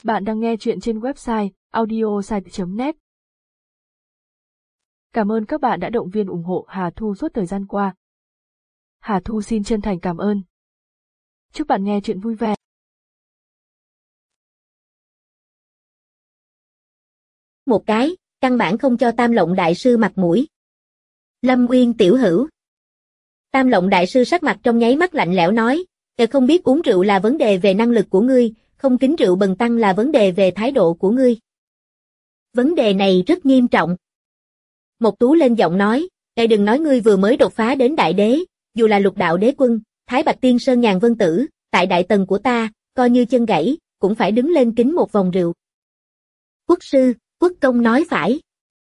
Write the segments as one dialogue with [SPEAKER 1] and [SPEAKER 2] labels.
[SPEAKER 1] Bạn đang nghe chuyện trên website audiosite.net. Cảm ơn các bạn đã động viên ủng hộ Hà Thu suốt thời gian qua. Hà Thu xin chân thành cảm ơn. Chúc bạn nghe chuyện vui vẻ.
[SPEAKER 2] Một cái, căn bản không cho Tam Lộng đại sư mặt mũi. Lâm Uyên tiểu hữu. Tam Lộng đại sư sắc mặt trong nháy mắt lạnh lẽo nói, không biết uống rượu là vấn đề về năng lực của ngươi, không kính rượu bần tăng là vấn đề về thái độ của ngươi. Vấn đề này rất nghiêm trọng. Một Tú lên giọng nói, đừng nói ngươi vừa mới đột phá đến đại đế, dù là lục đạo đế quân, Thái Bạch Tiên Sơn Nhàn Vân Tử, tại đại tần của ta, coi như chân gãy, cũng phải đứng lên kính một vòng rượu. Quốc sư, quốc công nói phải.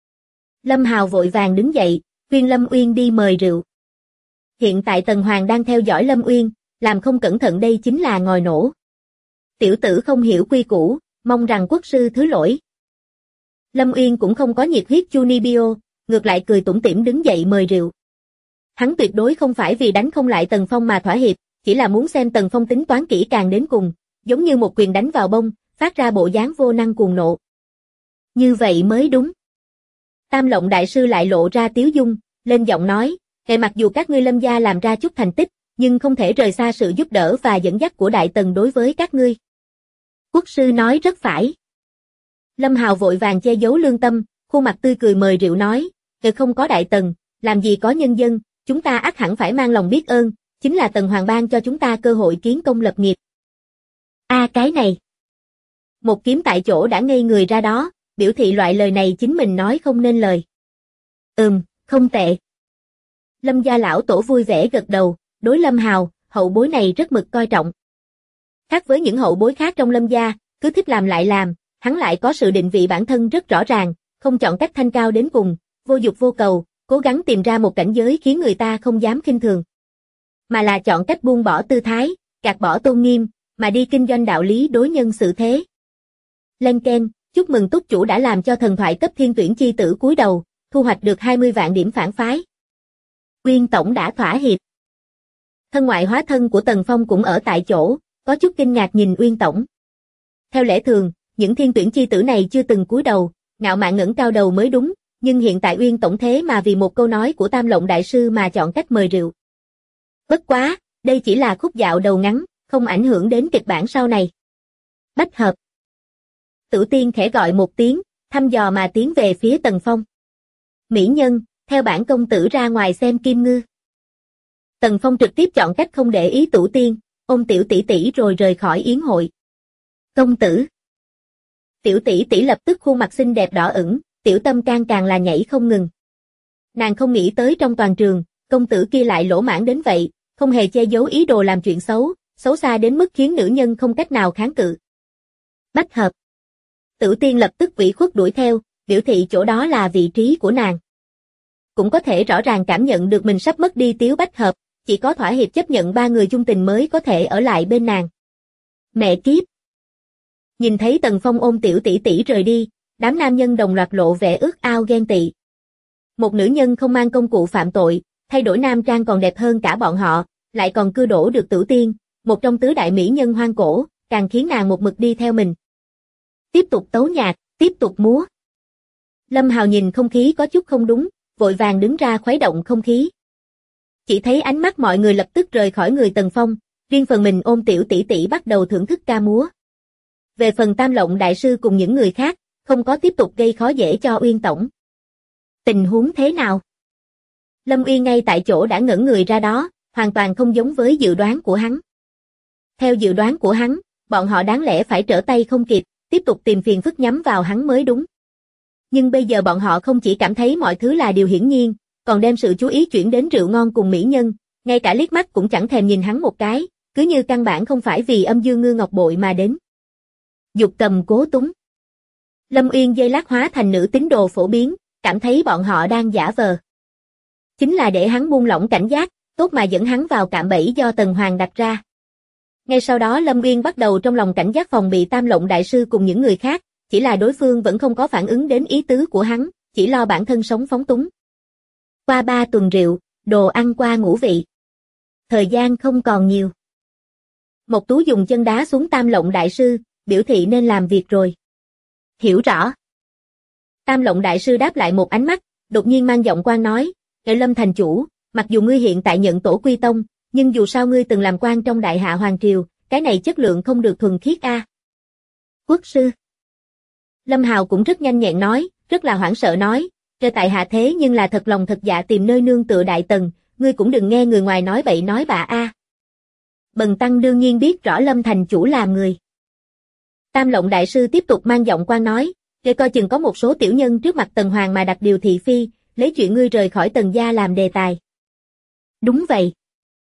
[SPEAKER 2] Lâm Hào vội vàng đứng dậy, khuyên Lâm Uyên đi mời rượu. Hiện tại Tần Hoàng đang theo dõi Lâm Uyên, làm không cẩn thận đây chính là ngòi nổ. Tiểu tử không hiểu quy củ, mong rằng quốc sư thứ lỗi. Lâm Uyên cũng không có nhiệt huyết Junibio, ngược lại cười tủm tỉm đứng dậy mời rượu. Hắn tuyệt đối không phải vì đánh không lại Tần Phong mà thỏa hiệp, chỉ là muốn xem Tần Phong tính toán kỹ càng đến cùng, giống như một quyền đánh vào bông, phát ra bộ dáng vô năng cuồng nộ. Như vậy mới đúng. Tam Lộng đại sư lại lộ ra tiếu dung, lên giọng nói, mặc dù các ngươi Lâm gia làm ra chút thành tích, nhưng không thể rời xa sự giúp đỡ và dẫn dắt của Đại Tần đối với các ngươi. Quốc sư nói rất phải. Lâm Hào vội vàng che giấu lương tâm, khuôn mặt tươi cười mời rượu nói, không có Đại Tần, làm gì có nhân dân, chúng ta ắt hẳn phải mang lòng biết ơn, chính là Tần Hoàng ban cho chúng ta cơ hội kiến công lập nghiệp. Cái này. Một Kiếm tại chỗ đã ngây người ra đó, biểu thị loại lời này chính mình nói không nên lời. Không tệ. Lâm gia lão tổ vui vẻ gật đầu, đối Lâm Hào, hậu bối này rất mực coi trọng. Khác với những hậu bối khác trong Lâm gia, cứ thích làm lại làm, hắn lại có sự định vị bản thân rất rõ ràng, không chọn cách thanh cao đến cùng, vô dục vô cầu, cố gắng tìm ra một cảnh giới khiến người ta không dám khinh thường. Mà là chọn cách buông bỏ tư thái, gạt bỏ tôn nghiêm, mà đi kinh doanh đạo lý đối nhân xử thế. Lên keng, chúc mừng túc chủ đã làm cho thần thoại cấp thiên tuyển chi tử cúi đầu, thu hoạch được 20 vạn điểm phản phái. Uyên tổng đã thỏa hiệp. Thân ngoại hóa thân của Tần Phong cũng ở tại chỗ, có chút kinh ngạc nhìn Uyên tổng. Theo lẽ thường, những thiên tuyển chi tử này chưa từng cúi đầu, ngạo mạn ngẩng cao đầu mới đúng, nhưng hiện tại Uyên tổng thế mà vì một câu nói của Tam Lộng đại sư mà chọn cách mời rượu. Bất quá, đây chỉ là khúc dạo đầu ngắn, không ảnh hưởng đến kịch bản sau này. Bách hợp. Tử Tiên khẽ gọi một tiếng, thăm dò mà tiến về phía Tần Phong. Mỹ nhân, theo bản công tử ra ngoài xem kim ngư. Tần Phong trực tiếp chọn cách không để ý Tử Tiên, ôm tiểu tỷ tỷ rồi rời khỏi yến hội. Công tử. Tiểu tỷ tỷ lập tức khuôn mặt xinh đẹp đỏ ửng, tiểu tâm can càng là nhảy không ngừng. Nàng không nghĩ tới trong toàn trường, công tử kia lại lỗ mãn đến vậy, không hề che giấu ý đồ làm chuyện xấu, xấu xa đến mức khiến nữ nhân không cách nào kháng cự. Bách hợp. Tử Tiên lập tức ủy khuất đuổi theo, biểu thị chỗ đó là vị trí của nàng. Cũng có thể rõ ràng cảm nhận được mình sắp mất đi Tiếu Bách hợp, chỉ có thỏa hiệp chấp nhận ba người chung tình mới có thể ở lại bên nàng. Mẹ kiếp. Nhìn thấy Tần Phong ôm tiểu tỷ tỷ rời đi, đám nam nhân đồng loạt lộ vẻ ước ao ghen tị. Một nữ nhân không mang công cụ phạm tội, thay đổi nam trang còn đẹp hơn cả bọn họ, lại còn cưa đổ được Tử Tiên, một trong tứ đại mỹ nhân hoang cổ, càng khiến nàng một mực đi theo mình. Tiếp tục tấu nhạc, tiếp tục múa. Lâm Hào nhìn không khí có chút không đúng, vội vàng đứng ra khuấy động không khí. Chỉ thấy ánh mắt mọi người lập tức rời khỏi người Tần Phong, riêng phần mình ôm tiểu tỷ tỷ bắt đầu thưởng thức ca múa. Về phần Tam Lộng đại sư cùng những người khác, không có tiếp tục gây khó dễ cho Uyên tổng. Tình huống thế nào? Lâm Uyên ngay tại chỗ đã ngẩn người ra đó, hoàn toàn không giống với dự đoán của hắn. Theo dự đoán của hắn, bọn họ đáng lẽ phải trở tay không kịp, tiếp tục tìm phiền phức nhắm vào hắn mới đúng. Nhưng bây giờ bọn họ không chỉ cảm thấy mọi thứ là điều hiển nhiên, còn đem sự chú ý chuyển đến rượu ngon cùng mỹ nhân, ngay cả liếc mắt cũng chẳng thèm nhìn hắn một cái, cứ như căn bản không phải vì âm dương ngư ngọc bội mà đến. Dục cầm cố túng. Lâm Uyên giây lát hóa thành nữ tín đồ phổ biến, cảm thấy bọn họ đang giả vờ. Chính là để hắn buông lỏng cảnh giác, tốt mà dẫn hắn vào cạm bẫy do Tần Hoàng đặt ra. Ngay sau đó Lâm Uyên bắt đầu trong lòng cảnh giác phòng bị Tam Lộng đại sư cùng những người khác, chỉ là đối phương vẫn không có phản ứng đến ý tứ của hắn, chỉ lo bản thân sống phóng túng. Qua 3 tuần rượu, đồ ăn qua ngũ vị. Thời gian không còn nhiều. Mộc Tú dùng chân đá xuống Tam Lộng đại sư, biểu thị nên làm việc rồi. Hiểu rõ. Tam Lộng đại sư đáp lại một ánh mắt, đột nhiên mang giọng quan nói, "Ngự Lâm thành chủ, mặc dù ngươi hiện tại nhận tổ quy tông, nhưng dù sao ngươi từng làm quan trong Đại Hạ hoàng triều, cái này chất lượng không được thuần khiết a." Quốc sư. Lâm Hào cũng rất nhanh nhẹn nói, rất là hoảng sợ nói, "Trời tại hạ thế nhưng là thật lòng thật dạ tìm nơi nương tựa Đại Tần, ngươi cũng đừng nghe người ngoài nói bậy nói bạ a." Bần tăng đương nhiên biết rõ Lâm thành chủ làm người. Tam Lộng đại sư tiếp tục mang giọng quan nói, "Để coi chừng có một số tiểu nhân trước mặt Tần Hoàng mà đặt điều thị phi, lấy chuyện ngươi rời khỏi Tần gia làm đề tài." Đúng vậy.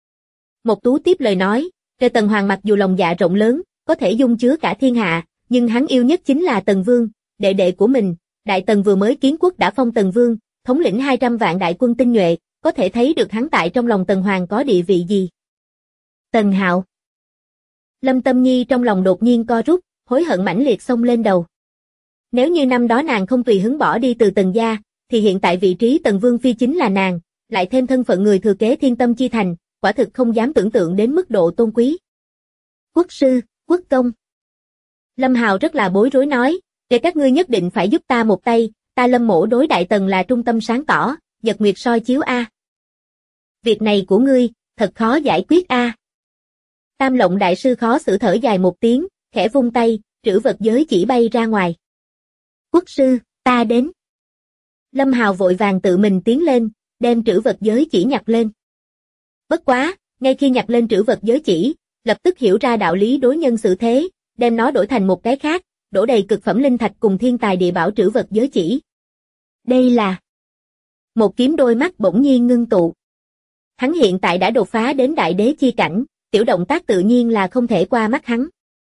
[SPEAKER 2] Một Tú tiếp lời nói, "Trời Tần Hoàng mặc dù lòng dạ rộng lớn, có thể dung chứa cả thiên hạ, nhưng hắn yêu nhất chính là Tần Vương, đệ đệ của mình. Đại Tần vừa mới kiến quốc đã phong Tần Vương, thống lĩnh 200 vạn đại quân tinh nhuệ, có thể thấy được hắn tại trong lòng Tần Hoàng có địa vị gì." Tần Hạo. Lâm Tâm Nhi trong lòng đột nhiên co rút, hối hận mãnh liệt xông lên đầu. Nếu như năm đó nàng không tùy hứng bỏ đi từ Tần gia, thì hiện tại vị trí Tần Vương phi chính là nàng, lại thêm thân phận người thừa kế Thiên Tâm chi thành, quả thực không dám tưởng tượng đến mức độ tôn quý. Quốc sư, quốc công. Lâm Hào rất là bối rối nói, "Để các ngươi nhất định phải giúp ta một tay, ta Lâm mỗ đối Đại Tần là trung tâm sáng tỏ, nhật nguyệt soi chiếu a." Việc này của ngươi, thật khó giải quyết a. Tam Lộng đại sư khó xử thở dài một tiếng, khẽ vung tay, trữ vật giới chỉ bay ra ngoài. "Quốc sư, ta đến." Lâm Hào vội vàng tự mình tiến lên, đem trữ vật giới chỉ nhặt lên. Bất quá, ngay khi nhặt lên trữ vật giới chỉ, lập tức hiểu ra đạo lý đối nhân xử thế, đem nó đổi thành một cái khác, đổ đầy cực phẩm linh thạch cùng thiên tài địa bảo trữ vật giới chỉ. Đây là... Một kiếm đôi mắt bỗng nhiên ngưng tụ. Hắn hiện tại đã đột phá đến đại đế chi cảnh, tiểu động tác tự nhiên là không thể qua mắt hắn.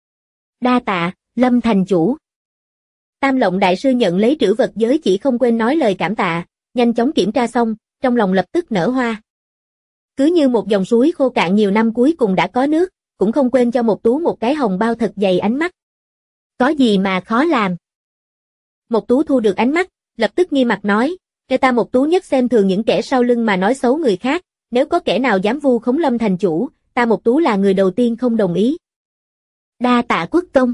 [SPEAKER 2] Đa tạ, Lâm thành chủ. Tam Lộng đại sư nhận lấy trữ vật giới chỉ không quên nói lời cảm tạ, nhanh chóng kiểm tra xong, trong lòng lập tức nở hoa. Cứ như một dòng suối khô cạn nhiều năm cuối cùng đã có nước, cũng không quên cho Một Tú một cái hồng bao thật dày ánh mắt. Có gì mà khó làm? Một Tú thu được ánh mắt, lập tức nghi mặt nói, "Cái ta Một Tú nhất xem thường những kẻ sau lưng mà nói xấu người khác, nếu có kẻ nào dám vu khống Lâm thành chủ, ta Một Tú là người đầu tiên không đồng ý." Đa tạ quốc công.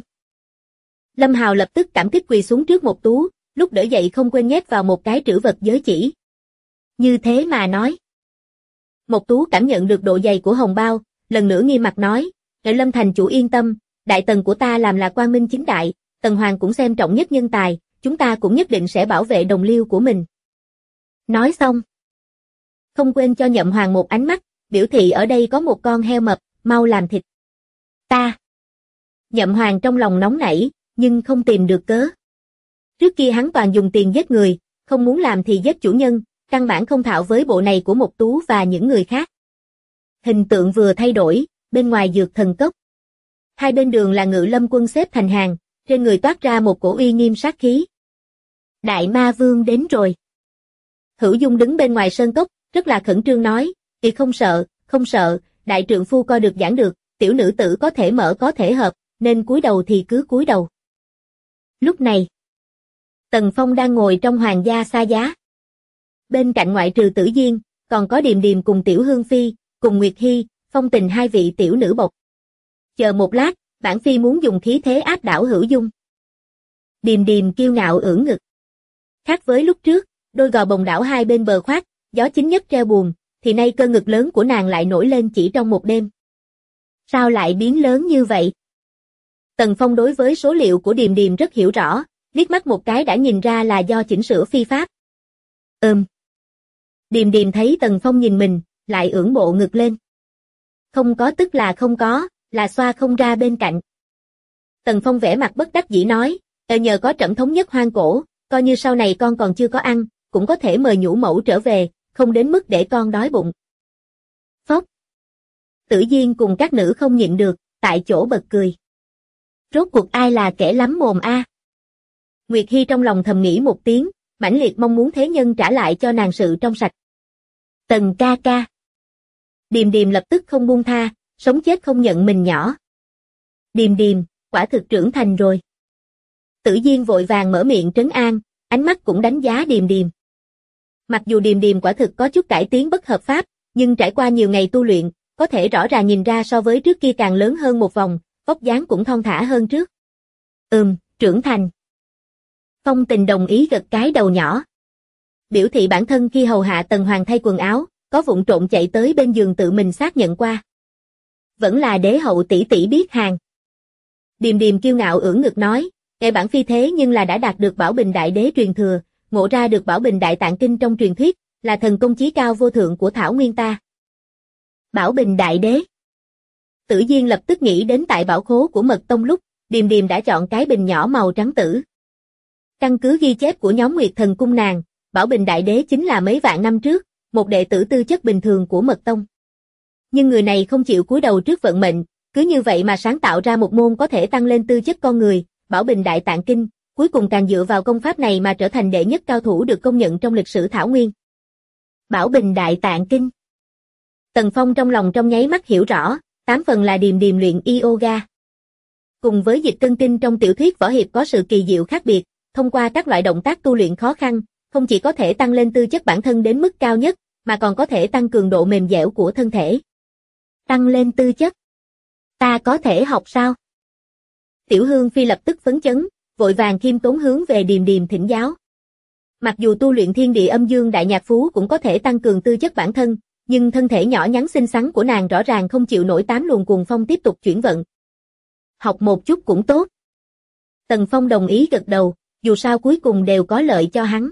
[SPEAKER 2] Lâm Hào lập tức cảm kích quỳ xuống trước Một Tú, lúc đỡ dậy không quên nhét vào một cái trữ vật giới chỉ. Như thế mà nói. Một Tú cảm nhận được độ dày của hồng bao, lần nữa nghiêm mặt nói, "Ngự Lâm thành chủ yên tâm, Đại Tần của ta làm là quang minh chính đại, Tần Hoàng cũng xem trọng nhất nhân tài, chúng ta cũng nhất định sẽ bảo vệ đồng liêu của mình." Nói xong, không quên cho Nhậm Hoàng một ánh mắt, biểu thị ở đây có một con heo mập, mau làm thịt. Ta. Nhậm Hoàng trong lòng nóng nảy, nhưng không tìm được cớ. Trước kia hắn toàn dùng tiền giết người, không muốn làm thì giết chủ nhân, căn bản không thạo với bộ này của Một Tú và những người khác. Hình tượng vừa thay đổi, bên ngoài dược thần cốc. Hai bên đường là Ngự Lâm quân xếp thành hàng, trên người toát ra một cổ uy nghiêm sát khí. Đại Ma Vương đến rồi. Hữu Dung đứng bên ngoài sơn cốc, rất là khẩn trương nói, "Thì không sợ, đại trượng phu coi được giảng được, tiểu nữ tử có thể mở có thể hợp, nên cúi đầu thì cứ cúi đầu." Lúc này, Tần Phong đang ngồi trong hoàng gia xa giá. Bên cạnh ngoại trừ Tử Diên, còn có Điềm Điềm cùng Tiểu Hương Phi, cùng Nguyệt Hy, Phong Tình hai vị tiểu nữ bộc. Chờ một lát, bản phi muốn dùng khí thế áp đảo Hữu Dung. Điềm Điềm kiêu ngạo ưỡn ngực. Khác với lúc trước, đôi gò bồng đảo hai bên bờ khoát, gió chính nhất treo buồm, thì nay cơ ngực lớn của nàng lại nổi lên chỉ trong một đêm. Sao lại biến lớn như vậy? Tần Phong đối với số liệu của Điềm Điềm rất hiểu rõ, liếc mắt một cái đã nhìn ra là do chỉnh sửa phi pháp. Điềm Điềm thấy Tần Phong nhìn mình, lại ưỡn bộ ngực lên. Không có tức là không có, là xoa không ra bên cạnh. Tần Phong vẻ mặt bất đắc dĩ nói, nhờ có trẫm thống nhất hoang cổ, coi như sau này con còn chưa có ăn, cũng có thể mời nhũ mẫu trở về, không đến mức để con đói bụng. Phốc. Tử Diên cùng các nữ không nhịn được, tại chỗ bật cười. Rốt cuộc ai là kẻ lắm mồm a? Nguyệt Hy trong lòng thầm nghĩ một tiếng, mãnh liệt mong muốn thế nhân trả lại cho nàng sự trong sạch. Tần ca ca. Điềm Điềm lập tức không buông tha, sống chết không nhận mình nhỏ. Điềm Điềm, quả thực trưởng thành rồi. Tử Diên vội vàng mở miệng trấn an, ánh mắt cũng đánh giá Điềm Điềm. Mặc dù Điềm Điềm quả thực có chút cải tiến bất hợp pháp, nhưng trải qua nhiều ngày tu luyện, có thể rõ ràng nhìn ra so với trước kia càng lớn hơn một vòng, vóc dáng cũng thon thả hơn trước. Trưởng thành. Phong Tình đồng ý gật cái đầu nhỏ. Biểu thị bản thân khi hầu hạ Tần Hoàng thay quần áo, có vụng trộn chạy tới bên giường tự mình xác nhận qua. Vẫn là đế hậu tỷ tỷ biết hàng. Điềm Điềm kiêu ngạo ưỡn ngực nói, kẻ bản phi thế nhưng là đã đạt được Bảo Bình Đại Đế truyền thừa, ngộ ra được Bảo Bình Đại Tạng Kinh trong truyền thuyết, là thần công chí cao vô thượng của Thảo Nguyên ta. Bảo Bình Đại Đế. Tử Diên lập tức nghĩ đến tại bảo khố của Mật Tông lúc, Điềm Điềm đã chọn cái bình nhỏ màu trắng tử. Căn cứ ghi chép của nhóm Nguyệt Thần Cung nàng, Bảo Bình Đại Đế chính là mấy vạn năm trước, một đệ tử tư chất bình thường của Mật Tông. Nhưng người này không chịu cúi đầu trước vận mệnh, cứ như vậy mà sáng tạo ra một môn có thể tăng lên tư chất con người, Bảo Bình Đại Tạng Kinh, cuối cùng càng dựa vào công pháp này mà trở thành đệ nhất cao thủ được công nhận trong lịch sử Thảo Nguyên. Bảo Bình Đại Tạng Kinh. Tần Phong trong lòng trong nháy mắt hiểu rõ, 8 phần là Điềm Điềm luyện yoga. Cùng với Dịch Cân Kinh trong tiểu thuyết võ hiệp có sự kỳ diệu khác biệt, thông qua các loại động tác tu luyện khó khăn, không chỉ có thể tăng lên tư chất bản thân đến mức cao nhất, mà còn có thể tăng cường độ mềm dẻo của thân thể. Tăng lên tư chất. Ta có thể học sao? Tiểu Hương Phi lập tức phấn chấn, vội vàng khiêm tốn hướng về Điềm Điềm thỉnh giáo. Mặc dù tu luyện Thiên Địa Âm Dương Đại Nhạc Phú cũng có thể tăng cường tư chất bản thân, nhưng thân thể nhỏ nhắn xinh xắn của nàng rõ ràng không chịu nổi 8 luồng cuồng phong tiếp tục chuyển vận. Học một chút cũng tốt. Tần Phong đồng ý gật đầu, dù sao cuối cùng đều có lợi cho hắn.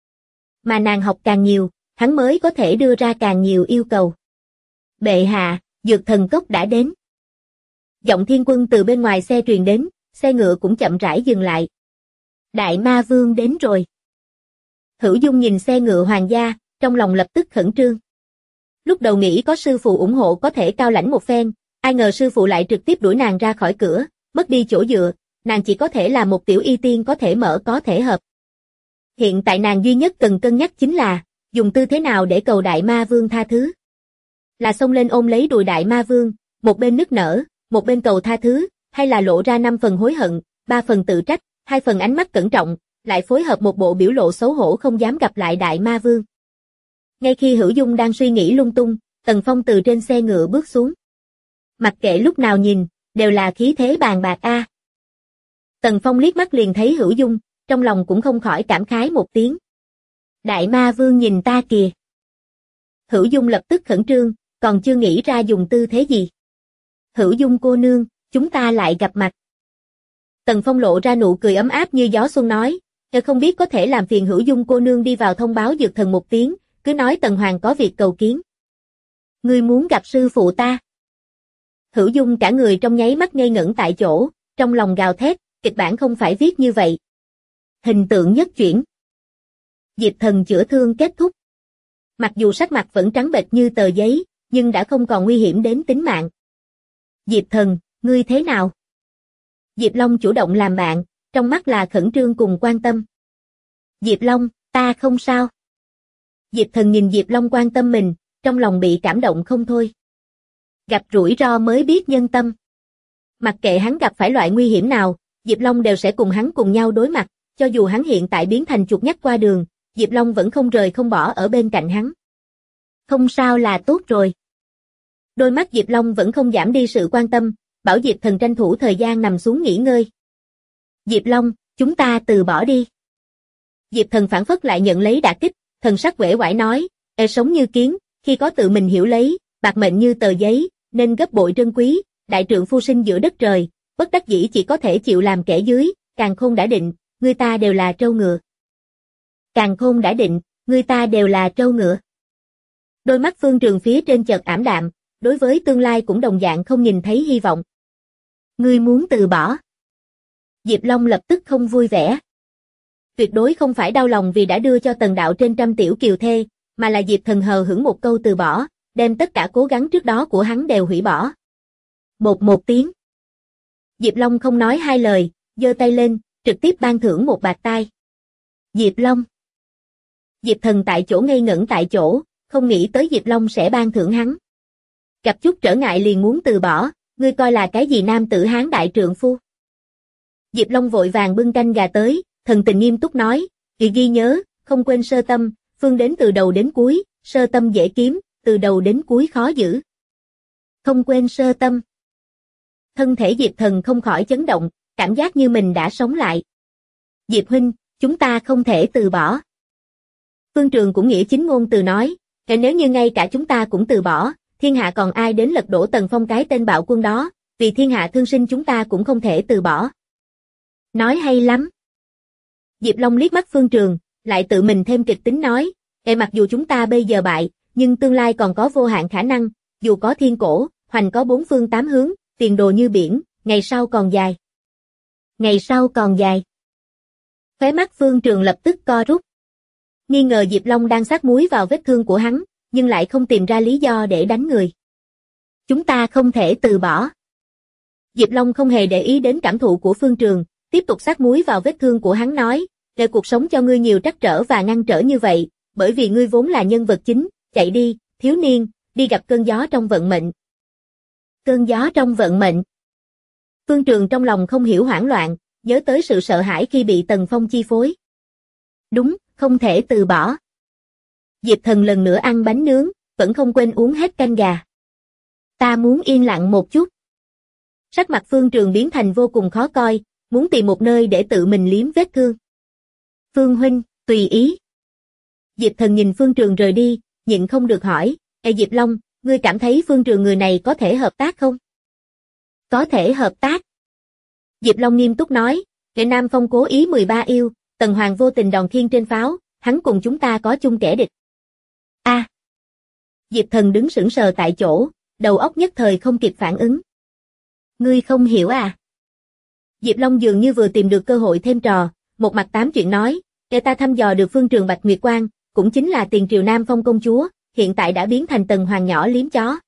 [SPEAKER 2] Mà nàng học càng nhiều, hắn mới có thể đưa ra càng nhiều yêu cầu. Bệ hạ, Dược Thần Cốc đã đến. Giọng Thiên Quân từ bên ngoài xe truyền đến, xe ngựa cũng chậm rãi dừng lại. Đại Ma Vương đến rồi. Hữu Dung nhìn xe ngựa hoàng gia, trong lòng lập tức khẩn trương. Lúc đầu nghĩ có sư phụ ủng hộ có thể cao lãnh một phen, ai ngờ sư phụ lại trực tiếp đuổi nàng ra khỏi cửa, mất đi chỗ dựa, nàng chỉ có thể là một tiểu y tiên có thể mở có thể hợp. Hiện tại nàng duy nhất cần cân nhắc chính là, dùng tư thế nào để cầu Đại Ma Vương tha thứ. Là xông lên ôm lấy đùi Đại Ma Vương, một bên nức nở, một bên cầu tha thứ, hay là lộ ra 5 phần hối hận, 3 phần tự trách, 2 phần ánh mắt cẩn trọng, lại phối hợp một bộ biểu lộ xấu hổ không dám gặp lại Đại Ma Vương. Ngay khi Hữu Dung đang suy nghĩ lung tung, Tần Phong từ trên xe ngựa bước xuống. Mặc kệ lúc nào nhìn, đều là khí thế bàn bạc a. Tần Phong liếc mắt liền thấy Hữu Dung, trong lòng cũng không khỏi cảm khái một tiếng. Đại Ma Vương nhìn ta kìa. Hữu Dung lập tức khẩn trương, còn chưa nghĩ ra dùng tư thế gì. Hữu Dung cô nương, chúng ta lại gặp mặt. Tần Phong lộ ra nụ cười ấm áp như gió xuân nói, không biết có thể làm phiền Hữu Dung cô nương đi vào thông báo Dược Thần một tiếng, cứ nói Tần Hoàng có việc cầu kiến. Ngươi muốn gặp sư phụ ta. Hữu Dung cả người trong nháy mắt ngây ngẩn tại chỗ, trong lòng gào thét, kịch bản không phải viết như vậy. Hình tượng nhất chuyển. Diệp Thần chữa thương kết thúc. Mặc dù sắc mặt vẫn trắng bệch như tờ giấy, nhưng đã không còn nguy hiểm đến tính mạng. Diệp Thần, ngươi thế nào? Diệp Long chủ động làm bạn, trong mắt là khẩn trương cùng quan tâm. Diệp Long, ta không sao. Diệp Thần nhìn Diệp Long quan tâm mình, trong lòng bị cảm động không thôi. Gặp rủi ro mới biết nhân tâm. Mặc kệ hắn gặp phải loại nguy hiểm nào, Diệp Long đều sẽ cùng hắn cùng nhau đối mặt, cho dù hắn hiện tại biến thành chuột nhắt qua đường, Diệp Long vẫn không rời không bỏ ở bên cạnh hắn. Không sao là tốt rồi. Đôi mắt Diệp Long vẫn không giảm đi sự quan tâm, bảo Diệp Thần tranh thủ thời gian nằm xuống nghỉ ngơi. Diệp Long, chúng ta từ bỏ đi. Diệp Thần phản phất lại nhận lấy đả kích, thần sắc uể oải nói, sống như kiến, khi có tự mình hiểu lấy, bạc mệnh như tờ giấy, nên gấp bội trân quý, đại trượng phu sinh giữa đất trời, bất đắc dĩ chỉ có thể chịu làm kẻ dưới, càn khôn đã định, người ta đều là trâu ngựa. Càn khôn đã định, người ta đều là trâu ngựa. Đôi mắt Phương Trường phía trên chợt ảm đạm, đối với tương lai cũng đồng dạng không nhìn thấy hy vọng. Ngươi muốn từ bỏ. Diệp Long lập tức không vui vẻ. Tuyệt đối không phải đau lòng vì đã đưa cho Tần đạo trên trăm tiểu kiều thê, mà là Diệp Thần hờ hững một câu từ bỏ, đem tất cả cố gắng trước đó của hắn đều hủy bỏ. Một tiếng. Diệp Long không nói hai lời, giơ tay lên, trực tiếp ban thưởng một bạt tai. Diệp Long. Diệp Thần tại chỗ ngây ngẩn tại chỗ, không nghĩ tới Diệp Long sẽ ban thưởng hắn. Gặp chút trở ngại liền muốn từ bỏ, ngươi coi là cái gì nam tử hán đại trượng phu. Diệp Long vội vàng bưng canh gà tới, thần tình nghiêm túc nói, ghi nhớ, không quên sơ tâm, phương đến từ đầu đến cuối, sơ tâm dễ kiếm, từ đầu đến cuối khó giữ. Không quên sơ tâm. Thân thể Diệp Thần không khỏi chấn động, cảm giác như mình đã sống lại. Diệp huynh, chúng ta không thể từ bỏ. Phương Trường cũng nghĩa chính ngôn từ nói, nếu như ngay cả chúng ta cũng từ bỏ, thiên hạ còn ai đến lật đổ Tần Phong cái tên bạo quân đó, vì thiên hạ thương sinh chúng ta cũng không thể từ bỏ. Nói hay lắm. Diệp Long liếc mắt Phương Trường, lại tự mình thêm kịch tính nói, mặc dù chúng ta bây giờ bại, nhưng tương lai còn có vô hạn khả năng, dù có thiên cổ, hoành có bốn phương tám hướng, tiền đồ như biển, ngày sau còn dài. Ngày sau còn dài. Khóe mắt Phương Trường lập tức co rút. Nghi ngờ Diệp Long đang sát muối vào vết thương của hắn, nhưng lại không tìm ra lý do để đánh người. Chúng ta không thể từ bỏ. Diệp Long không hề để ý đến cảm thụ của Phương Trường, tiếp tục sát muối vào vết thương của hắn nói, để cuộc sống cho ngươi nhiều trắc trở và ngăn trở như vậy, bởi vì ngươi vốn là nhân vật chính, chạy đi, thiếu niên, đi gặp cơn gió trong vận mệnh. Cơn gió trong vận mệnh. Phương Trường trong lòng không hiểu hoảng loạn, nhớ tới sự sợ hãi khi bị Tần Phong chi phối. Đúng, không thể từ bỏ. Diệp Thần lần nữa ăn bánh nướng, vẫn không quên uống hết canh gà. Ta muốn yên lặng một chút. Sắc mặt Phương Trường biến thành vô cùng khó coi, muốn tìm một nơi để tự mình liếm vết thương. Phương huynh, tùy ý. Diệp Thần nhìn Phương Trường rời đi, nhịn không được hỏi, Diệp Long, ngươi cảm thấy Phương Trường người này có thể hợp tác không? Có thể hợp tác. Diệp Long nghiêm túc nói, Nam Phong cố ý 13 yêu, Tần Hoàng vô tình đòn khiên trên pháo, hắn cùng chúng ta có chung kẻ địch. Diệp Thần đứng sững sờ tại chỗ, đầu óc nhất thời không kịp phản ứng. Ngươi không hiểu à? Diệp Long dường như vừa tìm được cơ hội thêm trò, một mặt tám chuyện nói, để ta thăm dò được Phương Trường Bạch Nguyệt Quang, cũng chính là tiền triều Nam Phong công chúa, hiện tại đã biến thành Tần Hoàng nhỏ liếm chó.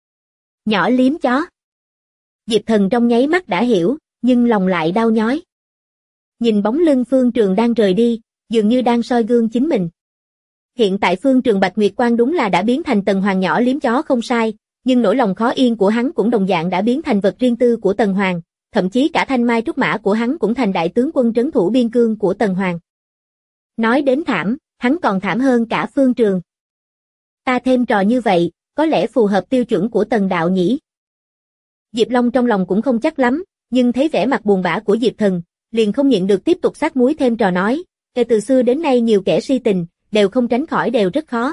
[SPEAKER 2] Nhỏ liếm chó. Diệp Thần trong nháy mắt đã hiểu, nhưng lòng lại đau nhói. Nhìn bóng lưng Phương Trường đang rời đi, dường như đang soi gương chính mình. Hiện tại Phương Trường Bạch Nguyệt Quang đúng là đã biến thành Tần Hoàng nhỏ liếm chó không sai, nhưng nỗi lòng khó yên của hắn cũng đồng dạng đã biến thành vật riêng tư của Tần Hoàng, thậm chí cả thanh mai trúc mã của hắn cũng thành đại tướng quân trấn thủ biên cương của Tần Hoàng. Nói đến thảm, hắn còn thảm hơn cả Phương Trường. Ta thêm trò như vậy, có lẽ phù hợp tiêu chuẩn của Tần đạo nhỉ? Diệp Long trong lòng cũng không chắc lắm, nhưng thấy vẻ mặt buồn bã của Diệp Thần, liền không nhịn được tiếp tục sát muối thêm trò nói, từ xưa đến nay nhiều kẻ si tình, đều không tránh khỏi đều rất khó.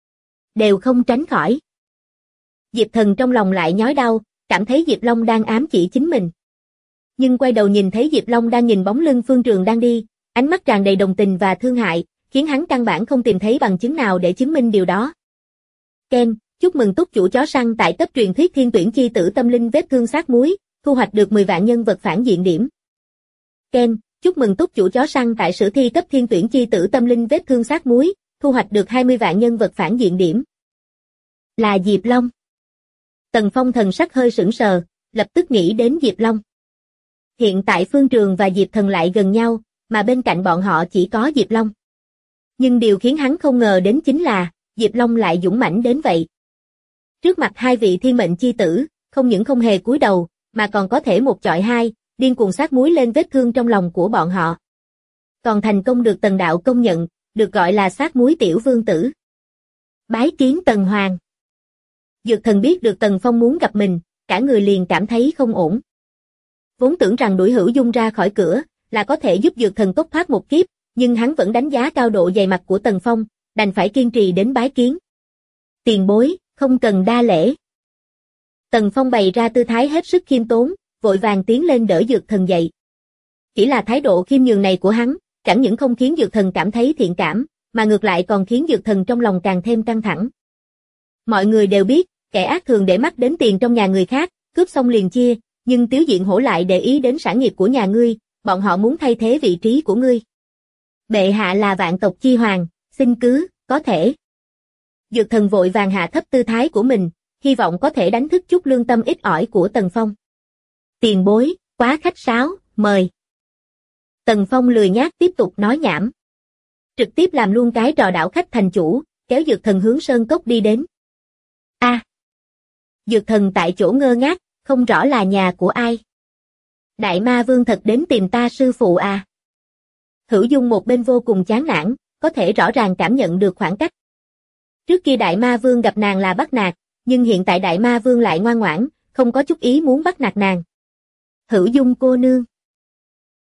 [SPEAKER 2] Đều không tránh khỏi. Diệp Thần trong lòng lại nhói đau, cảm thấy Diệp Long đang ám chỉ chính mình. Nhưng quay đầu nhìn thấy Diệp Long đang nhìn bóng lưng Phương Trường đang đi, ánh mắt tràn đầy đồng tình và thương hại, khiến hắn căn bản không tìm thấy bằng chứng nào để chứng minh điều đó. Ken, chúc mừng túc chủ chó săn tại cấp truyền thuyết thiên tuyển chi tử tâm linh vết thương sát muối, thu hoạch được 10 vạn nhân vật phản diện điểm. Ken, chúc mừng túc chủ chó săn tại sử thi cấp thiên tuyển chi tử tâm linh vết thương sát muối, thu hoạch được 20 vạn nhân vật phản diện điểm. Là Diệp Long. Tần Phong thần sắc hơi sững sờ, lập tức nghĩ đến Diệp Long. Hiện tại Phương Trường và Diệp Thần lại gần nhau, mà bên cạnh bọn họ chỉ có Diệp Long. Nhưng điều khiến hắn không ngờ đến chính là, Diệp Long lại dũng mãnh đến vậy. Trước mặt hai vị thiên mệnh chi tử, không những không hề cúi đầu, mà còn có thể một chọi hai, điên cuồng sát muối lên vết thương trong lòng của bọn họ. Còn thành công được Tần đạo công nhận, được gọi là sát muối tiểu vương tử. Bái kiến Tần Hoàng. Dược Thần biết được Tần Phong muốn gặp mình, cả người liền cảm thấy không ổn. Vốn tưởng rằng đuổi Hữu Dung ra khỏi cửa, là có thể giúp Dược Thần tốc thoát một kiếp, nhưng hắn vẫn đánh giá cao độ dày mặt của Tần Phong, đành phải kiên trì đến bái kiến. Tiền bối, không cần đa lễ. Tần Phong bày ra tư thái hết sức khiêm tốn, vội vàng tiến lên đỡ Dược Thần dậy. Chỉ là thái độ khiêm nhường này của hắn, chẳng những không khiến Dược Thần cảm thấy thiện cảm, mà ngược lại còn khiến Dược Thần trong lòng càng thêm căng thẳng. Mọi người đều biết, kẻ ác thường để mắt đến tiền trong nhà người khác, cướp xong liền chia, nhưng Tiếu Diện Hổ lại để ý đến sản nghiệp của nhà ngươi, bọn họ muốn thay thế vị trí của ngươi. Bệ hạ là vạn tộc chi hoàng, xin cứ, có thể. Dược Thần vội vàng hạ thấp tư thái của mình, hy vọng có thể đánh thức chút lương tâm ít ỏi của Tần Phong. Tiền bối, quá khách sáo, mời. Tần Phong lười nhác tiếp tục nói nhảm. Trực tiếp làm luôn cái trò đảo khách thành chủ, kéo Dược Thần hướng sơn cốc đi đến. Dược Thần tại chỗ ngơ ngác, không rõ là nhà của ai. Đại Ma Vương thật đến tìm ta sư phụ à? Hữu Dung một bên vô cùng chán nản, có thể rõ ràng cảm nhận được khoảng cách. Trước kia Đại Ma Vương gặp nàng là bắt nạt, nhưng hiện tại Đại Ma Vương lại ngoan ngoãn, không có chút ý muốn bắt nạt nàng. Hữu Dung cô nương.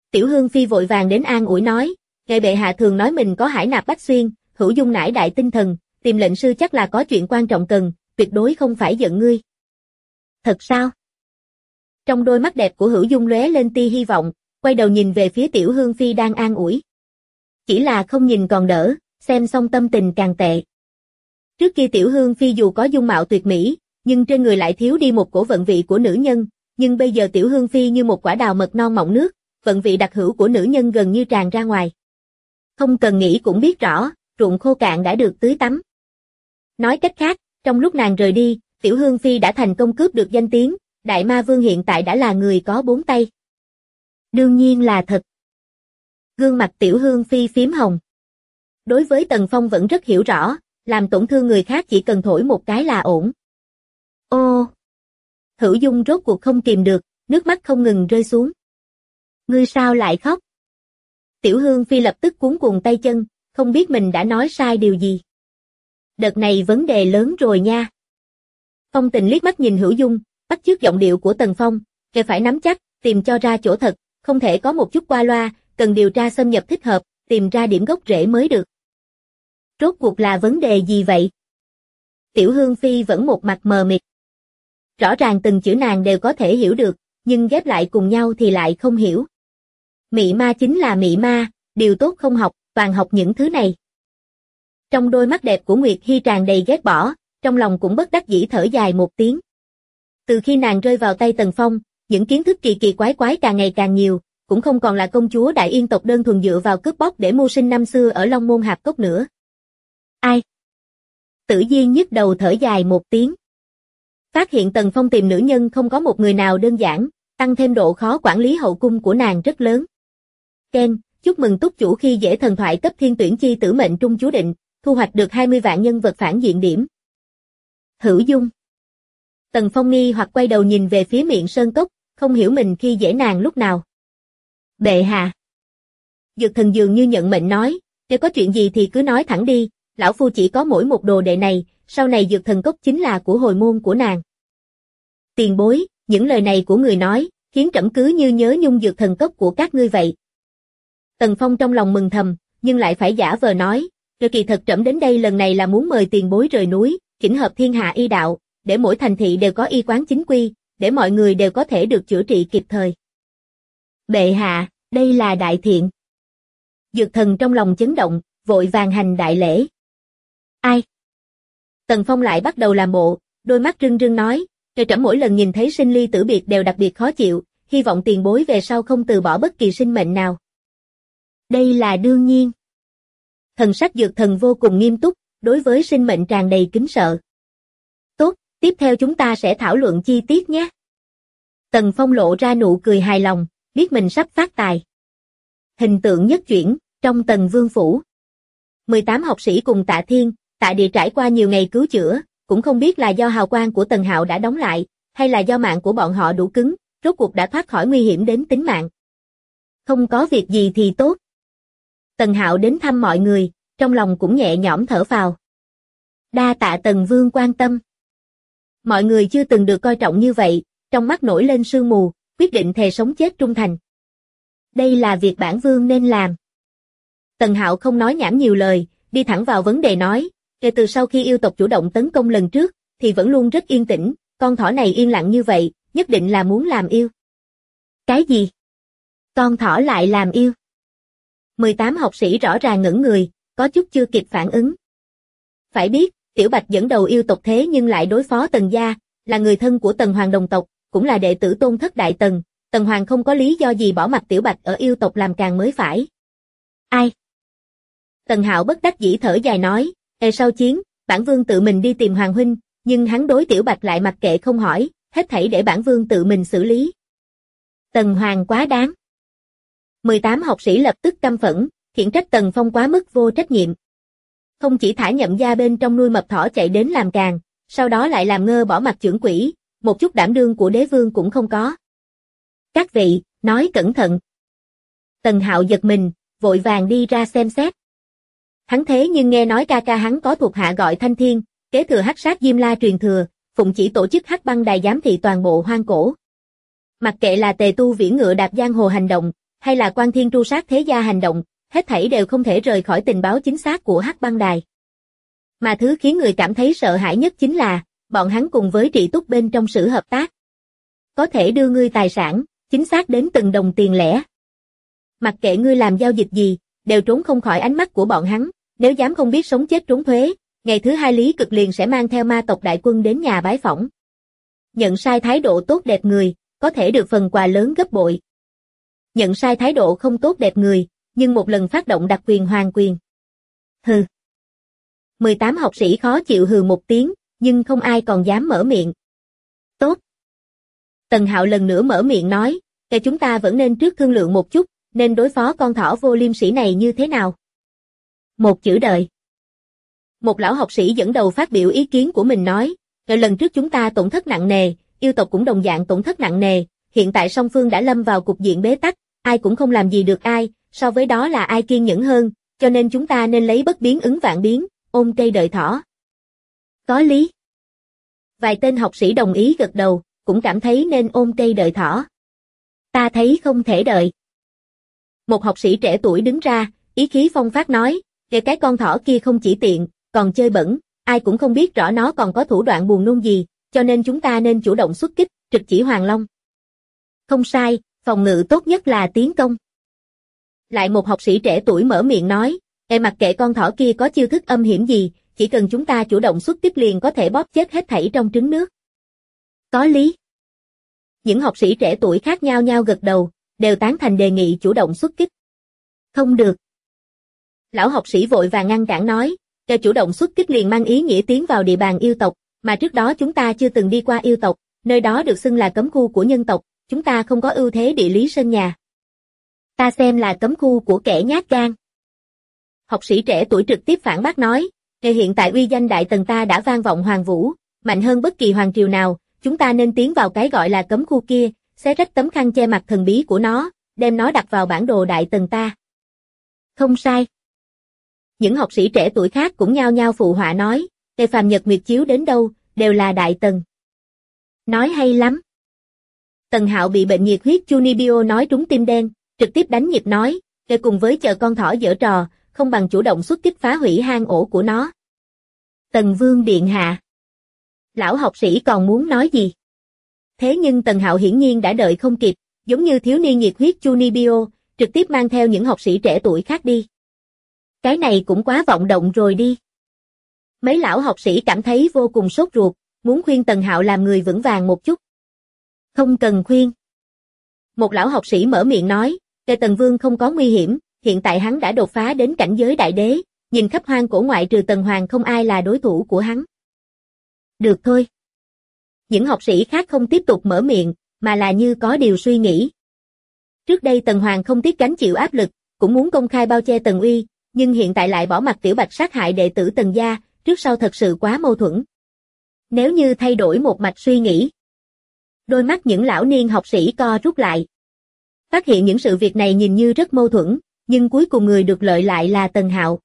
[SPEAKER 2] Tiểu Hương Phi vội vàng đến an ủi nói, ngài bệ hạ thường nói mình có hải nạp bách xuyên, hữu dung nải đại tinh thần, tìm lệnh sư chắc là có chuyện quan trọng cần, tuyệt đối không phải giận ngươi. Thật sao? Trong đôi mắt đẹp của Hữu Dung lóe lên tia hy vọng, quay đầu nhìn về phía Tiểu Hương Phi đang an ủi. Chỉ là không nhìn còn đỡ, xem xong tâm tình càng tệ. Trước kia Tiểu Hương Phi dù có dung mạo tuyệt mỹ, nhưng trên người lại thiếu đi một cổ vận vị của nữ nhân, nhưng bây giờ Tiểu Hương Phi như một quả đào mật non mọng nước, vận vị đặc hữu của nữ nhân gần như tràn ra ngoài. Không cần nghĩ cũng biết rõ, ruộng khô cạn đã được tưới tắm. Nói cách khác, trong lúc nàng rời đi, Tiểu Hương Phi đã thành công cướp được danh tiếng, Đại Ma Vương hiện tại đã là người có 4 tay. Đương nhiên là thật. Gương mặt Tiểu Hương Phi phím hồng. Đối với Tần Phong vẫn rất hiểu rõ, làm tổn thương người khác chỉ cần thổi một cái là ổn. Ô! Hữu Dung rốt cuộc không kìm được, nước mắt không ngừng rơi xuống. Ngươi sao lại khóc? Tiểu Hương Phi lập tức cuống cuồng tay chân, không biết mình đã nói sai điều gì. Đợt này vấn đề lớn rồi nha. Phong Tình liếc mắt nhìn Hữu Dung, bắt chước giọng điệu của Tần Phong, kẻ phải nắm chắc, tìm cho ra chỗ thật, không thể có một chút qua loa, cần điều tra xâm nhập thích hợp, tìm ra điểm gốc rễ mới được. Rốt cuộc là vấn đề gì vậy? Tiểu Hương Phi vẫn một mặt mờ mịt. Rõ ràng từng chữ nàng đều có thể hiểu được, nhưng ghép lại cùng nhau thì lại không hiểu. Mị ma chính là mị ma, điều tốt không học, toàn học những thứ này. Trong đôi mắt đẹp của Nguyệt Hi tràn đầy ghét bỏ, trong lòng cũng bất đắc dĩ thở dài một tiếng. Từ khi nàng rơi vào tay Tần Phong, những kiến thức kỳ kỳ quái quái càng ngày càng nhiều, cũng không còn là công chúa Đại Yên tộc đơn thuần dựa vào cướp bóc để mưu sinh năm xưa ở Long Môn Hạp Cốc nữa. Ai? Tử Diên nhức đầu thở dài một tiếng. Phát hiện Tần Phong tìm nữ nhân không có một người nào đơn giản, tăng thêm độ khó quản lý hậu cung của nàng rất lớn. Ken, chúc mừng túc chủ khi dễ thần thoại cấp thiên tuyển chi tử mệnh trung chú định, thu hoạch được 20 vạn nhân vật phản diện điểm. Hữu Dung. Tần Phong nghi hoặc quay đầu nhìn về phía miệng sơn cốc, không hiểu mình khi dễ nàng lúc nào. Bệ hạ. Dược thần dường như nhận mệnh nói, nếu có chuyện gì thì cứ nói thẳng đi, lão phu chỉ có mỗi một đồ đệ này, sau này dược thần cốc chính là của hồi môn của nàng. Tiền bối, những lời này của người nói, khiến trẫm cứ như nhớ nhung dược thần cốc của các ngươi vậy. Tần Phong trong lòng mừng thầm, nhưng lại phải giả vờ nói, kỳ thật trẫm đến đây lần này là muốn mời tiền bối rời núi, chỉnh hợp thiên hạ y đạo, để mỗi thành thị đều có y quán chính quy, để mọi người đều có thể được chữa trị kịp thời. Bệ hạ, đây là đại thiện. Dược thần trong lòng chấn động, vội vàng hành đại lễ. Ai? Tần Phong lại bắt đầu làm bộ, đôi mắt rưng rưng nói, trẫm mỗi lần nhìn thấy sinh ly tử biệt đều đặc biệt khó chịu, hy vọng tiền bối về sau không từ bỏ bất kỳ sinh mệnh nào. Đây là đương nhiên. Thần sắc dược thần vô cùng nghiêm túc, đối với sinh mệnh tràn đầy kính sợ. Tốt, tiếp theo chúng ta sẽ thảo luận chi tiết nhé. Tần Phong lộ ra nụ cười hài lòng, biết mình sắp phát tài. Hình tượng nhất chuyển, trong Tần Vương Phủ. 18 học sĩ cùng Tạ Thiên, Tạ Địa trải qua nhiều ngày cứu chữa, cũng không biết là do hào quang của Tần Hạo đã đóng lại, hay là do mạng của bọn họ đủ cứng, rốt cuộc đã thoát khỏi nguy hiểm đến tính mạng. Không có việc gì thì tốt. Tần Hạo đến thăm mọi người, trong lòng cũng nhẹ nhõm thở phào. Đa tạ Tần Vương quan tâm. Mọi người chưa từng được coi trọng như vậy, trong mắt nổi lên sương mù, quyết định thề sống chết trung thành. Đây là việc bản vương nên làm. Tần Hạo không nói nhảm nhiều lời, đi thẳng vào vấn đề nói, kể từ sau khi yêu tộc chủ động tấn công lần trước, thì vẫn luôn rất yên tĩnh, con thỏ này yên lặng như vậy, nhất định là muốn làm yêu. Cái gì? Con thỏ lại làm yêu? 18 học sĩ rõ ràng ngẩn người, có chút chưa kịp phản ứng. Phải biết, Tiểu Bạch dẫn đầu yêu tộc thế nhưng lại đối phó Tần gia, là người thân của Tần Hoàng đồng tộc, cũng là đệ tử tôn thất đại Tần, Tần Hoàng không có lý do gì bỏ mặc Tiểu Bạch ở yêu tộc làm càng mới phải. Ai? Tần Hạo bất đắc dĩ thở dài nói, sau chiến, bản vương tự mình đi tìm Hoàng huynh, nhưng hắn đối Tiểu Bạch lại mặc kệ không hỏi, hết thảy để bản vương tự mình xử lý. Tần Hoàng quá đáng. 18 học sĩ lập tức căm phẫn, khiển trách Tần Phong quá mức vô trách nhiệm. Không chỉ thả Nhậm gia bên trong nuôi mập thỏ chạy đến làm càng, sau đó lại làm ngơ bỏ mặt chưởng quỷ, một chút đảm đương của đế vương cũng không có. Các vị, nói cẩn thận. Tần Hạo giật mình, vội vàng đi ra xem xét. Hắn thế nhưng nghe nói ca ca hắn có thuộc hạ gọi Thanh Thiên, kế thừa Hắc Sát Diêm La truyền thừa, phụng chỉ tổ chức Hắc Băng Đài giám thị toàn bộ hoang cổ. Mặc kệ là Tề Tu Viễn ngựa đạp giang hồ hành động, hay là Quan Thiên tru sát thế gia hành động, hết thảy đều không thể rời khỏi tình báo chính xác của Hắc Băng Đài. Mà thứ khiến người cảm thấy sợ hãi nhất chính là, bọn hắn cùng với Trị Túc bên trong sự hợp tác. Có thể đưa ngươi tài sản, chính xác đến từng đồng tiền lẻ. Mặc kệ ngươi làm giao dịch gì, đều trốn không khỏi ánh mắt của bọn hắn, nếu dám không biết sống chết trốn thuế, ngày thứ hai Lý Cực liền sẽ mang theo ma tộc đại quân đến nhà bái phỏng. Nhận sai thái độ tốt đẹp người, có thể được phần quà lớn gấp bội. Nhận sai thái độ không tốt đẹp người, nhưng một lần phát động đặc quyền hoàn quyền. Hừ. 18 học sĩ khó chịu hừ một tiếng, nhưng không ai còn dám mở miệng. Tốt. Tần Hạo lần nữa mở miệng nói, "Kể chúng ta vẫn nên trước thương lượng một chút, nên đối phó con thỏ vô liêm sỉ này như thế nào?" Một chữ đợi. Một lão học sĩ dẫn đầu phát biểu ý kiến của mình nói, "Lần trước chúng ta tổn thất nặng nề, yêu tộc cũng đồng dạng tổn thất nặng nề, hiện tại song phương đã lâm vào cục diện bế tắc, ai cũng không làm gì được ai, so với đó là ai kiên nhẫn hơn, cho nên chúng ta nên lấy bất biến ứng vạn biến, ôm cây đợi thỏ." Có lý. Vài tên học sĩ đồng ý gật đầu, cũng cảm thấy nên ôm cây đợi thỏ. Ta thấy không thể đợi. Một học sĩ trẻ tuổi đứng ra, ý khí phong phát nói, "Kể cái con thỏ kia không chỉ tiện, còn chơi bẩn, ai cũng không biết rõ nó còn có thủ đoạn buồn nôn gì, cho nên chúng ta nên chủ động xuất kích, trực chỉ Hoàng Long." Không sai, phòng ngự tốt nhất là tiến công. Lại một học sĩ trẻ tuổi mở miệng nói, mặc kệ con thỏ kia có chiêu thức âm hiểm gì, chỉ cần chúng ta chủ động xuất kích liền có thể bóp chết hết thảy trong trứng nước. Có lý. Những học sĩ trẻ tuổi khác nhau nhau gật đầu, đều tán thành đề nghị chủ động xuất kích. Không được. Lão học sĩ vội vàng ngăn cản nói, "Kêu chủ động xuất kích liền mang ý nghĩa tiến vào địa bàn yêu tộc, mà trước đó chúng ta chưa từng đi qua yêu tộc, nơi đó được xưng là cấm khu của nhân tộc, chúng ta không có ưu thế địa lý sân nhà. Ta xem là cấm khu của kẻ nhát gan." Học sĩ trẻ tuổi trực tiếp phản bác nói, "Hiện tại uy danh Đại Tần ta đã vang vọng hoàng vũ, mạnh hơn bất kỳ hoàng triều nào, chúng ta nên tiến vào cái gọi là cấm khu kia, xé rách tấm khăn che mặt thần bí của nó, đem nó đặt vào bản đồ Đại Tần ta." Không sai. Những học sĩ trẻ tuổi khác cũng nhao nhao phụ họa nói, "Tề phàm nhật nguyệt chiếu đến đâu, đều là Đại Tần." Nói hay lắm. Tần Hạo bị bệnh nhiệt huyết Junibio nói trúng tim đen, trực tiếp đánh nhịp nói, "Kể cùng với chờ con thỏ giở trò, không bằng chủ động xuất kích phá hủy hang ổ của nó." Tần Vương điện hạ. Lão học sĩ còn muốn nói gì? Thế nhưng Tần Hạo hiển nhiên đã đợi không kịp, giống như thiếu niên nhiệt huyết Junibio, trực tiếp mang theo những học sĩ trẻ tuổi khác đi. Cái này cũng quá vọng động rồi đi. Mấy lão học sĩ cảm thấy vô cùng sốt ruột, muốn khuyên Tần Hạo làm người vững vàng một chút. Không cần khuyên. Một lão học sĩ mở miệng nói, "Kề Tần Vương không có nguy hiểm, hiện tại hắn đã đột phá đến cảnh giới đại đế, nhìn khắp hoang cổ ngoại trừ Tần Hoàng không ai là đối thủ của hắn." Được thôi. Những học sĩ khác không tiếp tục mở miệng, mà là như có điều suy nghĩ. Trước đây Tần Hoàng không tiếc gánh chịu áp lực, cũng muốn công khai bao che Tần Uy, nhưng hiện tại lại bỏ mặc Tiểu Bạch sát hại đệ tử Tần gia, trước sau thật sự quá mâu thuẫn. Nếu như thay đổi một mạch suy nghĩ. Đôi mắt những lão niên học sĩ co rút lại. Phát hiện những sự việc này nhìn như rất mâu thuẫn, nhưng cuối cùng người được lợi lại là Tần Hạo.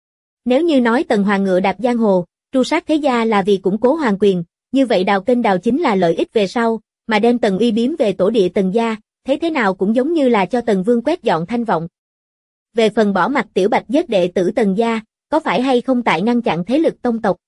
[SPEAKER 2] Nếu như nói Tần Hoàng ngựa đạp giang hồ, tru sát thế gia là vì củng cố hoàng quyền, như vậy đào kênh đào chính là lợi ích về sau, mà đem Tần Uy biếm về tổ địa Tần gia, thế nào cũng giống như là cho Tần Vương quét dọn thanh vọng. Về phần bỏ mặc Tiểu Bạch giết đệ tử Tần gia, có phải hay không tại ngăn chặn thế lực tông tộc?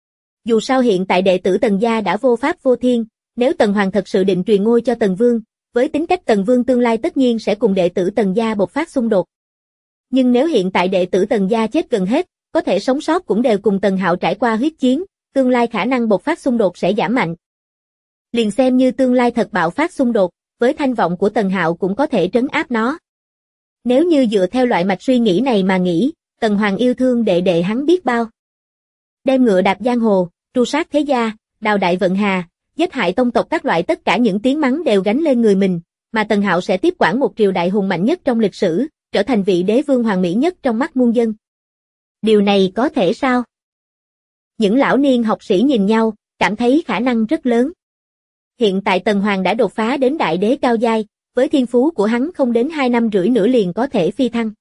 [SPEAKER 2] Dù sao hiện tại đệ tử Tần gia đã vô pháp vô thiên, nếu Tần Hoàng thật sự định truyền ngôi cho Tần Vương, với tính cách Tần Vương tương lai tất nhiên sẽ cùng đệ tử Tần gia bộc phát xung đột. Nhưng nếu hiện tại đệ tử Tần gia chết gần hết, có thể sống sót cũng đều cùng Tần Hạo trải qua huyết chiến, tương lai khả năng bộc phát xung đột sẽ giảm mạnh. Liền xem như tương lai thật bạo phát xung đột, với thanh vọng của Tần Hạo cũng có thể trấn áp nó. Nếu như dựa theo loại mạch suy nghĩ này mà nghĩ, Tần Hoàng yêu thương đệ đệ hắn biết bao. Đem ngựa đạp giang hồ, tru sát thế gia, đào đại vận hà, giết hại tông tộc các loại tất cả những tiếng mắng đều gánh lên người mình, mà Tần Hạo sẽ tiếp quản một triều đại hùng mạnh nhất trong lịch sử, trở thành vị đế vương hoàng mỹ nhất trong mắt muôn dân. Điều này có thể sao? Những lão niên học sĩ nhìn nhau, cảm thấy khả năng rất lớn. Hiện tại Tần Hoàng đã đột phá đến đại đế cao giai, với thiên phú của hắn không đến 2 năm rưỡi nữa liền có thể phi thăng.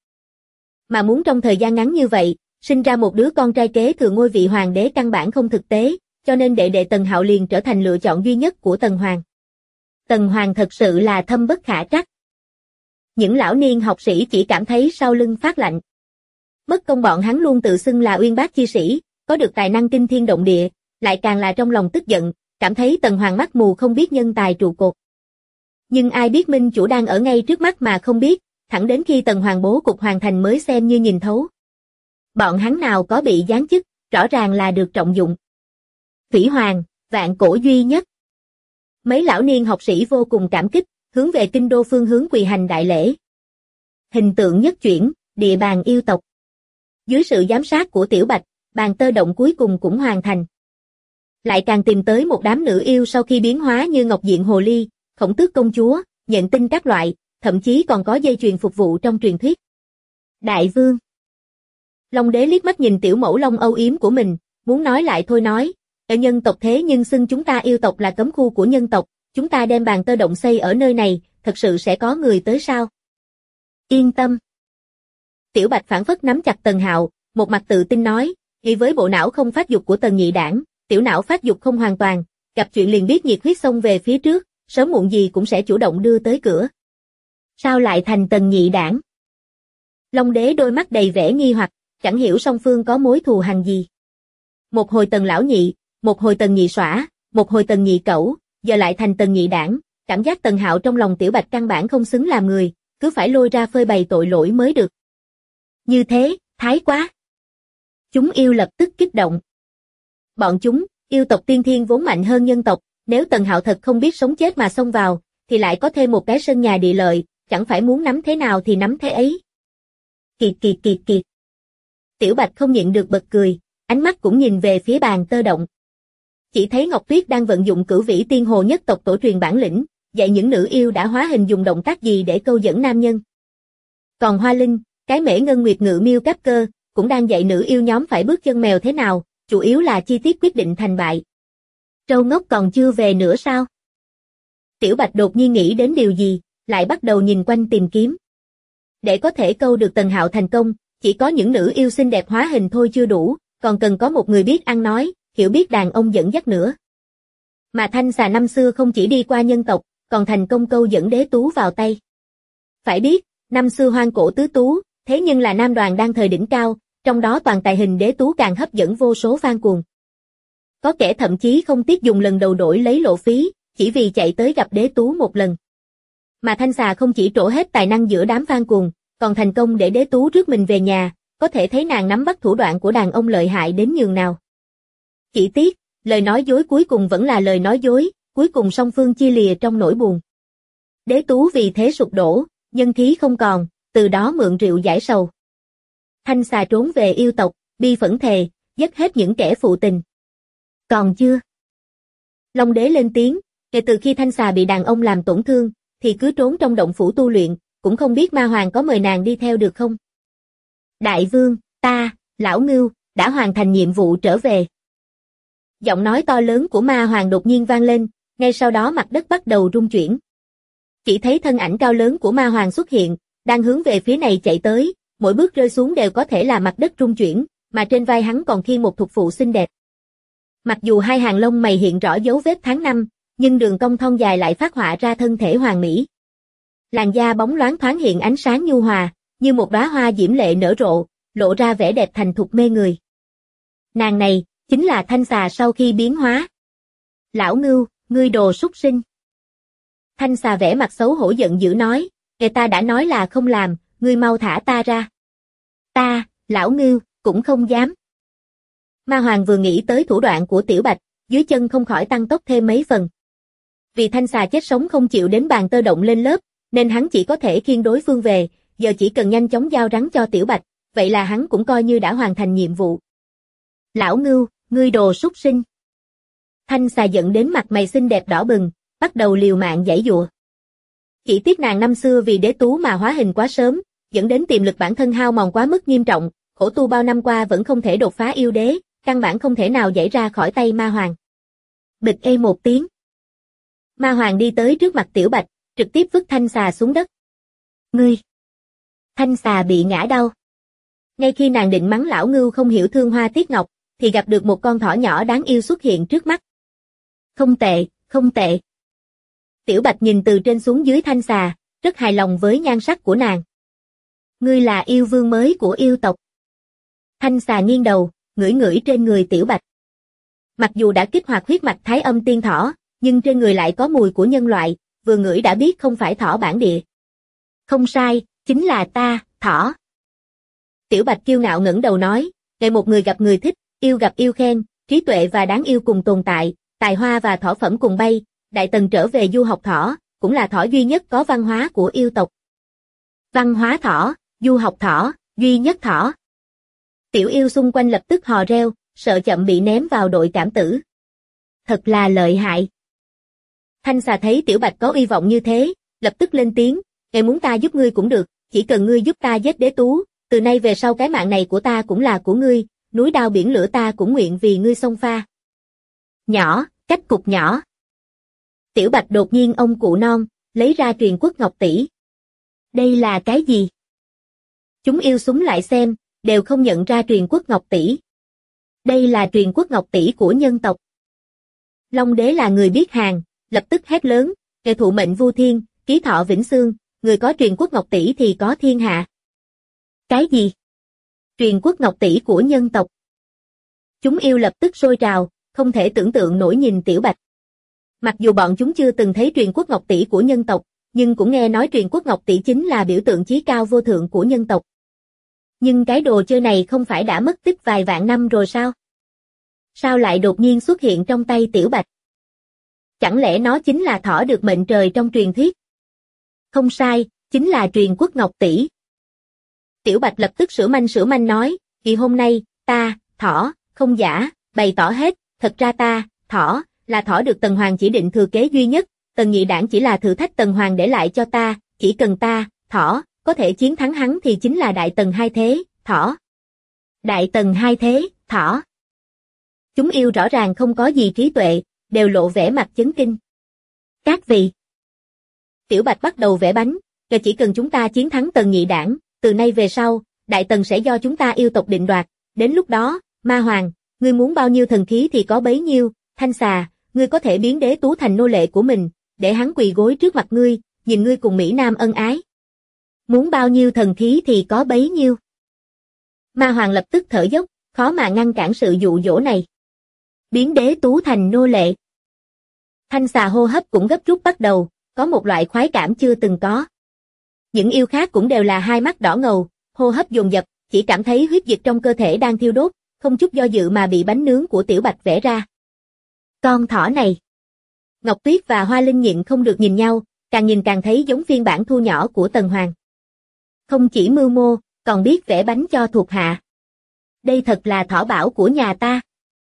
[SPEAKER 2] Mà muốn trong thời gian ngắn như vậy, sinh ra một đứa con trai kế thừa ngôi vị hoàng đế căn bản không thực tế, cho nên đệ đệ Tần Hạo liền trở thành lựa chọn duy nhất của Tần Hoàng. Tần Hoàng thật sự là thâm bất khả trắc. Những lão niên học sĩ chỉ cảm thấy sau lưng phát lạnh. Mất công bọn hắn luôn tự xưng là uyên bác chi sĩ, có được tài năng kinh thiên động địa, lại càng là trong lòng tức giận, cảm thấy Tần Hoàng mắt mù không biết nhân tài trụ cột. Nhưng ai biết minh chủ đang ở ngay trước mắt mà không biết, thẳng đến khi Tần Hoàng bố cục hoàn thành mới xem như nhìn thấu. Bọn hắn nào có bị giáng chức, rõ ràng là được trọng dụng. Thủy Hoàng, vạn cổ duy nhất. Mấy lão niên học sĩ vô cùng cảm kích, hướng về kinh đô phương hướng quỳ hành đại lễ. Hình tượng nhất chuyển, địa bàn yêu tộc. Dưới sự giám sát của Tiểu Bạch, bàn tơ động cuối cùng cũng hoàn thành. Lại càng tìm tới một đám nữ yêu sau khi biến hóa như Ngọc Diện Hồ Ly, Khổng Tước Công Chúa, Nhện Tinh các loại, thậm chí còn có dây chuyền phục vụ trong truyền thuyết. Đại vương. Long đế liếc mắt nhìn tiểu mẫu Long âu yếm của mình, muốn nói lại thôi nói, ở nhân tộc thế nhưng xưng chúng ta yêu tộc là cấm khu của nhân tộc, chúng ta đem bàn tơ động xây ở nơi này, thật sự sẽ có người tới sao? Yên tâm. Tiểu Bạch phản phất nắm chặt Tần Hạo, một mặt tự tin nói, nghĩ với bộ não không phát dục của Tần Nhị Đảng, tiểu não phát dục không hoàn toàn, gặp chuyện liền biết nhiệt huyết xông về phía trước, sớm muộn gì cũng sẽ chủ động đưa tới cửa. Sao lại thành Tần Nhị Đảng? Long đế đôi mắt đầy vẻ nghi hoặc, chẳng hiểu song phương có mối thù hằn gì. Một hồi Tần Lão Nhị, một hồi Tần Nhị Xõa, một hồi Tần Nhị Cẩu, giờ lại thành Tần Nhị Đảng, cảm giác Tần Hạo trong lòng Tiểu Bạch căn bản không xứng làm người, cứ phải lôi ra phơi bày tội lỗi mới được. Như thế, thái quá. Chúng yêu lập tức kích động. Bọn chúng, yêu tộc tiên thiên vốn mạnh hơn nhân tộc, nếu Tần Hạo thật không biết sống chết mà xông vào, thì lại có thêm một cái sân nhà địa lợi, chẳng phải muốn nắm thế nào thì nắm thế ấy. Kiệt kiệt kiệt kiệt. Tiểu Bạch không nhịn được bật cười, ánh mắt cũng nhìn về phía bàn tơ động. Chỉ thấy Ngọc Tuyết đang vận dụng Cửu Vĩ Tiên Hồ nhất tộc tổ truyền bản lĩnh, dạy những nữ yêu đã hóa hình dùng động tác gì để câu dẫn nam nhân. Còn Hoa Linh, cái mễ ngân nguyệt ngự miêu cáp cơ, cũng đang dạy nữ yêu nhóm phải bước chân mèo thế nào, chủ yếu là chi tiết quyết định thành bại. Trâu ngốc còn chưa về nữa sao? Tiểu Bạch đột nhiên nghĩ đến điều gì, lại bắt đầu nhìn quanh tìm kiếm. Để có thể câu được Tần Hạo thành công, chỉ có những nữ yêu xinh đẹp hóa hình thôi chưa đủ, còn cần có một người biết ăn nói, hiểu biết đàn ông dẫn dắt nữa. Mà Thanh Xà năm xưa không chỉ đi qua nhân tộc, còn thành công câu dẫn đế tú vào tay. Phải biết, năm xưa hoang cổ tứ tú, thế nhưng là nam đoàn đang thời đỉnh cao, trong đó toàn tài hình đế tú càng hấp dẫn vô số fan cuồng. Có kẻ thậm chí không tiếc dùng lần đầu đổi lấy lộ phí, chỉ vì chạy tới gặp đế tú một lần. Mà Thanh Xà không chỉ trổ hết tài năng giữa đám fan cuồng, còn thành công để đế tú rước mình về nhà, có thể thấy nàng nắm bắt thủ đoạn của đàn ông lợi hại đến nhường nào. Chỉ tiếc, lời nói dối cuối cùng vẫn là lời nói dối, cuối cùng song phương chia lìa trong nỗi buồn. Đế tú vì thế sụp đổ, nhân khí không còn, từ đó mượn rượu giải sầu. Thanh Xà trốn về yêu tộc, bi phẫn thề, giết hết những kẻ phụ tình. Còn chưa. Long đế lên tiếng, kể từ khi Thanh Xà bị đàn ông làm tổn thương, thì cứ trốn trong động phủ tu luyện, cũng không biết Ma Hoàng có mời nàng đi theo được không. Đại vương, ta, Lão Ngưu, đã hoàn thành nhiệm vụ trở về. Giọng nói to lớn của Ma Hoàng đột nhiên vang lên, ngay sau đó mặt đất bắt đầu rung chuyển. Chỉ thấy thân ảnh cao lớn của Ma Hoàng xuất hiện, đang hướng về phía này chạy tới, mỗi bước rơi xuống đều có thể là mặt đất rung chuyển, mà trên vai hắn còn khiêng một thục phụ xinh đẹp. Mặc dù hai hàng lông mày hiện rõ dấu vết tháng năm, nhưng đường cong thon dài lại phát họa ra thân thể hoàn mỹ. Làn da bóng loáng thoáng hiện ánh sáng nhu hòa, như một đóa hoa diễm lệ nở rộ, lộ ra vẻ đẹp thành thục mê người. Nàng này, chính là Thanh Xà sau khi biến hóa. Lão Ngưu, ngươi đồ súc sinh. Thanh Xà vẻ mặt xấu hổ giận dữ nói, người ta đã nói là không làm, ngươi mau thả ta ra. Ta, Lão Ngưu, cũng không dám. Ma Hoàng vừa nghĩ tới thủ đoạn của Tiểu Bạch, dưới chân không khỏi tăng tốc thêm mấy phần. Vì Thanh Xà chết sống không chịu đến bàn tơ động lên lớp, nên hắn chỉ có thể khiêng đối phương về, giờ chỉ cần nhanh chóng giao rắn cho Tiểu Bạch, vậy là hắn cũng coi như đã hoàn thành nhiệm vụ. Lão Ngưu, ngươi đồ súc sinh. Thanh Xà giận đến mặt mày xinh đẹp đỏ bừng, bắt đầu liều mạng giãy giụa. Chỉ tiếc nàng năm xưa vì đế tú mà hóa hình quá sớm, dẫn đến tiềm lực bản thân hao mòn quá mức nghiêm trọng, khổ tu bao năm qua vẫn không thể đột phá yêu đế, căn bản không thể nào giãy ra khỏi tay Ma Hoàng. Bịch ê một tiếng. Ma Hoàng đi tới trước mặt Tiểu Bạch, trực tiếp vứt Thanh Xà xuống đất. Ngươi! Thanh Xà bị ngã đau. Ngay khi nàng định mắng Lão Ngưu không hiểu thương hoa tiếc ngọc, thì gặp được một con thỏ nhỏ đáng yêu xuất hiện trước mắt. Không tệ, không tệ. Tiểu Bạch nhìn từ trên xuống dưới Thanh Xà, rất hài lòng với nhan sắc của nàng. Ngươi là yêu vương mới của yêu tộc. Thanh xà nghiêng đầu, ngửi ngửi trên người Tiểu Bạch. Mặc dù đã kích hoạt huyết mạch Thái Âm tiên thỏ, nhưng trên người lại có mùi của nhân loại, vừa ngửi đã biết không phải thỏ bản địa. Không sai, chính là ta, thỏ. Tiểu Bạch kiêu ngạo ngẩng đầu nói, ngày một người gặp người thích, yêu gặp yêu khen, trí tuệ và đáng yêu cùng tồn tại, tài hoa và thỏ phẩm cùng bay, Đại Tần trở về du học thỏ, cũng là thỏ duy nhất có văn hóa của yêu tộc. Văn hóa thỏ, du học thỏ, duy nhất thỏ. Tiểu yêu xung quanh lập tức hò reo, sợ chậm bị ném vào đội cảm tử. Thật là lợi hại. Thanh xà thấy Tiểu Bạch có uy vọng như thế, lập tức lên tiếng, ngày muốn ta giúp ngươi cũng được, chỉ cần ngươi giúp ta giết đế tú, từ nay về sau cái mạng này của ta cũng là của ngươi, núi đao biển lửa ta cũng nguyện vì ngươi xông pha. Nhỏ, cách cục nhỏ. Tiểu Bạch đột nhiên ông cụ non, lấy ra truyền quốc ngọc tỷ. Đây là cái gì? Chúng yêu súng lại xem, đều không nhận ra truyền quốc ngọc tỷ. Đây là truyền quốc ngọc tỷ của nhân tộc. Long đế là người biết hàng, lập tức hét lớn, kẻ thụ mệnh vu thiên, ký thọ vĩnh xương, người có truyền quốc ngọc tỷ thì có thiên hạ. Cái gì? Truyền quốc ngọc tỷ của nhân tộc. Chúng yêu lập tức sôi trào, không thể tưởng tượng nổi nhìn Tiểu Bạch. Mặc dù bọn chúng chưa từng thấy truyền quốc ngọc tỷ của nhân tộc, nhưng cũng nghe nói truyền quốc ngọc tỷ chính là biểu tượng chí cao vô thượng của nhân tộc. Nhưng cái đồ chơi này không phải đã mất tích vài vạn năm rồi sao? Sao lại đột nhiên xuất hiện trong tay Tiểu Bạch? Chẳng lẽ nó chính là thỏ được mệnh trời trong truyền thuyết? Không sai, chính là truyền quốc ngọc tỷ. Tiểu Bạch lập tức sửa manh nói, vì hôm nay, ta, thỏ, không giả, bày tỏ hết, thật ra ta, thỏ, là thỏ được Tần Hoàng chỉ định thừa kế duy nhất, Tần Nhị Đảng chỉ là thử thách Tần Hoàng để lại cho ta, chỉ cần ta, thỏ, có thể chiến thắng hắn thì chính là Đại Tần hai thế, thỏ. Đại Tần hai thế, thỏ. Chúng yêu rõ ràng không có gì trí tuệ, đều lộ vẻ mặt chấn kinh. Các vị. Tiểu Bạch bắt đầu vẽ bánh, và chỉ cần chúng ta chiến thắng Tần Nhị Đảng, từ nay về sau, Đại Tần sẽ do chúng ta yêu tộc định đoạt, đến lúc đó, Ma Hoàng, ngươi muốn bao nhiêu thần khí thì có bấy nhiêu, Thanh xà, ngươi có thể biến đế tú thành nô lệ của mình, để hắn quỳ gối trước mặt ngươi, nhìn ngươi cùng Mỹ Nam ân ái. Muốn bao nhiêu thần khí thì có bấy nhiêu. Ma Hoàng lập tức thở dốc, khó mà ngăn cản sự dụ dỗ này. Biến đế tú thành nô lệ. Thanh xà hô hấp cũng gấp rút bắt đầu, có một loại khoái cảm chưa từng có. Những yêu khác cũng đều là hai mắt đỏ ngầu, hô hấp dồn dập, chỉ cảm thấy huyết dịch trong cơ thể đang thiêu đốt, không chút do dự mà bị bánh nướng của Tiểu Bạch vẽ ra. Con thỏ này. Ngọc Tuyết và Hoa Linh nhịn không được nhìn nhau, càng nhìn càng thấy giống phiên bản thu nhỏ của Tần Hoàng. Không chỉ mưu mô, còn biết vẽ bánh cho thuộc hạ. Đây thật là thỏ bảo của nhà ta.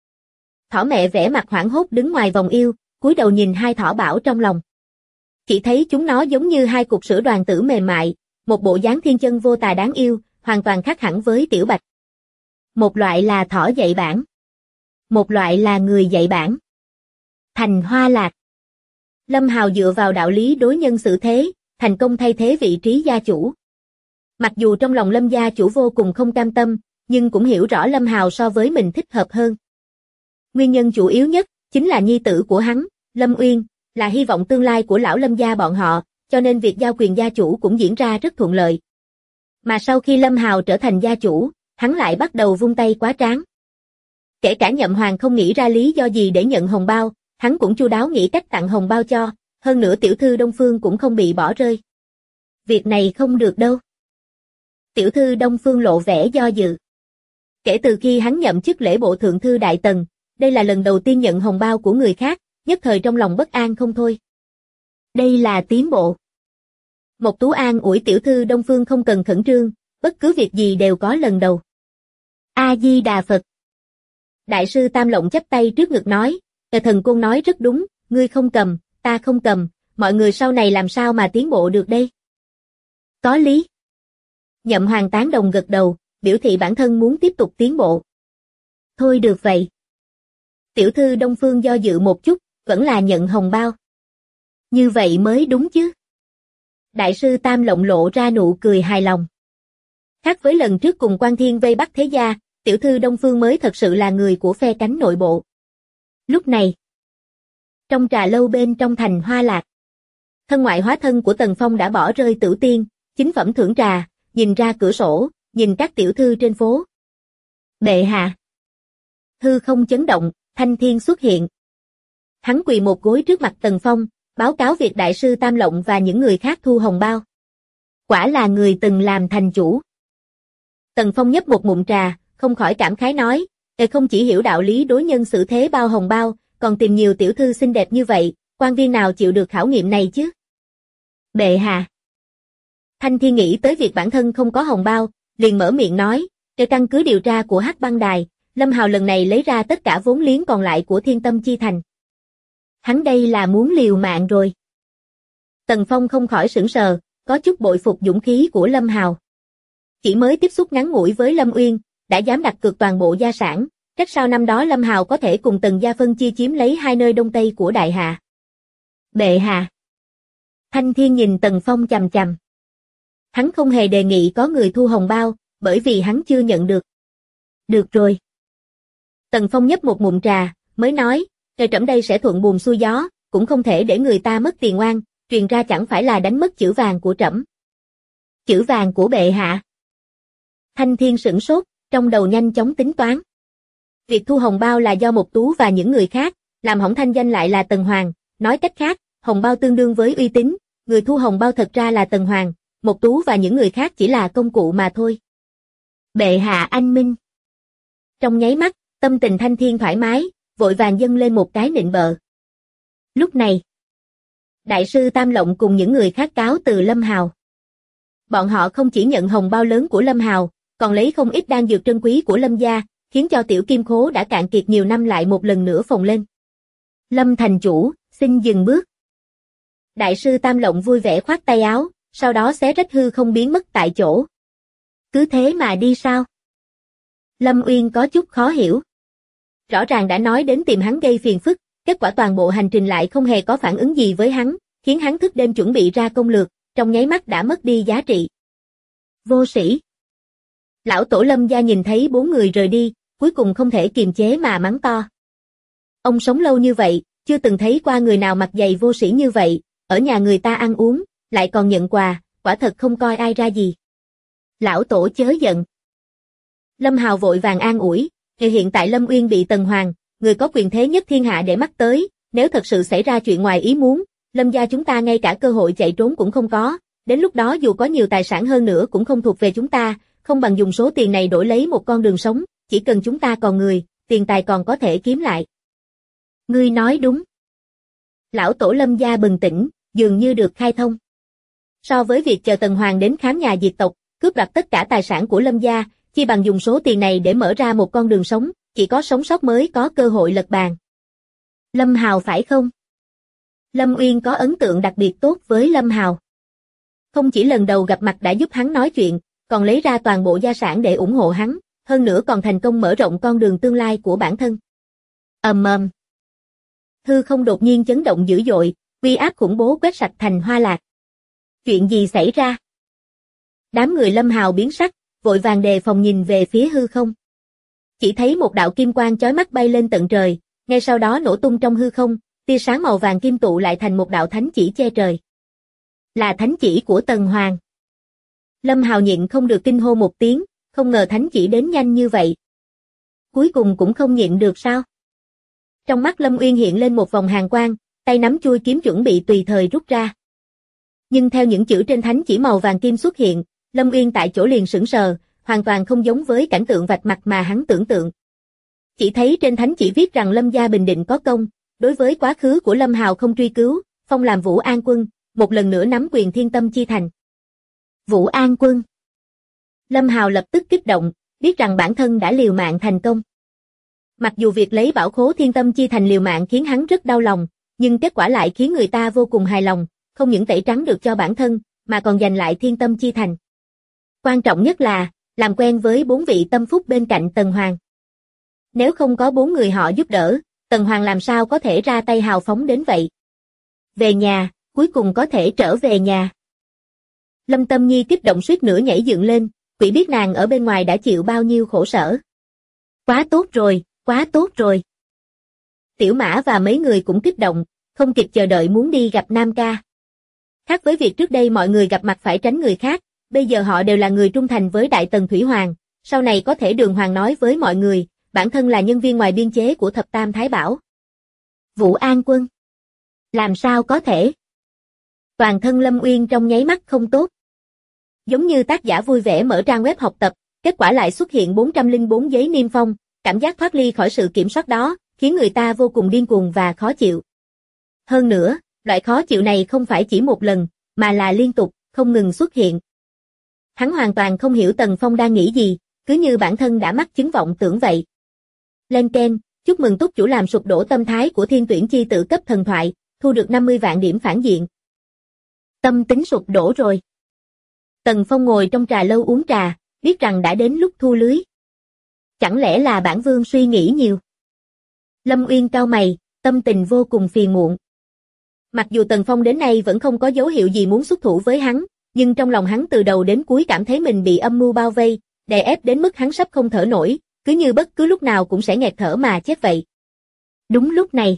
[SPEAKER 2] Thỏ mẹ vẻ mặt hoảng hốt đứng ngoài vòng yêu, cúi đầu nhìn hai thỏ bảo trong lòng. Chỉ thấy chúng nó giống như hai cục sữa đoàn tử mềm mại, một bộ dáng thiên chân vô tà đáng yêu, hoàn toàn khác hẳn với Tiểu Bạch. Một loại là thỏ dạy bản. Một loại là người dạy bản. Thành Hoa Lạc. Lâm Hào dựa vào đạo lý đối nhân xử thế, thành công thay thế vị trí gia chủ. Mặc dù trong lòng Lâm gia chủ vô cùng không cam tâm, nhưng cũng hiểu rõ Lâm Hào so với mình thích hợp hơn. Nguyên nhân chủ yếu nhất, chính là nhi tử của hắn, Lâm Uyên, là hy vọng tương lai của lão Lâm gia bọn họ, cho nên việc giao quyền gia chủ cũng diễn ra rất thuận lợi. Mà sau khi Lâm Hào trở thành gia chủ, hắn lại bắt đầu vung tay quá tráng. Kể cả Nhậm Hoàng không nghĩ ra lý do gì để nhận hồng bao, hắn cũng chu đáo nghĩ cách tặng hồng bao cho, hơn nữa tiểu thư Đông Phương cũng không bị bỏ rơi. Việc này không được đâu. Tiểu thư Đông Phương lộ vẻ do dự. Kể từ khi hắn nhậm chức lễ bộ thượng thư Đại Tần, đây là lần đầu tiên nhận hồng bao của người khác, nhất thời trong lòng bất an không thôi. Đây là tiến bộ. Mộc Tú an ủi tiểu thư Đông Phương không cần khẩn trương, bất cứ việc gì đều có lần đầu. A Di Đà Phật. Đại sư Tam Lộng chắp tay trước ngực nói, thần côn nói rất đúng, ngươi không cầm, ta không cầm, mọi người sau này làm sao mà tiến bộ được đây? Có lý. Nhậm Hoàng tán đồng gật đầu, biểu thị bản thân muốn tiếp tục tiến bộ. Thôi được vậy. Tiểu thư Đông Phương do dự một chút, vẫn là nhận hồng bao. Như vậy mới đúng chứ. Đại sư Tam Lộng lộ ra nụ cười hài lòng. Khác với lần trước cùng Quan Thiên vây bắt thế gia, tiểu thư Đông Phương mới thật sự là người của phe cánh nội bộ. Lúc này, trong trà lâu bên trong thành Hoa Lạc, Thân ngoại hóa thân của Tần Phong đã bỏ rơi Tửu Tiên, chính phẩm thưởng trà, nhìn ra cửa sổ, nhìn các tiểu thư trên phố. Bệ hạ. Hư không chấn động, Thanh Thiên xuất hiện. Hắn quỳ một gối trước mặt Tần Phong, báo cáo việc đại sư Tam Lộng và những người khác thu hồng bao. Quả là người từng làm thành chủ. Tần Phong nhấp một ngụm trà, không khỏi cảm khái nói, không chỉ hiểu đạo lý đối nhân xử thế bao hồng bao, còn tìm nhiều tiểu thư xinh đẹp như vậy, quan viên nào chịu được khảo nghiệm này chứ? Bệ hạ. Thanh Thiên nghĩ tới việc bản thân không có hồng bao, liền mở miệng nói, căn cứ điều tra của Hắc Băng Đài, Lâm Hào lần này lấy ra tất cả vốn liếng còn lại của Thiên Tâm Chi Thành. Hắn đây là muốn liều mạng rồi. Tần Phong không khỏi sửng sờ, có chút bội phục dũng khí của Lâm Hào. Chỉ mới tiếp xúc ngắn ngủi với Lâm Uyên, đã dám đặt cược toàn bộ gia sản, trách sao năm đó Lâm Hào có thể cùng Tần gia phân chia chiếm lấy hai nơi đông tây của đại hạ. Bệ hạ. Thanh Thiên nhìn Tần Phong chằm chằm. Hắn không hề đề nghị có người thu hồng bao, bởi vì hắn chưa nhận được. Được rồi. Tần Phong nhấp một ngụm trà, mới nói, trẫm đây sẽ thuận buồm xuôi gió, cũng không thể để người ta mất tiền oan, truyền ra chẳng phải là đánh mất chữ vàng của trẫm. Chữ vàng của bệ hạ. Thanh Thiên sửng sốt, trong đầu nhanh chóng tính toán. Việc thu hồng bao là do Mộc Tú và những người khác, làm hỏng thanh danh lại là Tần Hoàng, nói cách khác, hồng bao tương đương với uy tín, người thu hồng bao thật ra là Tần Hoàng, Mộc Tú và những người khác chỉ là công cụ mà thôi. Bệ hạ anh minh. Trong nháy mắt, tâm tình Thanh Thiên thoải mái, vội vàng dâng lên một cái nịnh bợ. Lúc này, đại sư Tam Lộng cùng những người khác cáo từ Lâm Hào. Bọn họ không chỉ nhận hồng bao lớn của Lâm Hào, còn lấy không ít đan dược trân quý của Lâm gia, khiến cho tiểu kim khố đã cạn kiệt nhiều năm lại một lần nữa phồng lên. Lâm thành chủ, xin dừng bước. Đại sư Tam Lộng vui vẻ khoát tay áo, sau đó xé rách hư không biến mất tại chỗ. Cứ thế mà đi sao? Lâm Uyên có chút khó hiểu. Rõ ràng đã nói đến tìm hắn gây phiền phức, kết quả toàn bộ hành trình lại không hề có phản ứng gì với hắn, khiến hắn thức đêm chuẩn bị ra công lược, trong nháy mắt đã mất đi giá trị. Vô sĩ. Lão tổ Lâm gia nhìn thấy 4 người rời đi, cuối cùng không thể kiềm chế mà mắng to. Ông sống lâu như vậy, chưa từng thấy qua người nào mặc giày vô sĩ như vậy, ở nhà người ta ăn uống, lại còn nhận quà, quả thật không coi ai ra gì. Lão tổ chớ giận. Lâm Hào vội vàng an ủi, hiện tại Lâm Uyên bị Tần Hoàng, người có quyền thế nhất thiên hạ để mắt tới, nếu thật sự xảy ra chuyện ngoài ý muốn, Lâm gia chúng ta ngay cả cơ hội chạy trốn cũng không có, đến lúc đó dù có nhiều tài sản hơn nữa cũng không thuộc về chúng ta, không bằng dùng số tiền này đổi lấy một con đường sống, chỉ cần chúng ta còn người, tiền tài còn có thể kiếm lại. Ngươi nói đúng. Lão tổ Lâm gia bừng tỉnh, dường như được khai thông. So với việc chờ Tần Hoàng đến khám nhà diệt tộc, cướp đoạt tất cả tài sản của Lâm gia, chi bằng dùng số tiền này để mở ra một con đường sống, chỉ có sống sót mới có cơ hội lật bàn. Lâm Hào phải không? Lâm Uyên có ấn tượng đặc biệt tốt với Lâm Hào. Không chỉ lần đầu gặp mặt đã giúp hắn nói chuyện, còn lấy ra toàn bộ gia sản để ủng hộ hắn, hơn nữa còn thành công mở rộng con đường tương lai của bản thân. Ầm ầm. Hư không đột nhiên chấn động dữ dội, uy áp khủng bố quét sạch thành hoa lạc. Chuyện gì xảy ra? Đám người Lâm Hào biến sắc, vội vàng đề phòng nhìn về phía hư không. Chỉ thấy một đạo kim quang chói mắt bay lên tận trời, ngay sau đó nổ tung trong hư không, tia sáng màu vàng kim tụ lại thành một đạo thánh chỉ che trời. Là thánh chỉ của Tần Hoàng. Lâm Hào nhịn không được kinh hô một tiếng, không ngờ thánh chỉ đến nhanh như vậy. Cuối cùng cũng không nhịn được sao? Trong mắt Lâm Uyên hiện lên một vòng hàn quang, tay nắm chuôi kiếm chuẩn bị tùy thời rút ra. Nhưng theo những chữ trên thánh chỉ màu vàng kim xuất hiện, Lâm Uyên tại chỗ liền sững sờ, hoàn toàn không giống với cảnh tượng vạch mặt mà hắn tưởng tượng. Chỉ thấy trên thánh chỉ viết rằng Lâm gia bình định có công, đối với quá khứ của Lâm Hào không truy cứu, phong làm Vũ An Quân, một lần nữa nắm quyền Thiên Tâm Chi Thành. Vũ An Quân. Lâm Hào lập tức kích động, biết rằng bản thân đã liều mạng thành công. Mặc dù việc lấy bảo khố Thiên Tâm Chi Thành liều mạng khiến hắn rất đau lòng, nhưng kết quả lại khiến người ta vô cùng hài lòng, không những tẩy trắng được cho bản thân, mà còn giành lại Thiên Tâm Chi Thành. Quan trọng nhất là, làm quen với 4 vị tâm phúc bên cạnh Tần Hoàng. Nếu không có 4 người họ giúp đỡ, Tần Hoàng làm sao có thể ra tay hào phóng đến vậy? Về nhà, cuối cùng có thể trở về nhà. Lâm Tâm Nhi kích động suýt nữa nhảy dựng lên, quỷ biết nàng ở bên ngoài đã chịu bao nhiêu khổ sở. Quá tốt rồi, quá tốt rồi. Tiểu Mã và mấy người cũng kích động, không kịp chờ đợi muốn đi gặp Nam ca. Khác với việc trước đây mọi người gặp mặt phải tránh người khác, bây giờ họ đều là người trung thành với Đại Tần Thủy Hoàng, sau này có thể đường hoàng nói với mọi người, bản thân là nhân viên ngoài biên chế của Thập Tam Thái Bảo. Vũ An Quân. Làm sao có thể? Toàn thân Lâm Uyên trong nháy mắt không tốt. Giống như tác giả vui vẻ mở trang web học tập, kết quả lại xuất hiện 404 giấy niêm phong, cảm giác thoát ly khỏi sự kiểm soát đó, khiến người ta vô cùng điên cuồng và khó chịu. Hơn nữa, loại khó chịu này không phải chỉ một lần, mà là liên tục, không ngừng xuất hiện. Hắn hoàn toàn không hiểu Tần Phong đang nghĩ gì, cứ như bản thân đã mắc chứng vọng tưởng vậy. Lên keng, chúc mừng túc chủ làm sụp đổ tâm thái của thiên tuyển chi tử cấp thần thoại, thu được 50 vạn điểm phản diện. Tâm tính sụp đổ rồi. Tần Phong ngồi trong trà lâu uống trà, biết rằng đã đến lúc thu lưới. Chẳng lẽ là bản vương suy nghĩ nhiều? Lâm Uyên cau mày, tâm tình vô cùng phiền muộn. Mặc dù Tần Phong đến nay vẫn không có dấu hiệu gì muốn xuất thủ với hắn, nhưng trong lòng hắn từ đầu đến cuối cảm thấy mình bị âm mưu bao vây, đè ép đến mức hắn sắp không thở nổi, cứ như bất cứ lúc nào cũng sẽ nghẹt thở mà chết vậy. Đúng lúc này,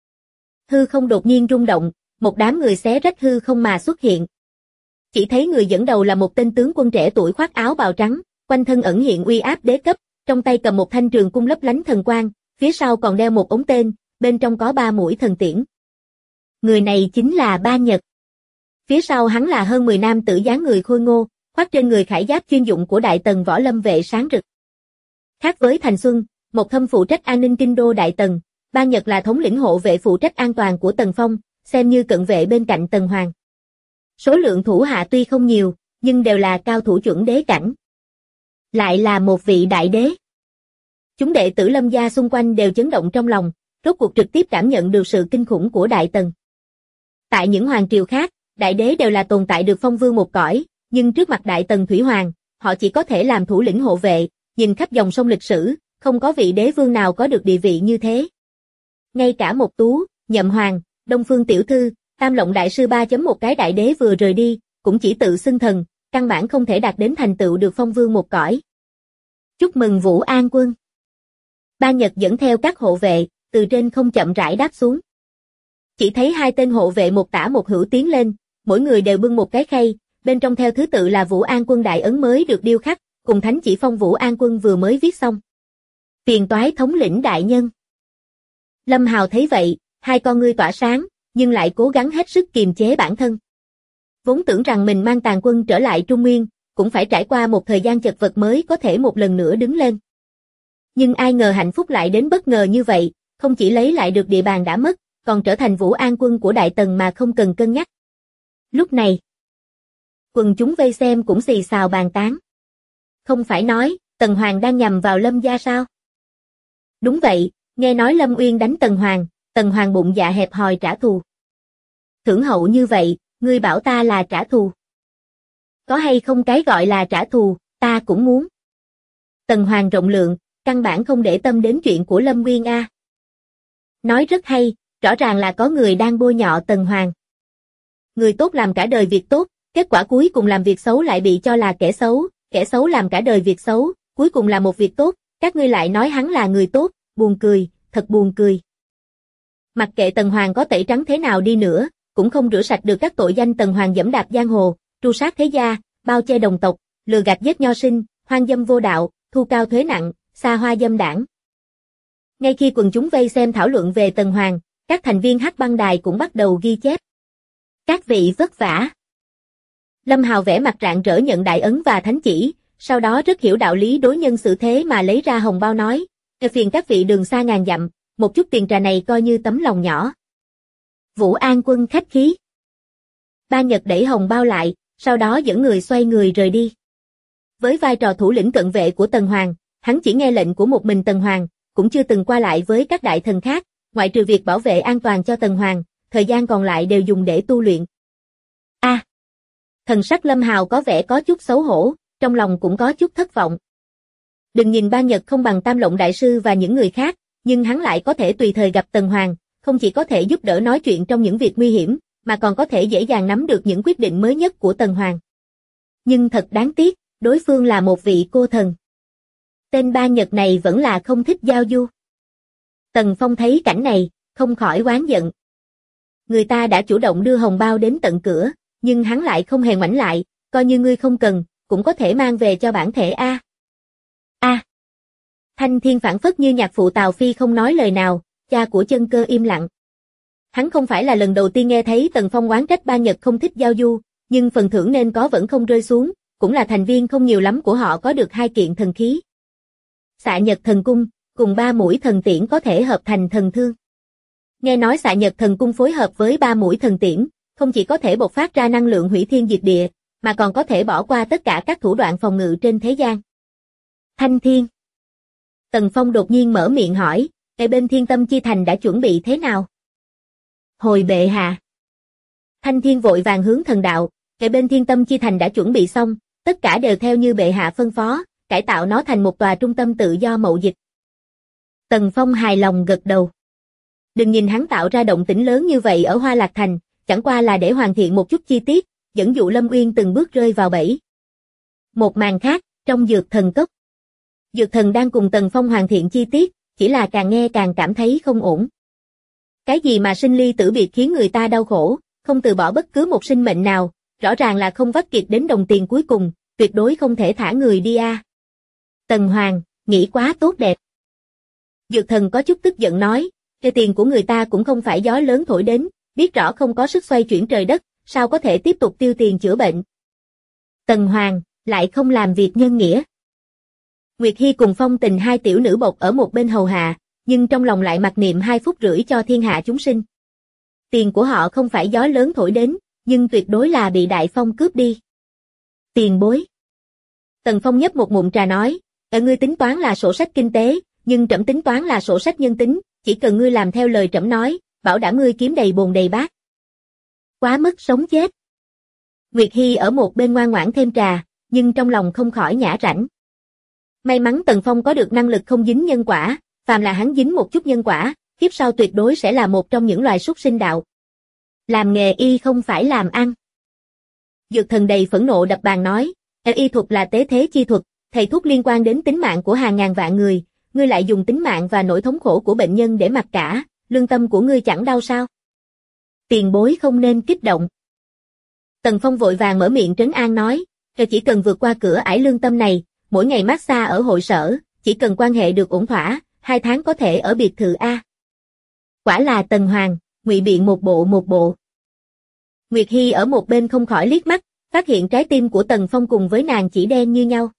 [SPEAKER 2] hư không đột nhiên rung động, một đám người xé rách hư không mà xuất hiện. Chỉ thấy người dẫn đầu là một tên tướng quân trẻ tuổi khoác áo bào trắng, quanh thân ẩn hiện uy áp đế cấp, trong tay cầm một thanh trường cung lấp lánh thần quang, phía sau còn đeo một ống tên, bên trong có 3 mũi thần tiễn. Người này chính là Ba Nhật. Phía sau hắn là hơn 10 nam tử dáng người khôi ngô, khoác trên người khải giáp chuyên dụng của Đại Tần Võ Lâm vệ sáng rực. Khác với Thành Xuân, một thâm phụ trách an ninh kinh đô Đại Tần, Ba Nhật là thống lĩnh hộ vệ phụ trách an toàn của Tần Phong, xem như cận vệ bên cạnh Tần Hoàng. Số lượng thủ hạ tuy không nhiều, nhưng đều là cao thủ chuẩn đế cảnh. Lại là một vị đại đế. Chúng đệ tử Lâm gia xung quanh đều chấn động trong lòng, rốt cuộc trực tiếp cảm nhận được sự kinh khủng của Đại Tần. Tại những hoàng triều khác, đại đế đều là tồn tại được phong vương một cõi, nhưng trước mặt Đại Tần Thủy Hoàng, họ chỉ có thể làm thủ lĩnh hộ vệ, nhìn khắp dòng sông lịch sử, không có vị đế vương nào có được địa vị như thế. Ngay cả Mộc Tú, Nhậm Hoàng, Đông Phương Tiểu Thư, Tam Lộng Đại Sư 3.1 cái đại đế vừa rời đi, cũng chỉ tự xưng thần, căn bản không thể đạt đến thành tựu được phong vương một cõi. Chúc mừng Vũ An Quân. Ba Nhật dẫn theo các hộ vệ, từ trên không chậm rãi đáp xuống. Chỉ thấy 2 tên hộ vệ một tả một hữu tiến lên, mỗi người đều bưng một cái khay, bên trong theo thứ tự là Vũ An Quân đại ấn mới được điêu khắc, cùng thánh chỉ phong Vũ An Quân vừa mới viết xong. Phiền toái thống lĩnh đại nhân. Lâm Hào thấy vậy, 2 con ngươi tỏa sáng, nhưng lại cố gắng hết sức kiềm chế bản thân. Vốn tưởng rằng mình mang tàn quân trở lại Trung Nguyên, cũng phải trải qua một thời gian chật vật mới có thể một lần nữa đứng lên. Nhưng ai ngờ hạnh phúc lại đến bất ngờ như vậy, không chỉ lấy lại được địa bàn đã mất, còn trở thành Vũ An Quân của Đại Tần mà không cần cân nhắc. Lúc này, quần chúng vây xem cũng xì xào bàn tán. Không phải nói, Tần Hoàng đang nhằm vào Lâm gia sao? Đúng vậy, nghe nói Lâm Uyên đánh Tần Hoàng bụng dạ hẹp hòi trả thù. Thưởng hậu như vậy, ngươi bảo ta là trả thù. Có hay không cái gọi là trả thù, ta cũng muốn. Tần Hoàng rộng lượng, căn bản không để tâm đến chuyện của Lâm Uyên a. Nói rất hay, rõ ràng là có người đang bôi nhọ Tần Hoàng. Người tốt làm cả đời việc tốt, kết quả cuối cùng làm việc xấu lại bị cho là kẻ xấu làm cả đời việc xấu, cuối cùng là một việc tốt, các ngươi lại nói hắn là người tốt, buồn cười, thật buồn cười. Mặc kệ Tần Hoàng có tẩy trắng thế nào đi nữa, cũng không rửa sạch được các tội danh Tần Hoàng dẫm đạp giang hồ, tru sát thế gia, bao che đồng tộc, lừa gạt giết nho sinh, hoang dâm vô đạo, thu cao thuế nặng, xa hoa dâm đảng. Ngay khi quần chúng vây xem thảo luận về Tần Hoàng, các thành viên Hắc Băng Đài cũng bắt đầu ghi chép. Các vị vất vả. Lâm Hào vẽ mặt rạng rỡ nhận đại ấn và thánh chỉ, sau đó rất hiểu đạo lý đối nhân xử thế mà lấy ra hồng bao nói, phiền các vị đường xa ngàn dặm, một chút tiền trà này coi như tấm lòng nhỏ. Vũ An Quân khách khí. Ba Nhật đẩy hồng bao lại, sau đó dẫn người xoay người rời đi. Với vai trò thủ lĩnh cận vệ của Tần Hoàng, hắn chỉ nghe lệnh của một mình Tần Hoàng, cũng chưa từng qua lại với các đại thần khác, ngoại trừ việc bảo vệ an toàn cho Tần Hoàng, thời gian còn lại đều dùng để tu luyện. Thần sắc Lâm Hào có vẻ có chút xấu hổ, trong lòng cũng có chút thất vọng. Đừng nhìn Ba Nhật không bằng Tam Lộng Đại Sư và những người khác, nhưng hắn lại có thể tùy thời gặp Tần Hoàng, không chỉ có thể giúp đỡ nói chuyện trong những việc nguy hiểm, mà còn có thể dễ dàng nắm được những quyết định mới nhất của Tần Hoàng. Nhưng thật đáng tiếc, đối phương là một vị cô thần. Tên Ba Nhật này vẫn là không thích giao du. Tần Phong thấy cảnh này, không khỏi oán giận. Người ta đã chủ động đưa hồng bao đến tận cửa, nhưng hắn lại không hề ngoảnh lại, coi như ngươi không cần, cũng có thể mang về cho bản thể a. A. Thanh Thiên phảng phất như nhạc phụ Tào Phi không nói lời nào, cha của Chân Cơ im lặng. Hắn không phải là lần đầu tiên nghe thấy Tần Phong oán trách Ban Nhật không thích giao du, nhưng phần thưởng nên có vẫn không rơi xuống, cũng là thành viên không nhiều lắm của họ có được 2 kiện thần khí. Xạ Nhật Thần Cung, cùng 3 mũi thần tiễn có thể hợp thành thần thương. Nghe nói Xạ Nhật Thần Cung phối hợp với 3 mũi thần tiễn, không chỉ có thể bộc phát ra năng lượng hủy thiên diệt địa, mà còn có thể bỏ qua tất cả các thủ đoạn phòng ngự trên thế gian. Thanh Thiên. Tần Phong đột nhiên mở miệng hỏi, cái bên Thiên Tâm Chi Thành đã chuẩn bị thế nào? Hồi bệ hạ. Thanh Thiên vội vàng hướng thần đạo, cái bên Thiên Tâm Chi Thành đã chuẩn bị xong, tất cả đều theo như bệ hạ phân phó, cải tạo nó thành một tòa trung tâm tự do mậu dịch. Tần Phong hài lòng gật đầu. Đừng nhìn hắn tạo ra động tĩnh lớn như vậy ở Hoa Lạc Thành, chẳng qua là để hoàn thiện một chút chi tiết, dẫn dụ Lâm Uyên từng bước rơi vào bẫy. Một màn khác, trong Dược Thần Cốc. Dược Thần đang cùng Tần Phong hoàn thiện chi tiết, chỉ là càng nghe càng cảm thấy không ổn. Cái gì mà sinh ly tử biệt khiến người ta đau khổ, không từ bỏ bất cứ một sinh mệnh nào, rõ ràng là không vắt kiệt đến đồng tiền cuối cùng, tuyệt đối không thể thả người đi a. Tần Hoàng, nghĩ quá tốt đẹp. Dược Thần có chút tức giận nói, cái tiền của người ta cũng không phải gió lớn thổi đến, biết rõ không có sức xoay chuyển trời đất, sao có thể tiếp tục tiêu tiền chữa bệnh. Tần Hoàng, lại không làm việc nhân nghĩa. Nguyệt Hy cùng Phong Tình 2 tiểu nữ bột ở một bên hầu hạ, nhưng trong lòng lại mặc niệm 2 phút rưỡi cho thiên hạ chúng sinh. Tiền của họ không phải gió lớn thổi đến, nhưng tuyệt đối là bị Đại Phong cướp đi. Tiền bối. Tần Phong nhấp một ngụm trà nói, ngươi tính toán là sổ sách kinh tế, nhưng trẫm tính toán là sổ sách nhân tính, chỉ cần ngươi làm theo lời trẫm nói, bảo đảm ngươi kiếm đầy bồn đầy bát. Quá mức sống chết. Nguyệt Hy ở một bên ngoan ngoãn thêm trà, nhưng trong lòng không khỏi nhã rãnh. May mắn Tần Phong có được năng lực không dính nhân quả, phàm là hắn dính một chút nhân quả, kiếp sau tuyệt đối sẽ là một trong những loài súc sinh đạo. Làm nghề y không phải làm ăn. Dược Thần đầy phẫn nộ đập bàn nói, y thuật là tế thế chi thuật, thầy thuốc liên quan đến tính mạng của hàng ngàn vạn người, ngươi lại dùng tính mạng và nỗi thống khổ của bệnh nhân để mặc cả, lương tâm của ngươi chẳng đau sao? Tiền bối không nên kích động. Tần Phong vội vàng mở miệng trấn an nói, chỉ cần vượt qua cửa ải lương tâm này, mỗi ngày massage ở hội sở, chỉ cần quan hệ được ổn thỏa, 2 tháng có thể ở biệt thự A. Quả là Tần Hoàng, ngụy biện một bộ. Nguyệt Hy ở một bên không khỏi liếc mắt, phát hiện trái tim của Tần Phong cùng với nàng chỉ đen như nhau.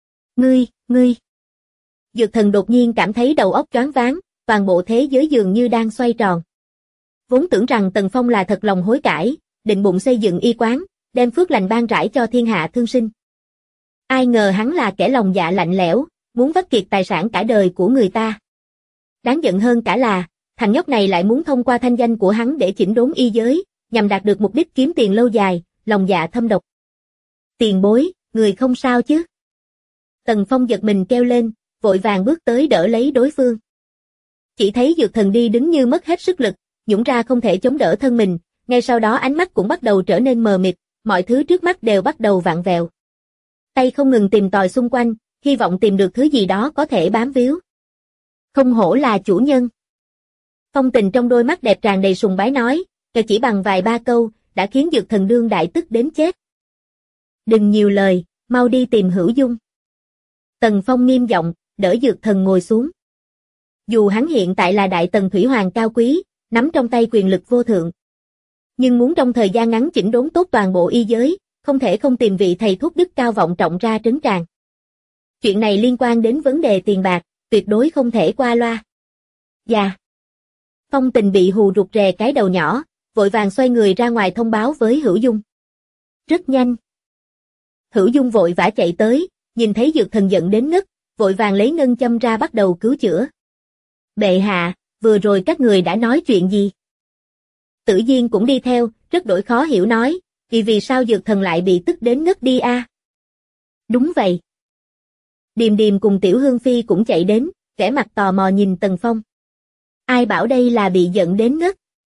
[SPEAKER 2] Ngươi. Dược Thần đột nhiên cảm thấy đầu óc choáng váng, toàn bộ thế giới dường như đang xoay tròn. Vốn tưởng rằng Tần Phong là thật lòng hối cải, định bụng xây dựng y quán, đem phước lành ban rải cho thiên hạ thương sinh. Ai ngờ hắn là kẻ lòng dạ lạnh lẽo, muốn vắt kiệt tài sản cả đời của người ta. Đáng giận hơn cả là, thằng nhóc này lại muốn thông qua thanh danh của hắn để chỉnh đốn y giới, nhằm đạt được mục đích kiếm tiền lâu dài, lòng dạ thâm độc. Tiền bối, người không sao chứ? Tần Phong giật mình kêu lên, vội vàng bước tới đỡ lấy đối phương. Chỉ thấy Dược Thần đi đứng như mất hết sức lực, nhũn ra không thể chống đỡ thân mình, ngay sau đó ánh mắt cũng bắt đầu trở nên mờ mịt, mọi thứ trước mắt đều bắt đầu vặn vẹo. Tay không ngừng tìm tòi xung quanh, hy vọng tìm được thứ gì đó có thể bám víu. Không hổ là chủ nhân. Phong Tình trong đôi mắt đẹp tràn đầy sùng bái nói, chỉ bằng vài ba câu, đã khiến Dược Thần đương đại tức đến chết. Đừng nhiều lời, mau đi tìm Hữu Dung. Tần Phong nghiêm giọng, đỡ Dược Thần ngồi xuống. Dù hắn hiện tại là Đại Tần Thủy Hoàng cao quý, nắm trong tay quyền lực vô thượng. Nhưng muốn trong thời gian ngắn chỉnh đốn tốt toàn bộ y giới, không thể không tìm vị thầy thuốc đức cao vọng trọng ra trấn tràng. Chuyện này liên quan đến vấn đề tiền bạc, tuyệt đối không thể qua loa. Dạ. Phong Tình bị hù rụt rè cái đầu nhỏ, vội vàng xoay người ra ngoài thông báo với Hữu Dung. Rất nhanh. Hữu Dung vội vã chạy tới, nhìn thấy Dược Thần giận đến ngất, vội vàng lấy ngân châm ra bắt đầu cứu chữa. Bệ hạ, vừa rồi các người đã nói chuyện gì? Tử Diên cũng đi theo, rất đổi khó hiểu nói, vì sao Dược Thần lại bị tức đến ngất đi a? Đúng vậy. Điềm Điềm cùng Tiểu Hương Phi cũng chạy đến, vẻ mặt tò mò nhìn Tần Phong. Ai bảo đây là bị giận đến ngất?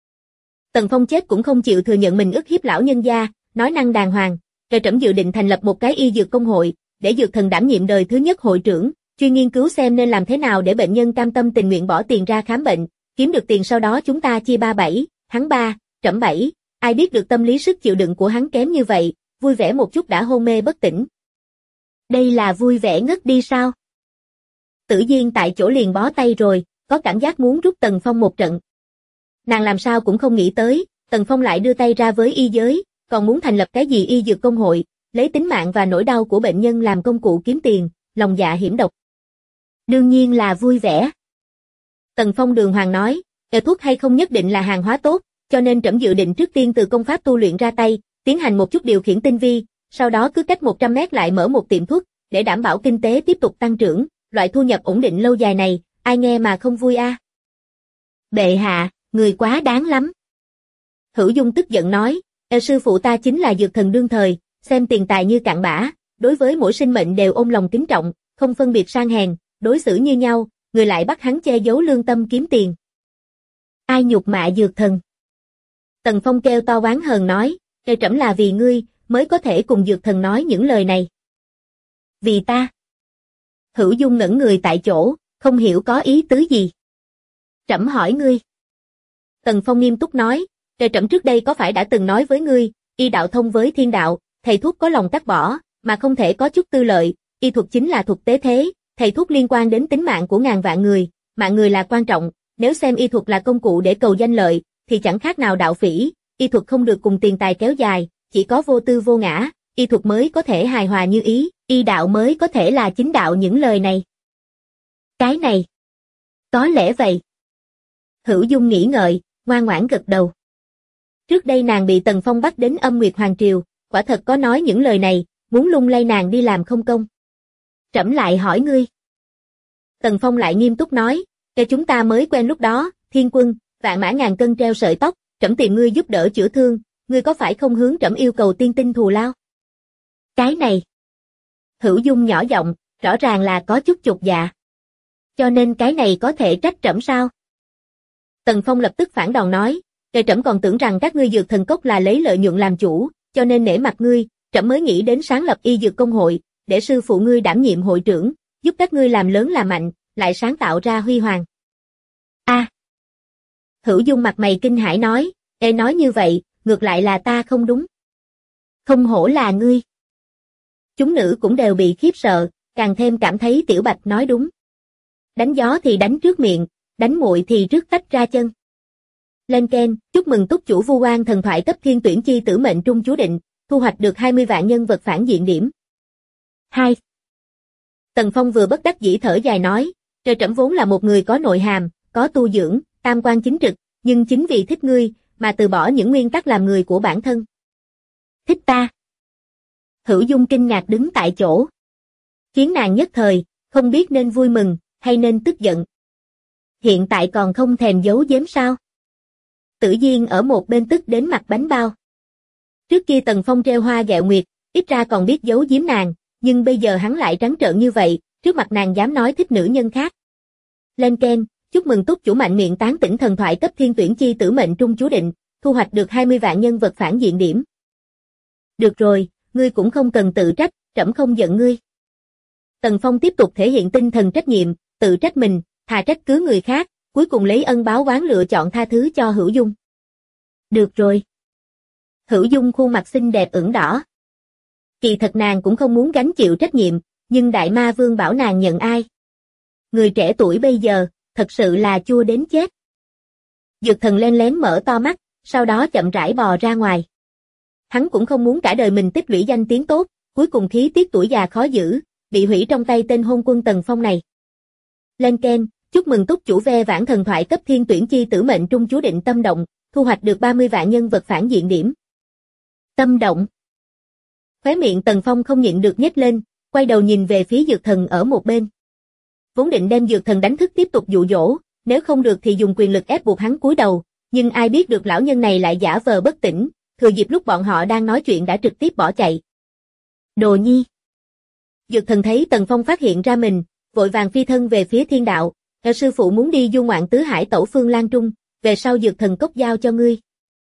[SPEAKER 2] Tần Phong chết cũng không chịu thừa nhận mình ức hiếp lão nhân gia, nói năng đàng hoàng, rồi trẫm dự định thành lập một cái y dược công hội, để Dược Thần đảm nhiệm đời thứ nhất hội trưởng, chuyên nghiên cứu xem nên làm thế nào để bệnh nhân cam tâm tình nguyện bỏ tiền ra khám bệnh, kiếm được tiền sau đó chúng ta chia 3/7, hắn 3, trẫm 7, ai biết được tâm lý sức chịu đựng của hắn kém như vậy, vui vẻ một chút đã hôn mê bất tỉnh. Đây là vui vẻ ngất đi sao? Tử Diên tại chỗ liền bó tay rồi, có cảm giác muốn rút Tần Phong một trận. Nàng làm sao cũng không nghĩ tới, Tần Phong lại đưa tay ra với y giới, còn muốn thành lập cái gì y dược công hội, lấy tính mạng và nỗi đau của bệnh nhân làm công cụ kiếm tiền, lòng dạ hiểm độc. Đương nhiên là vui vẻ. Tần Phong đường hoàng nói, thuốc hay không nhất định là hàng hóa tốt, cho nên trẫm dự định trước tiên từ công pháp tu luyện ra tay, tiến hành một chút điều khiển tinh vi, sau đó cứ cách 100 mét lại mở một tiệm thuốc, để đảm bảo kinh tế tiếp tục tăng trưởng, loại thu nhập ổn định lâu dài này, ai nghe mà không vui a? Bệ hạ, người quá đáng lắm. Hữu Dung tức giận nói, sư phụ ta chính là dược thần đương thời, xem tiền tài như cặn bã, đối với mỗi sinh mệnh đều ôm lòng kính trọng, không phân biệt sang hèn, đối xử như nhau, người lại bắt hắn che giấu lương tâm kiếm tiền. Ai nhục mạ dược thần? Tần Phong kêu to oán hờn nói, trẫm là vì ngươi, mới có thể cùng dược thần nói những lời này. Vì ta? Hữu Dung ngẩn người tại chỗ, không hiểu có ý tứ gì. Trẫm hỏi ngươi. Tần Phong nghiêm túc nói, trẫm trước đây có phải đã từng nói với ngươi, y đạo thông với thiên đạo, thầy thuốc có lòng cắt bỏ, mà không thể có chút tư lợi, y thuật chính là thuật tế thế, thầy thuốc liên quan đến tính mạng của ngàn vạn người, mạng người là quan trọng, nếu xem y thuật là công cụ để cầu danh lợi, thì chẳng khác nào đạo phỉ, y thuật không được cùng tiền tài kéo dài, chỉ có vô tư vô ngã, y thuật mới có thể hài hòa như ý, y đạo mới có thể là chính đạo những lời này. Cái này, có lẽ vậy. Hữu Dung nghĩ ngợi, ngoan ngoãn gật đầu. Trước đây nàng bị Tần Phong bắt đến Âm Nguyệt Hoàng Triều, quả thật có nói những lời này, muốn lung lay nàng đi làm không công. Trẫm lại hỏi ngươi. Tần Phong lại nghiêm túc nói, chúng ta mới quen lúc đó, Thiên Quân, vạn mã ngàn cân treo sợi tóc, trẫm tìm ngươi giúp đỡ chữa thương, ngươi có phải không hướng trẫm yêu cầu tiên tinh thù lao? Cái này. Hữu Dung nhỏ giọng, rõ ràng là có chút chột dạ. Cho nên cái này có thể trách trẫm sao? Tần Phong lập tức phản đòn nói, trẫm còn tưởng rằng các ngươi dược thần cốc là lấy lợi nhuận làm chủ, cho nên nể mặt ngươi, trẫm mới nghĩ đến sáng lập y dược công hội, để sư phụ ngươi đảm nhiệm hội trưởng, giúp các ngươi làm lớn làm mạnh, lại sáng tạo ra huy hoàng. A. Hữu Dung mặt mày kinh hãi nói, nói như vậy, ngược lại là ta không đúng. Không hổ là ngươi. Chúng nữ cũng đều bị khiếp sợ, càng thêm cảm thấy Tiểu Bạch nói đúng. Đánh gió thì đánh trước miệng, đánh muội thì trước tách ra chân. Lên keng, chúc mừng túc chủ Vu Oan thần thoại cấp thiên tuyển chi tử mệnh trung chú định, thu hoạch được 20 vạn nhân vật phản diện điểm. 2. Tần Phong vừa bất đắc dĩ thở dài nói, trẫm vốn là một người có nội hàm, có tu dưỡng, tam quan chính trực, nhưng chính vì thích ngươi, mà từ bỏ những nguyên tắc làm người của bản thân. Thích ta? Hữu Dung kinh ngạc đứng tại chỗ. Khiến nàng nhất thời, không biết nên vui mừng, hay nên tức giận. Hiện tại còn không thèm giấu giếm sao? Tử Diên ở một bên tức đến mặt bánh bao. Trước kia Tần Phong treo hoa ghẹo nguyệt, ít ra còn biết giấu giếm nàng, nhưng bây giờ hắn lại trắng trợn như vậy, trước mặt nàng dám nói thích nữ nhân khác. Lên keng, chúc mừng túc chủ mạnh miệng tán tỉnh thần thoại cấp thiên tuyển chi tử mệnh trung chú định, thu hoạch được 20 vạn nhân vật phản diện điểm. Được rồi, ngươi cũng không cần tự trách, trẫm không giận ngươi. Tần Phong tiếp tục thể hiện tinh thần trách nhiệm, tự trách mình, thà trách cứ người khác, cuối cùng lấy ân báo oán lựa chọn tha thứ cho Hữu Dung. Được rồi. Hữu Dung khuôn mặt xinh đẹp ửng đỏ. Kỳ thật nàng cũng không muốn gánh chịu trách nhiệm, nhưng Đại Ma Vương bảo nàng nhận ai. Người trẻ tuổi bây giờ, thật sự là chua đến chết. Dược thần len lén mở to mắt, sau đó chậm rãi bò ra ngoài. Hắn cũng không muốn cả đời mình tích lũy danh tiếng tốt, cuối cùng khí tiết tuổi già khó giữ, bị hủy trong tay tên hôn quân Tần Phong này. Lên keng, chúc mừng túc chủ Ve Vãn thần thoại cấp thiên tuyển chi tử mệnh trung chú định tâm động, thu hoạch được 30 vạn nhân vật phản diện điểm. Tâm động. Khóe miệng Tần Phong không nhịn được nhếch lên, quay đầu nhìn về phía dược thần ở một bên. Vốn định đem dược thần đánh thức tiếp tục dụ dỗ, nếu không được thì dùng quyền lực ép buộc hắn cúi đầu, nhưng ai biết được lão nhân này lại giả vờ bất tỉnh, thừa dịp lúc bọn họ đang nói chuyện đã trực tiếp bỏ chạy. Đồ nhi. Dược thần thấy Tần Phong phát hiện ra mình, vội vàng phi thân về phía thiên đạo, sư phụ muốn đi du ngoạn tứ hải tẩu phương Lan Trung, về sau dược thần cốc giao cho ngươi.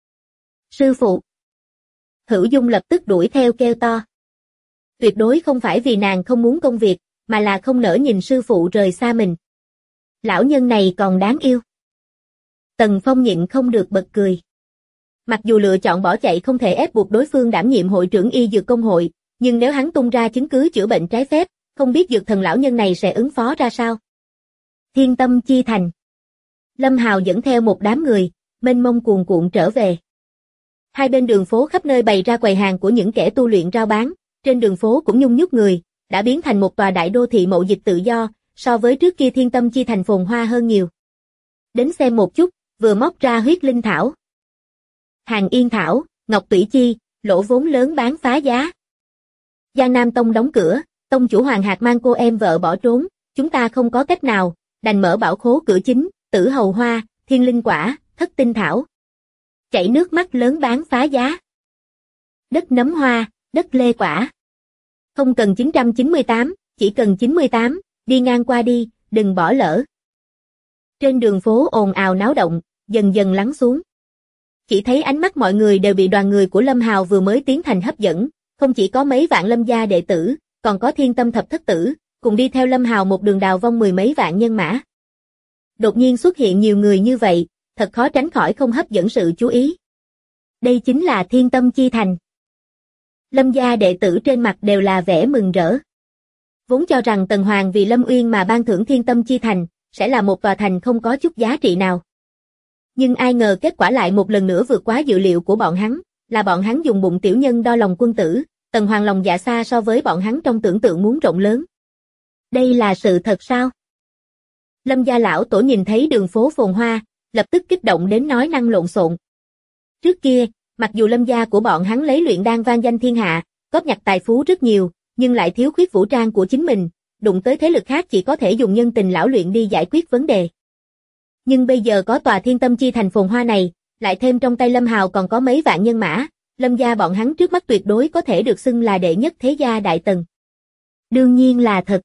[SPEAKER 2] Sư phụ. Hữu Dung lập tức đuổi theo kêu to. Tuyệt đối không phải vì nàng không muốn công việc, mà là không nỡ nhìn sư phụ rời xa mình. Lão nhân này còn đáng yêu. Tần Phong nhịn không được bật cười. Mặc dù lựa chọn bỏ chạy không thể ép buộc đối phương đảm nhiệm hội trưởng y dược công hội, nhưng nếu hắn tung ra chứng cứ chữa bệnh trái phép, không biết dược thần lão nhân này sẽ ứng phó ra sao. Thiên Tâm Chi Thành. Lâm Hào dẫn theo một đám người, mênh mông cuồn cuộn trở về. Hai bên đường phố khắp nơi bày ra quầy hàng của những kẻ tu luyện rao bán, trên đường phố cũng nhung nhúc người, đã biến thành một tòa đại đô thị mậu dịch tự do, so với trước kia Thiên Tâm Chi Thành phồn hoa hơn nhiều. Đến xem một chút, vừa móc ra huyết linh thảo, hàng yên thảo, ngọc tủy chi, lỗ vốn lớn bán phá giá. Giang Nam Tông đóng cửa, tông chủ Hoàng Hạc mang cô em vợ bỏ trốn, chúng ta không có cách nào, đành mở bảo khố cửa chính, tử hầu hoa, thiên linh quả, thất tinh thảo. Chảy nước mắt lớn bán phá giá. Đất nấm hoa, đất lê quả. Không cần 998, chỉ cần 98, đi ngang qua đi, đừng bỏ lỡ. Trên đường phố ồn ào náo động, dần dần lắng xuống. Chỉ thấy ánh mắt mọi người đều bị đoàn người của Lâm Hào vừa mới tiến thành hấp dẫn, không chỉ có mấy vạn Lâm gia đệ tử, còn có Thiên Tâm thập thất tử, cùng đi theo Lâm Hào một đường đào vong mười mấy vạn nhân mã. Đột nhiên xuất hiện nhiều người như vậy, thật khó tránh khỏi không hấp dẫn sự chú ý. Đây chính là Thiên Tâm Chi Thành. Lâm gia đệ tử trên mặt đều là vẻ mừng rỡ. Vốn cho rằng Tần Hoàng vì Lâm Uyên mà ban thưởng Thiên Tâm Chi Thành, sẽ là một tòa thành không có chút giá trị nào. Nhưng ai ngờ kết quả lại một lần nữa vượt quá dự liệu của bọn hắn, là bọn hắn dùng bụng tiểu nhân đo lòng quân tử, Tần Hoàng lòng dạ xa so với bọn hắn trong tưởng tượng muốn rộng lớn. Đây là sự thật sao? Lâm gia lão tổ nhìn thấy đường phố phồn hoa, lập tức kích động đến nói năng lộn xộn. Trước kia, mặc dù Lâm gia của bọn hắn lấy luyện đan vang danh thiên hạ, góp nhặt tài phú rất nhiều, nhưng lại thiếu khuyết vũ trang của chính mình, đụng tới thế lực khác chỉ có thể dùng nhân tình lão luyện đi giải quyết vấn đề. Nhưng bây giờ có tòa Thiên Tâm Chi Thành phồn hoa này, lại thêm trong tay Lâm Hào còn có mấy vạn nhân mã, Lâm gia bọn hắn trước mắt tuyệt đối có thể được xưng là đệ nhất thế gia đại tần. Đương nhiên là thật.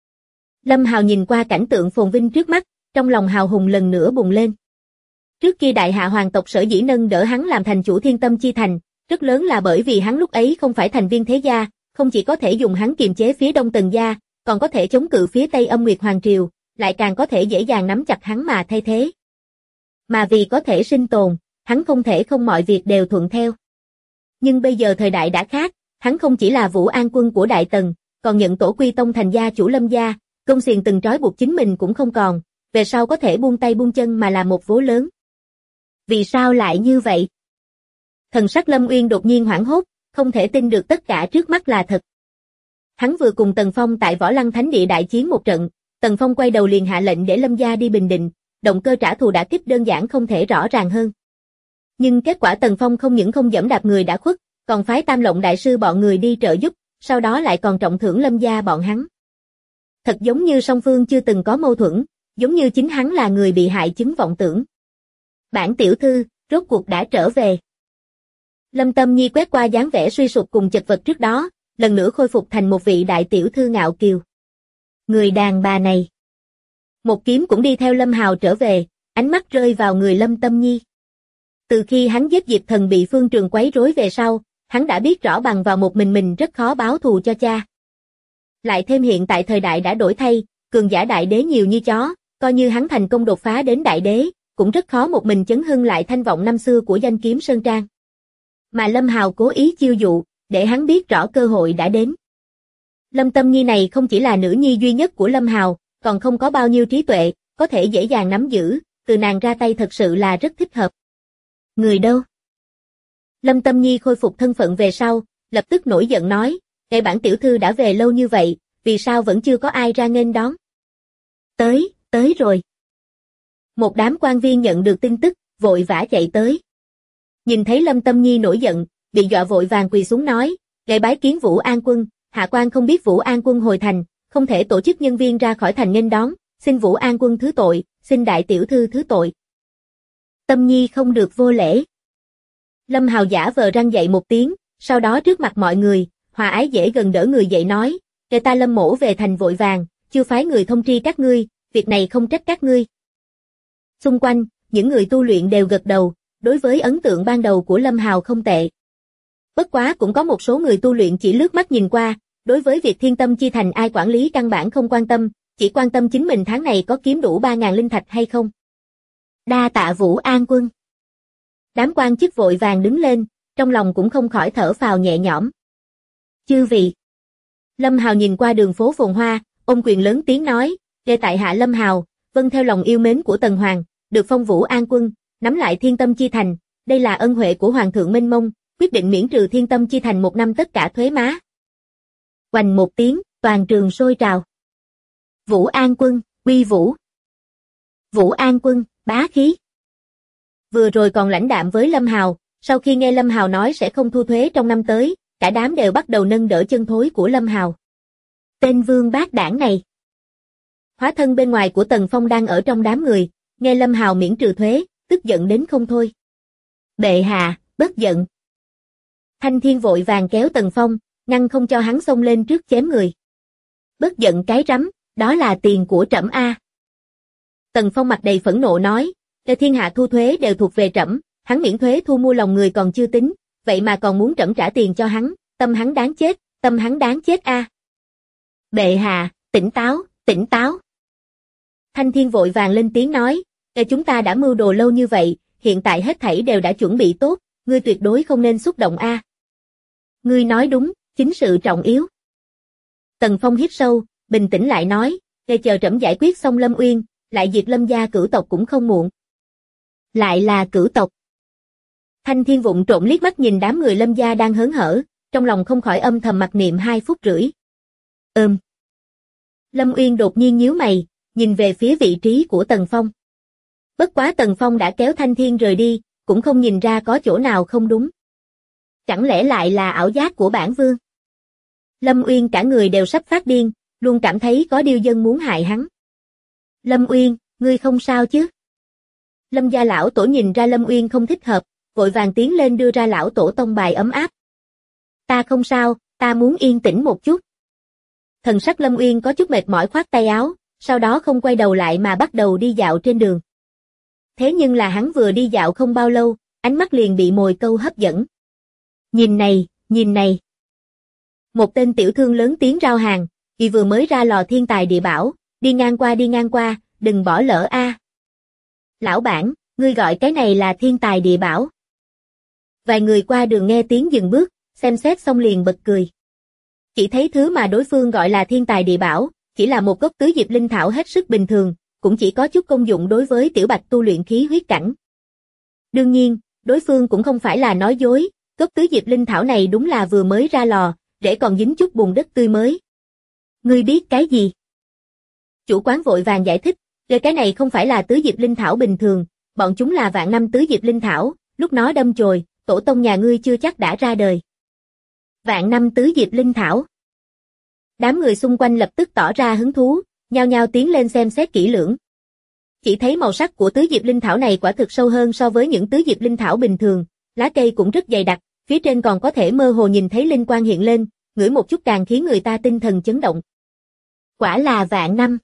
[SPEAKER 2] Lâm Hào nhìn qua cảnh tượng phồn vinh trước mắt, trong lòng hào hùng lần nữa bùng lên. Trước kia đại hạ hoàng tộc sở dĩ nâng đỡ hắn làm thành chủ Thiên Tâm Chi Thành, rất lớn là bởi vì hắn lúc ấy không phải thành viên thế gia, không chỉ có thể dùng hắn kiềm chế phía đông Tần gia, còn có thể chống cự phía tây Âm Nguyệt Hoàng triều, lại càng có thể dễ dàng nắm chặt hắn mà thay thế. Mà vì có thể sinh tồn, hắn không thể không mọi việc đều thuận theo. Nhưng bây giờ thời đại đã khác, hắn không chỉ là Vũ An Quân của Đại Tần, còn nhận tổ quy tông thành gia chủ Lâm gia, công xiềng từng trói buộc chính mình cũng không còn, về sau có thể buông tay buông chân mà làm một vố lớn. Vì sao lại như vậy? Thần sắc Lâm Uyên đột nhiên hoảng hốt, không thể tin được tất cả trước mắt là thật. Hắn vừa cùng Tần Phong tại Võ Lăng Thánh Địa đại chiến một trận, Tần Phong quay đầu liền hạ lệnh để Lâm gia đi bình định, động cơ trả thù đã kích đơn giản không thể rõ ràng hơn. Nhưng kết quả Tần Phong không những không giẫm đạp người đã khuất, còn phái Tam Lộng đại sư bọn người đi trợ giúp, sau đó lại còn trọng thưởng Lâm gia bọn hắn. Thật giống như song phương chưa từng có mâu thuẫn, giống như chính hắn là người bị hại chứng vọng tưởng. Bản tiểu thư, rốt cuộc đã trở về. Lâm Tâm Nhi quét qua dáng vẻ suy sụp cùng chật vật trước đó, lần nữa khôi phục thành một vị đại tiểu thư ngạo kiều. Người đàn bà này. Một kiếm cũng đi theo Lâm Hào trở về, ánh mắt rơi vào người Lâm Tâm Nhi. Từ khi hắn giết Diệp Thần bị Phương Trường quấy rối về sau, hắn đã biết rõ bằng vào một mình rất khó báo thù cho cha. Lại thêm hiện tại thời đại đã đổi thay, cường giả đại đế nhiều như chó, coi như hắn thành công đột phá đến đại đế, cũng rất khó một mình chấn hưng lại thanh vọng năm xưa của danh kiếm Sơn Trang. Mà Lâm Hào cố ý chiêu dụ, để hắn biết rõ cơ hội đã đến. Lâm Tâm Nhi này không chỉ là nữ nhi duy nhất của Lâm Hào, còn không có bao nhiêu trí tuệ, có thể dễ dàng nắm giữ, từ nàng ra tay thật sự là rất thích hợp. Người đâu? Lâm Tâm Nhi khôi phục thân phận về sau, lập tức nổi giận nói, "Kệ bản tiểu thư đã về lâu như vậy, vì sao vẫn chưa có ai ra nghênh đón?" Tới rồi. Một đám quan viên nhận được tin tức, vội vã chạy tới. Nhìn thấy Lâm Tâm Nhi nổi giận, bị dọa vội vàng quỳ xuống nói, "Lễ bái kiến Vũ An Quân, hạ quan không biết Vũ An Quân hồi thành, không thể tổ chức nhân viên ra khỏi thành nghênh đón, xin Vũ An Quân thứ tội, xin đại tiểu thư thứ tội." Tâm Nhi không được vô lễ. Lâm Hào giả vờ răng dậy một tiếng, sau đó trước mặt mọi người, hòa ái dễ gần đỡ người dậy nói, "Kể ta Lâm mỗ về thành vội vàng, chưa phái người thông tri các ngươi, việc này không trách các ngươi." Xung quanh, những người tu luyện đều gật đầu, đối với ấn tượng ban đầu của Lâm Hào không tệ. Bất quá cũng có một số người tu luyện chỉ lướt mắt nhìn qua, đối với việc Thiên Tâm Chi Thành ai quản lý căn bản không quan tâm, chỉ quan tâm chính mình tháng này có kiếm đủ 3.000 linh thạch hay không. Đa tạ Vũ An Quân. Đám quan chức vội vàng đứng lên, trong lòng cũng không khỏi thở phào nhẹ nhõm. Chư vị. Lâm Hào nhìn qua đường phố phồn hoa, ôm quyền lớn tiếng nói, để tại hạ Lâm Hào, vâng theo lòng yêu mến của Tần Hoàng, được phong Vũ An Quân, nắm lại Thiên Tâm Chi Thành, đây là ân huệ của Hoàng thượng mênh mông, quyết định miễn trừ Thiên Tâm Chi Thành 1 năm tất cả thuế má. Oành một tiếng, toàn trường sôi trào. Vũ An Quân, uy vũ. Vũ An Quân, bá khí. Vừa rồi còn lãnh đạm với Lâm Hào, sau khi nghe Lâm Hào nói sẽ không thu thuế trong năm tới, cả đám đều bắt đầu nâng đỡ chân thối của Lâm Hào. Tên vương bát đảng này. Hóa thân bên ngoài của Tần Phong đang ở trong đám người, nghe Lâm Hào miễn trừ thuế, tức giận đến không thôi. Bệ hạ, bất giận. Thanh Thiên vội vàng kéo Tần Phong, ngăn không cho hắn xông lên trước chém người. Bất giận cái rắm, đó là tiền của trẫm a. Tần Phong mặt đầy phẫn nộ nói, để thiên hạ thu thuế đều thuộc về trẫm, hắn miễn thuế thu mua lòng người còn chưa tính, vậy mà còn muốn trẫm trả tiền cho hắn, tâm hắn đáng chết, tâm hắn đáng chết a. Bệ hạ, tỉnh táo, tỉnh táo. Thanh Thiên vội vàng lên tiếng nói, chúng ta đã mưu đồ lâu như vậy, hiện tại hết thảy đều đã chuẩn bị tốt, ngươi tuyệt đối không nên xúc động a. Ngươi nói đúng, chính sự trọng yếu. Tần Phong hít sâu, bình tĩnh lại nói, để chờ trẫm giải quyết xong Lâm Uyên, lại diệt Lâm gia cửu tộc cũng không muộn. Lại là cửu tộc. Thanh Thiên vụng trộm liếc mắt nhìn đám người Lâm gia đang hớn hở, trong lòng không khỏi âm thầm mặc niệm 2 phút rưỡi. Lâm Uyên đột nhiên nhíu mày, nhìn về phía vị trí của Tần Phong. Bất quá Tần Phong đã kéo Thanh Thiên rời đi, cũng không nhìn ra có chỗ nào không đúng. Chẳng lẽ lại là ảo giác của bản vương? Lâm Uyên cả người đều sắp phát điên, luôn cảm thấy có điều dân muốn hại hắn. Lâm Uyên, ngươi không sao chứ? Lâm gia lão tổ nhìn ra Lâm Uyên không thích hợp, vội vàng tiến lên đưa ra lão tổ tông bài ấm áp. Ta không sao, ta muốn yên tĩnh một chút. Thần sắc Lâm Uyên có chút mệt mỏi khoát tay áo, sau đó không quay đầu lại mà bắt đầu đi dạo trên đường. Thế nhưng là hắn vừa đi dạo không bao lâu, ánh mắt liền bị mồi câu hấp dẫn. Nhìn này, nhìn này. Một tên tiểu thương lớn tiếng rao hàng, vì vừa mới ra lò thiên tài địa bảo, đi ngang qua, đừng bỏ lỡ a. Lão bản, ngươi gọi cái này là thiên tài địa bảo. Vài người qua đường nghe tiếng dừng bước, xem xét xong liền bật cười. Chỉ thấy thứ mà đối phương gọi là thiên tài địa bảo, chỉ là một gốc tứ diệp linh thảo hết sức bình thường, cũng chỉ có chút công dụng đối với tiểu bạch tu luyện khí huyết cảnh. Đương nhiên, đối phương cũng không phải là nói dối, gốc tứ diệp linh thảo này đúng là vừa mới ra lò, rễ còn dính chút bùn đất tươi mới. Ngươi biết cái gì? Chủ quán vội vàng giải thích, cái này không phải là tứ diệp linh thảo bình thường, bọn chúng là vạn năm tứ diệp linh thảo, lúc nó đâm chồi, tổ tông nhà ngươi chưa chắc đã ra đời. Vạn năm tứ diệp linh thảo. Đám người xung quanh lập tức tỏ ra hứng thú, nhao nhao tiến lên xem xét kỹ lưỡng. Chỉ thấy màu sắc của tứ diệp linh thảo này quả thực sâu hơn so với những tứ diệp linh thảo bình thường, lá cây cũng rất dày đặc, phía trên còn có thể mơ hồ nhìn thấy linh quang hiện lên, ngửi một chút càng khiến người ta tinh thần chấn động. Quả là vạn năm.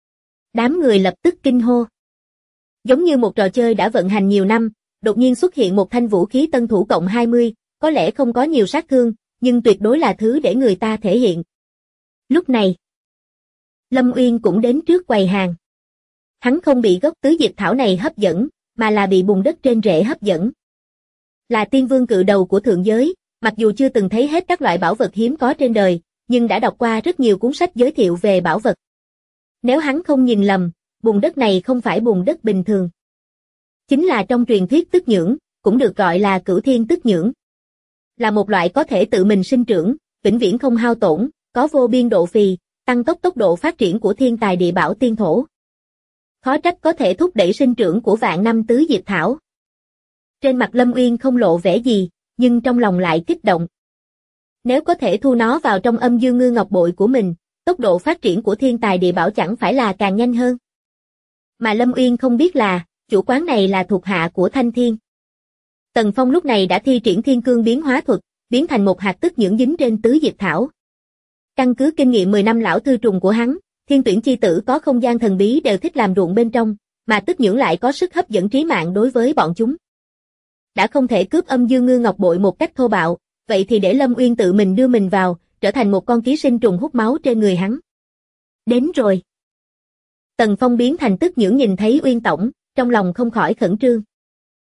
[SPEAKER 2] Đám người lập tức kinh hô. Giống như một trò chơi đã vận hành nhiều năm, đột nhiên xuất hiện một thanh vũ khí tân thủ cộng 20, có lẽ không có nhiều sát thương, nhưng tuyệt đối là thứ để người ta thể hiện. Lúc này, Lâm Uyên cũng đến trước quầy hàng. Hắn không bị gốc tứ diệp thảo này hấp dẫn, mà là bị bùn đất trên rễ hấp dẫn. Là tiên vương cự đầu của thượng giới, mặc dù chưa từng thấy hết các loại bảo vật hiếm có trên đời, nhưng đã đọc qua rất nhiều cuốn sách giới thiệu về bảo vật. Nếu hắn không nhìn lầm, bùn đất này không phải bùn đất bình thường. Chính là trong truyền thuyết tức nhưỡng, cũng được gọi là cửu thiên tức nhưỡng. Là một loại có thể tự mình sinh trưởng, vĩnh viễn không hao tổn, có vô biên độ phì, tăng tốc độ phát triển của thiên tài địa bảo tiên thổ. Khó trách có thể thúc đẩy sinh trưởng của vạn năm tứ diệp thảo. Trên mặt Lâm Uyên không lộ vẻ gì, nhưng trong lòng lại kích động. Nếu có thể thu nó vào trong âm dương ngư ngọc bội của mình, tốc độ phát triển của thiên tài địa bảo chẳng phải là càng nhanh hơn. Mà Lâm Uyên không biết là, chủ quán này là thuộc hạ của Thanh Thiên. Tần Phong lúc này đã thi triển thiên cương biến hóa thuật, biến thành một hạt tức nhưỡng dính trên tứ diệp thảo. Căn cứ kinh nghiệm 10 năm lão thư trùng của hắn, thiên tuyển chi tử có không gian thần bí đều thích làm ruộng bên trong, mà tức nhưỡng lại có sức hấp dẫn trí mạng đối với bọn chúng. Đã không thể cướp âm dương ngư ngọc bội một cách thô bạo, vậy thì để Lâm Uyên tự mình đưa mình vào, trở thành một con ký sinh trùng hút máu trên người hắn. Đến rồi. Tần Phong biến thành tức nhưỡng nhìn thấy Uyên tổng, trong lòng không khỏi khẩn trương.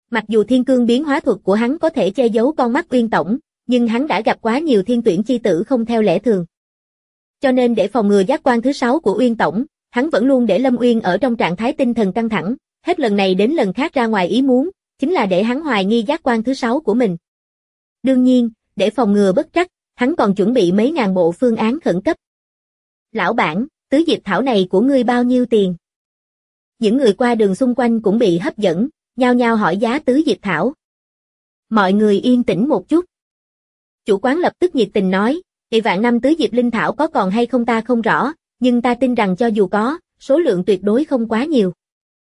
[SPEAKER 2] Mặc dù thiên cương biến hóa thuật của hắn có thể che giấu con mắt Uyên Tổng, nhưng hắn đã gặp quá nhiều thiên tuyển chi tử không theo lẽ thường. Cho nên để phòng ngừa giác quan thứ 6 của Uyên Tổng, hắn vẫn luôn để Lâm Uyên ở trong trạng thái tinh thần căng thẳng, hết lần này đến lần khác ra ngoài ý muốn, chính là để hắn hoài nghi giác quan thứ 6 của mình. Đương nhiên, để phòng ngừa bất trắc, hắn còn chuẩn bị mấy ngàn bộ phương án khẩn cấp. Lão bản, tứ diệp thảo này của ngươi bao nhiêu tiền? Những người qua đường xung quanh cũng bị hấp dẫn, nhao nhao hỏi giá tứ diệp thảo. Mọi người yên tĩnh một chút. Chủ quán lập tức nhiệt tình nói, vạn năm tứ diệp linh thảo có còn hay không ta không rõ, nhưng ta tin rằng cho dù có, số lượng tuyệt đối không quá nhiều.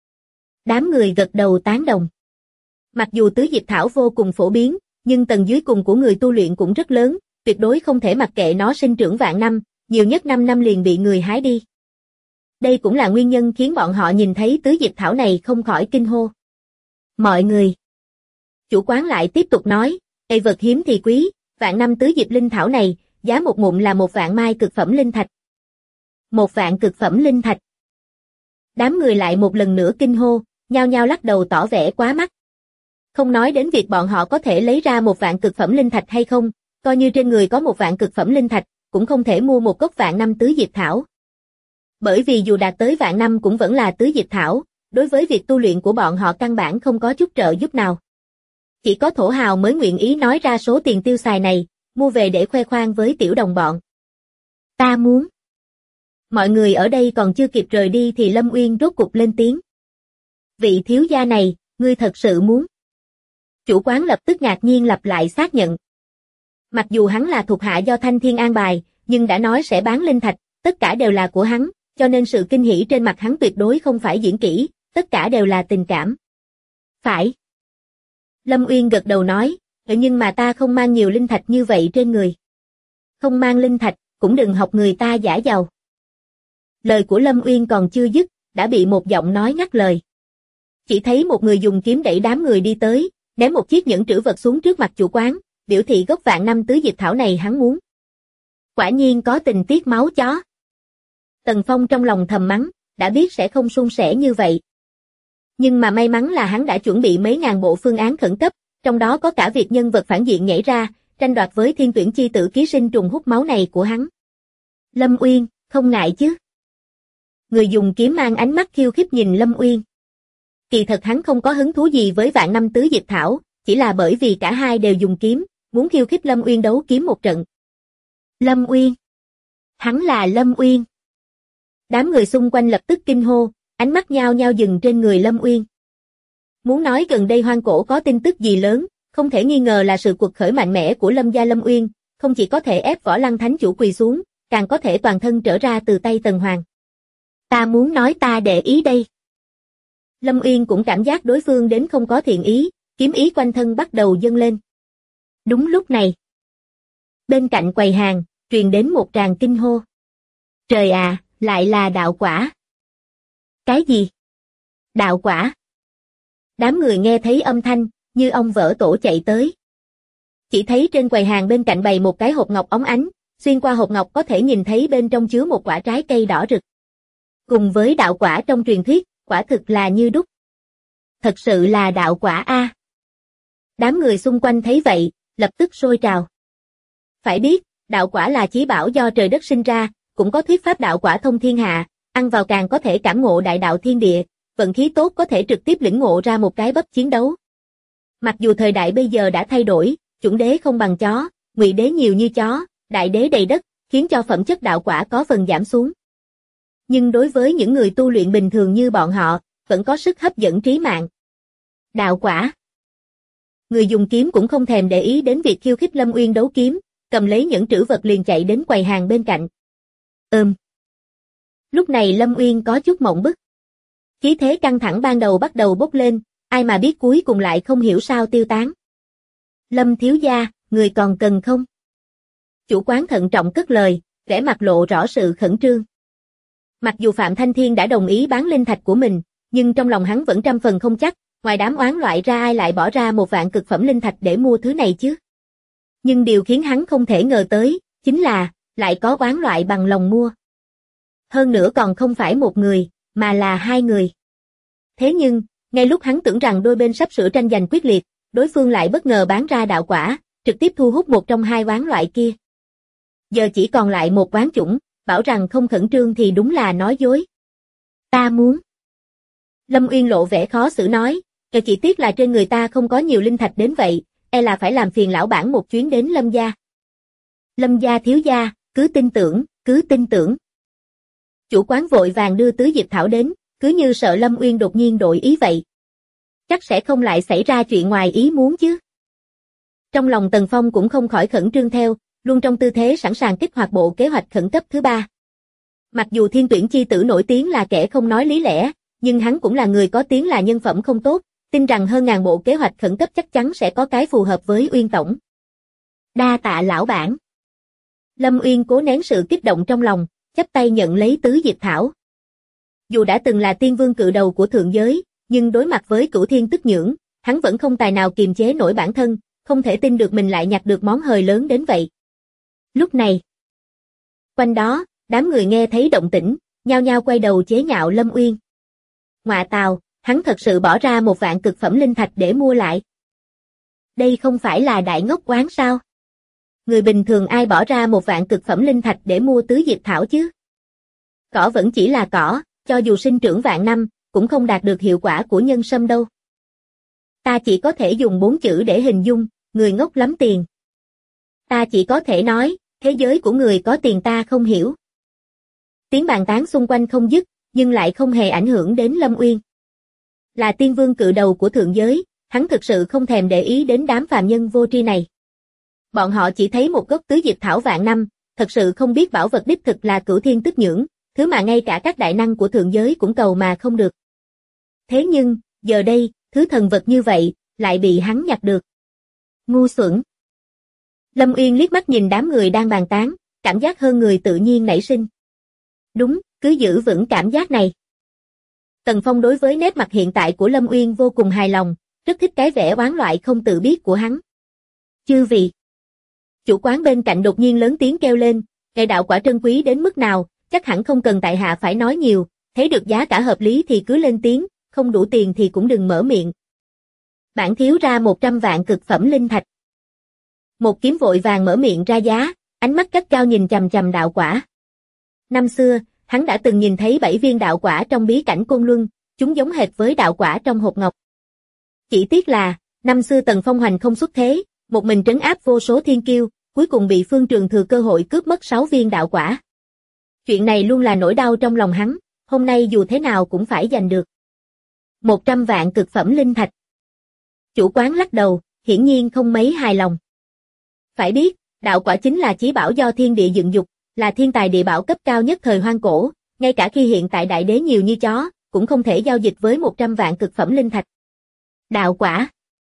[SPEAKER 2] Đám người gật đầu tán đồng. Mặc dù tứ diệp thảo vô cùng phổ biến, nhưng tầng dưới cùng của người tu luyện cũng rất lớn, tuyệt đối không thể mặc kệ nó sinh trưởng vạn năm, nhiều nhất 5 năm liền bị người hái đi. Đây cũng là nguyên nhân khiến bọn họ nhìn thấy tứ diệp thảo này không khỏi kinh hô. Mọi người. Chủ quán lại tiếp tục nói, vật hiếm thì quý, vạn năm tứ diệp linh thảo này, giá một mụn là 1 vạn mai cực phẩm linh thạch. 1 vạn cực phẩm linh thạch. Đám người lại một lần nữa kinh hô, nhao nhao lắc đầu tỏ vẻ quá mắc. Không nói đến việc bọn họ có thể lấy ra 1 vạn cực phẩm linh thạch hay không, coi như trên người có 1 vạn cực phẩm linh thạch, cũng không thể mua một gốc vạn năm tứ diệp thảo. Bởi vì dù đạt tới vạn năm cũng vẫn là tứ diệp thảo, đối với việc tu luyện của bọn họ căn bản không có chút trợ giúp nào. Chỉ có thổ hào mới nguyện ý nói ra số tiền tiêu xài này, mua về để khoe khoang với tiểu đồng bọn. Ta muốn. Mọi người ở đây còn chưa kịp rời đi thì Lâm Uyên rốt cục lên tiếng. Vị thiếu gia này, ngươi thật sự muốn? Chủ quán lập tức ngạc nhiên lặp lại xác nhận. Mặc dù hắn là thuộc hạ do Thanh Thiên an bài, nhưng đã nói sẽ bán linh thạch, tất cả đều là của hắn, cho nên sự kinh hỉ trên mặt hắn tuyệt đối không phải diễn kỹ, tất cả đều là tình cảm. Phải. Lâm Uyên gật đầu nói, nhưng mà ta không mang nhiều linh thạch như vậy trên người. Không mang linh thạch, cũng đừng học người ta giả giàu. Lời của Lâm Uyên còn chưa dứt, đã bị một giọng nói ngắt lời. Chỉ thấy một người dùng kiếm đẩy đám người đi tới, ném một chiếc nhẫn trữ vật xuống trước mặt chủ quán, biểu thị gốc vạn năm tứ diệp thảo này hắn muốn. Quả nhiên có tình tiết máu chó. Tần Phong trong lòng thầm mắng, đã biết sẽ không suôn sẻ như vậy. Nhưng mà may mắn là hắn đã chuẩn bị mấy ngàn bộ phương án khẩn cấp, trong đó có cả việc nhân vật phản diện nhảy ra, tranh đoạt với thiên tuyển chi tử ký sinh trùng hút máu này của hắn. Lâm Uyên, không ngại chứ? Người dùng kiếm mang ánh mắt khiêu khích nhìn Lâm Uyên. Kỳ thật hắn không có hứng thú gì với vạn năm tứ diệp thảo, chỉ là bởi vì cả hai đều dùng kiếm, muốn khiêu khích Lâm Uyên đấu kiếm một trận. Lâm Uyên. Hắn là Lâm Uyên. Đám người xung quanh lập tức kinh hô, ánh mắt nhao nhao dừng trên người Lâm Uyên. Muốn nói gần đây hoang cổ có tin tức gì lớn, không thể nghi ngờ là sự quật khởi mạnh mẽ của Lâm gia Lâm Uyên, không chỉ có thể ép Võ Lăng Thánh chủ quỳ xuống, càng có thể toàn thân trở ra từ tay Tần Hoàng. Ta muốn nói ta để ý đây. Lâm Uyên cũng cảm giác đối phương đến không có thiện ý, kiếm ý quanh thân bắt đầu dâng lên. Đúng lúc này, bên cạnh quầy hàng, truyền đến một tràng kinh hô. Trời à, lại là đạo quả. Cái gì? Đạo quả? Đám người nghe thấy âm thanh, như ông vỡ tổ chạy tới. Chỉ thấy trên quầy hàng bên cạnh bày một cái hộp ngọc óng ánh, xuyên qua hộp ngọc có thể nhìn thấy bên trong chứa một quả trái cây đỏ rực. Cùng với đạo quả trong truyền thuyết, quả thực là như đúc. Thật sự là đạo quả a. Đám người xung quanh thấy vậy, lập tức sôi trào. Phải biết, đạo quả là chí bảo do trời đất sinh ra, cũng có thuyết pháp đạo quả thông thiên hạ, ăn vào càng có thể cảm ngộ đại đạo thiên địa, vận khí tốt có thể trực tiếp lĩnh ngộ ra một cái bắp chiến đấu. Mặc dù thời đại bây giờ đã thay đổi, chuẩn đế không bằng chó, ngụy đế nhiều như chó, đại đế đầy đất, khiến cho phẩm chất đạo quả có phần giảm xuống. Nhưng đối với những người tu luyện bình thường như bọn họ, vẫn có sức hấp dẫn trí mạng. Đạo quả. Người dùng kiếm cũng không thèm để ý đến việc khiêu khích Lâm Uyên đấu kiếm, cầm lấy nhẫn trữ vật liền chạy đến quầy hàng bên cạnh. Lúc này Lâm Uyên có chút mộng bức. Khí thế căng thẳng ban đầu bắt đầu bốc lên, ai mà biết cuối cùng lại không hiểu sao tiêu tán. Lâm thiếu gia, người còn cần không? Chủ quán thận trọng cất lời, vẻ mặt lộ rõ sự khẩn trương. Mặc dù Phạm Thanh Thiên đã đồng ý bán linh thạch của mình, nhưng trong lòng hắn vẫn trăm phần không chắc, ngoài đám oán loại ra ai lại bỏ ra 1 vạn cực phẩm linh thạch để mua thứ này chứ. Nhưng điều khiến hắn không thể ngờ tới, chính là, lại có oán loại bằng lòng mua. Hơn nữa còn không phải một người, mà là 2 người. Thế nhưng, ngay lúc hắn tưởng rằng đôi bên sắp sửa tranh giành quyết liệt, đối phương lại bất ngờ bán ra đạo quả, trực tiếp thu hút một trong hai oán loại kia. Giờ chỉ còn lại một oán chủng, bảo rằng không khẩn trương thì đúng là nói dối. Ta muốn. Lâm Uyên lộ vẻ khó xử nói, chỉ tiếc là trên người ta không có nhiều linh thạch đến vậy, e là phải làm phiền lão bản một chuyến đến Lâm gia. Lâm gia thiếu gia, cứ tin tưởng, cứ tin tưởng. Chủ quán vội vàng đưa tứ diệp thảo đến, cứ như sợ Lâm Uyên đột nhiên đổi ý vậy. Chắc sẽ không lại xảy ra chuyện ngoài ý muốn chứ. Trong lòng Tần Phong cũng không khỏi khẩn trương theo, luôn trong tư thế sẵn sàng kích hoạt bộ kế hoạch khẩn cấp thứ 3. Mặc dù Thiên Tuyển chi tử nổi tiếng là kẻ không nói lý lẽ, nhưng hắn cũng là người có tiếng là nhân phẩm không tốt, tin rằng hơn ngàn bộ kế hoạch khẩn cấp chắc chắn sẽ có cái phù hợp với Uyên tổng. Đa tạ lão bản. Lâm Uyên cố nén sự kích động trong lòng, chắp tay nhận lấy tứ diệp thảo. Dù đã từng là tiên vương cự đầu của thượng giới, nhưng đối mặt với Cửu Thiên Tức Nhưỡng, hắn vẫn không tài nào kiềm chế nổi bản thân, không thể tin được mình lại nhặt được món hời lớn đến vậy. Lúc này, quanh đó, đám người nghe thấy động tĩnh, nhao nhao quay đầu chế nhạo Lâm Uyên. Ngọa tào, hắn thật sự bỏ ra 1 vạn cực phẩm linh thạch để mua lại. Đây không phải là đại ngốc quán sao? Người bình thường ai bỏ ra 1 vạn cực phẩm linh thạch để mua tứ diệp thảo chứ? Cỏ vẫn chỉ là cỏ, cho dù sinh trưởng vạn năm, cũng không đạt được hiệu quả của nhân sâm đâu. Ta chỉ có thể dùng 4 chữ để hình dung, người ngốc lắm tiền. Ta chỉ có thể nói, thế giới của người có tiền ta không hiểu. Tiếng bàn tán xung quanh không dứt, nhưng lại không hề ảnh hưởng đến Lâm Uyên. Là tiên vương cự đầu của thượng giới, hắn thực sự không thèm để ý đến đám phàm nhân vô tri này. Bọn họ chỉ thấy một gốc tứ diệp thảo vạn năm, thật sự không biết bảo vật đích thực là Cửu Thiên Tức Nhưỡng, thứ mà ngay cả các đại năng của thượng giới cũng cầu mà không được. Thế nhưng, giờ đây, thứ thần vật như vậy, lại bị hắn nhặt được. Ngu xuẩn. Lâm Uyên liếc mắt nhìn đám người đang bàn tán, cảm giác hơn người tự nhiên nảy sinh. Đúng, cứ giữ vững cảm giác này. Tần Phong đối với nét mặt hiện tại của Lâm Uyên vô cùng hài lòng, rất thích cái vẻ oán loại không tự biết của hắn. Chư vị. Chủ quán bên cạnh đột nhiên lớn tiếng kêu lên, ngày đạo quả trân quý đến mức nào, chắc hẳn không cần tại hạ phải nói nhiều, thấy được giá cả hợp lý thì cứ lên tiếng, không đủ tiền thì cũng đừng mở miệng. Bản thiếu ra 100 vạn cực phẩm linh thạch. Một kiếm vội vàng mở miệng ra giá, ánh mắt gắt cao nhìn chằm chằm đạo quả. Năm xưa, hắn đã từng nhìn thấy 7 viên đạo quả trong bí cảnh Côn Luân, chúng giống hệt với đạo quả trong hộp ngọc. Chỉ tiếc là, năm xưa Tần Phong hoành không xuất thế, một mình trấn áp vô số thiên kiêu, cuối cùng bị Phương Trường thừa cơ hội cướp mất 6 viên đạo quả. Chuyện này luôn là nỗi đau trong lòng hắn, hôm nay dù thế nào cũng phải giành được. 100 vạn cực phẩm linh thạch. Chủ quán lắc đầu, hiển nhiên không mấy hài lòng. Phải biết, đạo quả chính là chí bảo do thiên địa dựng dục, là thiên tài địa bảo cấp cao nhất thời hoang cổ, ngay cả khi hiện tại đại đế nhiều như chó, cũng không thể giao dịch với 100 vạn cực phẩm linh thạch. Đạo quả.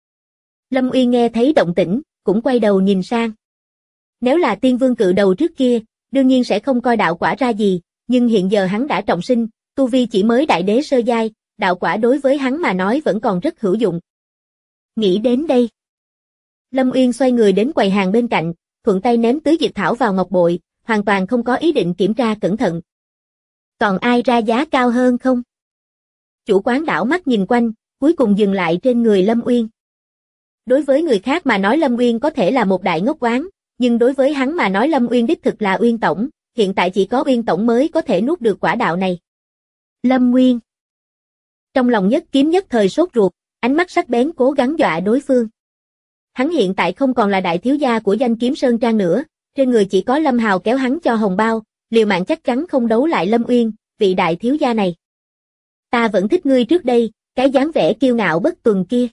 [SPEAKER 2] Lâm Uyên nghe thấy động tĩnh, cũng quay đầu nhìn sang. Nếu là tiên vương cự đầu trước kia, đương nhiên sẽ không coi đạo quả ra gì, nhưng hiện giờ hắn đã trọng sinh, tu vi chỉ mới đại đế sơ giai, đạo quả đối với hắn mà nói vẫn còn rất hữu dụng. Nghĩ đến đây, Lâm Uyên xoay người đến quầy hàng bên cạnh, thuận tay ném tứ diệp thảo vào ngọc bội, hoàn toàn không có ý định kiểm tra cẩn thận. Còn ai ra giá cao hơn không? Chủ quán đảo mắt nhìn quanh, cuối cùng dừng lại trên người Lâm Uyên. Đối với người khác mà nói Lâm Uyên có thể là một đại ngốc quán, nhưng đối với hắn mà nói Lâm Uyên đích thực là Uyên tổng, hiện tại chỉ có Uyên tổng mới có thể nuốt được quả đạo này. Lâm Uyên. Trong lòng Nhất Kiếm nhất thời sốt ruột, ánh mắt sắc bén cố gắng dọa đối phương. Hắn hiện tại không còn là đại thiếu gia của Danh Kiếm Sơn Trang nữa, trên người chỉ có Lâm Hào kéo hắn cho hồng bao, liều mạng chắc chắn không đấu lại Lâm Uyên, vị đại thiếu gia này. Ta vẫn thích ngươi trước đây, cái dáng vẻ kiêu ngạo bất tuần kia.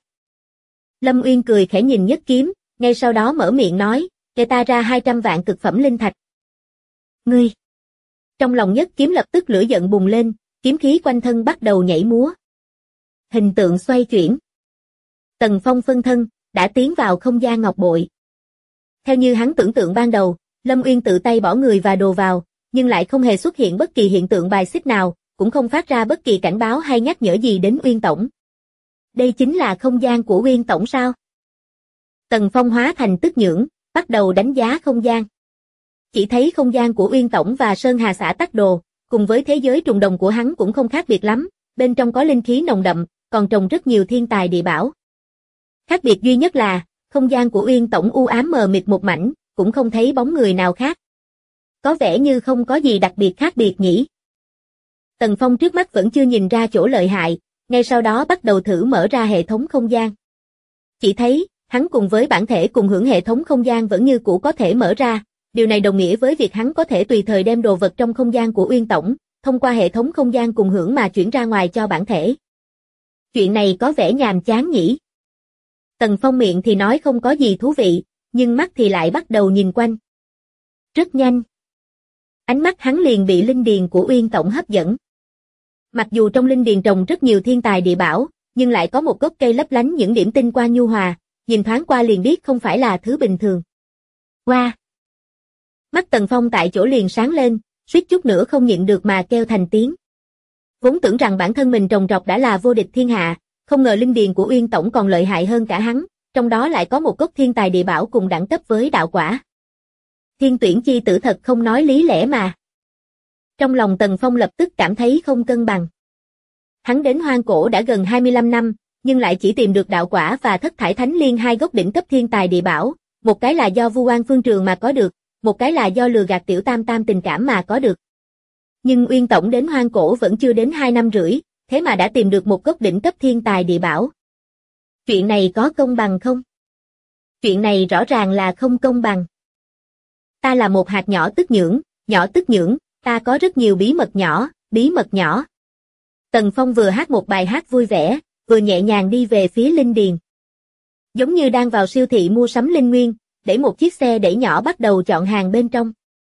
[SPEAKER 2] Lâm Uyên cười khẽ nhìn Nhất Kiếm, ngay sau đó mở miệng nói, kể ta ra 200 vạn cực phẩm linh thạch. Ngươi! Trong lòng Nhất Kiếm lập tức lửa giận bùng lên, kiếm khí quanh thân bắt đầu nhảy múa. Hình tượng xoay chuyển. Tần Phong phân thân, đã tiến vào không gian ngọc bội. Theo như hắn tưởng tượng ban đầu, Lâm Uyên tự tay bỏ người và đồ vào, nhưng lại không hề xuất hiện bất kỳ hiện tượng bài xích nào, cũng không phát ra bất kỳ cảnh báo hay nhắc nhở gì đến Uyên tổng. Đây chính là không gian của Uyên tổng sao? Tần Phong hóa thành tức nhưỡng, bắt đầu đánh giá không gian. Chỉ thấy không gian của Uyên tổng và Sơn Hà xã Tắc Đồ, cùng với thế giới trùng đồng của hắn cũng không khác biệt lắm, bên trong có linh khí nồng đậm, còn trồng rất nhiều thiên tài địa bảo. Khác biệt duy nhất là, không gian của Uyên Tổng u ám mờ mịt một mảnh, cũng không thấy bóng người nào khác. Có vẻ như không có gì đặc biệt khác biệt nhỉ. Tần Phong trước mắt vẫn chưa nhìn ra chỗ lợi hại, ngay sau đó bắt đầu thử mở ra hệ thống không gian. Chỉ thấy, hắn cùng với bản thể cùng hưởng hệ thống không gian vẫn như cũ có thể mở ra, điều này đồng nghĩa với việc hắn có thể tùy thời đem đồ vật trong không gian của Uyên Tổng, thông qua hệ thống không gian cùng hưởng mà chuyển ra ngoài cho bản thể. Chuyện này có vẻ nhàm chán nhỉ. Tần Phong miệng thì nói không có gì thú vị, nhưng mắt thì lại bắt đầu nhìn quanh. Rất nhanh. Ánh mắt hắn liền bị linh điền của Uyên Tổng hấp dẫn. Mặc dù trong linh điền trồng rất nhiều thiên tài địa bảo, nhưng lại có một gốc cây lấp lánh những điểm tinh quang nhu hòa, nhìn thoáng qua liền biết không phải là thứ bình thường. Wow! Mắt Tần Phong tại chỗ liền sáng lên, suýt chút nữa không nhịn được mà kêu thành tiếng. Vốn tưởng rằng bản thân mình trồng trọt đã là vô địch thiên hạ, không ngờ linh điền của Uyên Tổng còn lợi hại hơn cả hắn, trong đó lại có một gốc thiên tài địa bảo cùng đẳng cấp với đạo quả. Thiên tuyển chi tử thật không nói lý lẽ mà. Trong lòng Tần Phong lập tức cảm thấy không cân bằng. Hắn đến hoang cổ đã gần 25 năm, nhưng lại chỉ tìm được đạo quả và thất thải thánh liên hai gốc đỉnh cấp thiên tài địa bảo, một cái là do Vu Oan Phương Trường mà có được, một cái là do lừa gạt Tiểu Tam Tam tình cảm mà có được. Nhưng Uyên Tổng đến hoang cổ vẫn chưa đến 2 năm rưỡi, thế mà đã tìm được một gốc đỉnh cấp thiên tài địa bảo. Chuyện này có công bằng không? Chuyện này rõ ràng là không công bằng. Ta là một hạt nhỏ tức nhưỡng, ta có rất nhiều bí mật nhỏ. Tần Phong vừa hát một bài hát vui vẻ, vừa nhẹ nhàng đi về phía linh điền. Giống như đang vào siêu thị mua sắm linh nguyên, đẩy một chiếc xe đẩy nhỏ bắt đầu chọn hàng bên trong.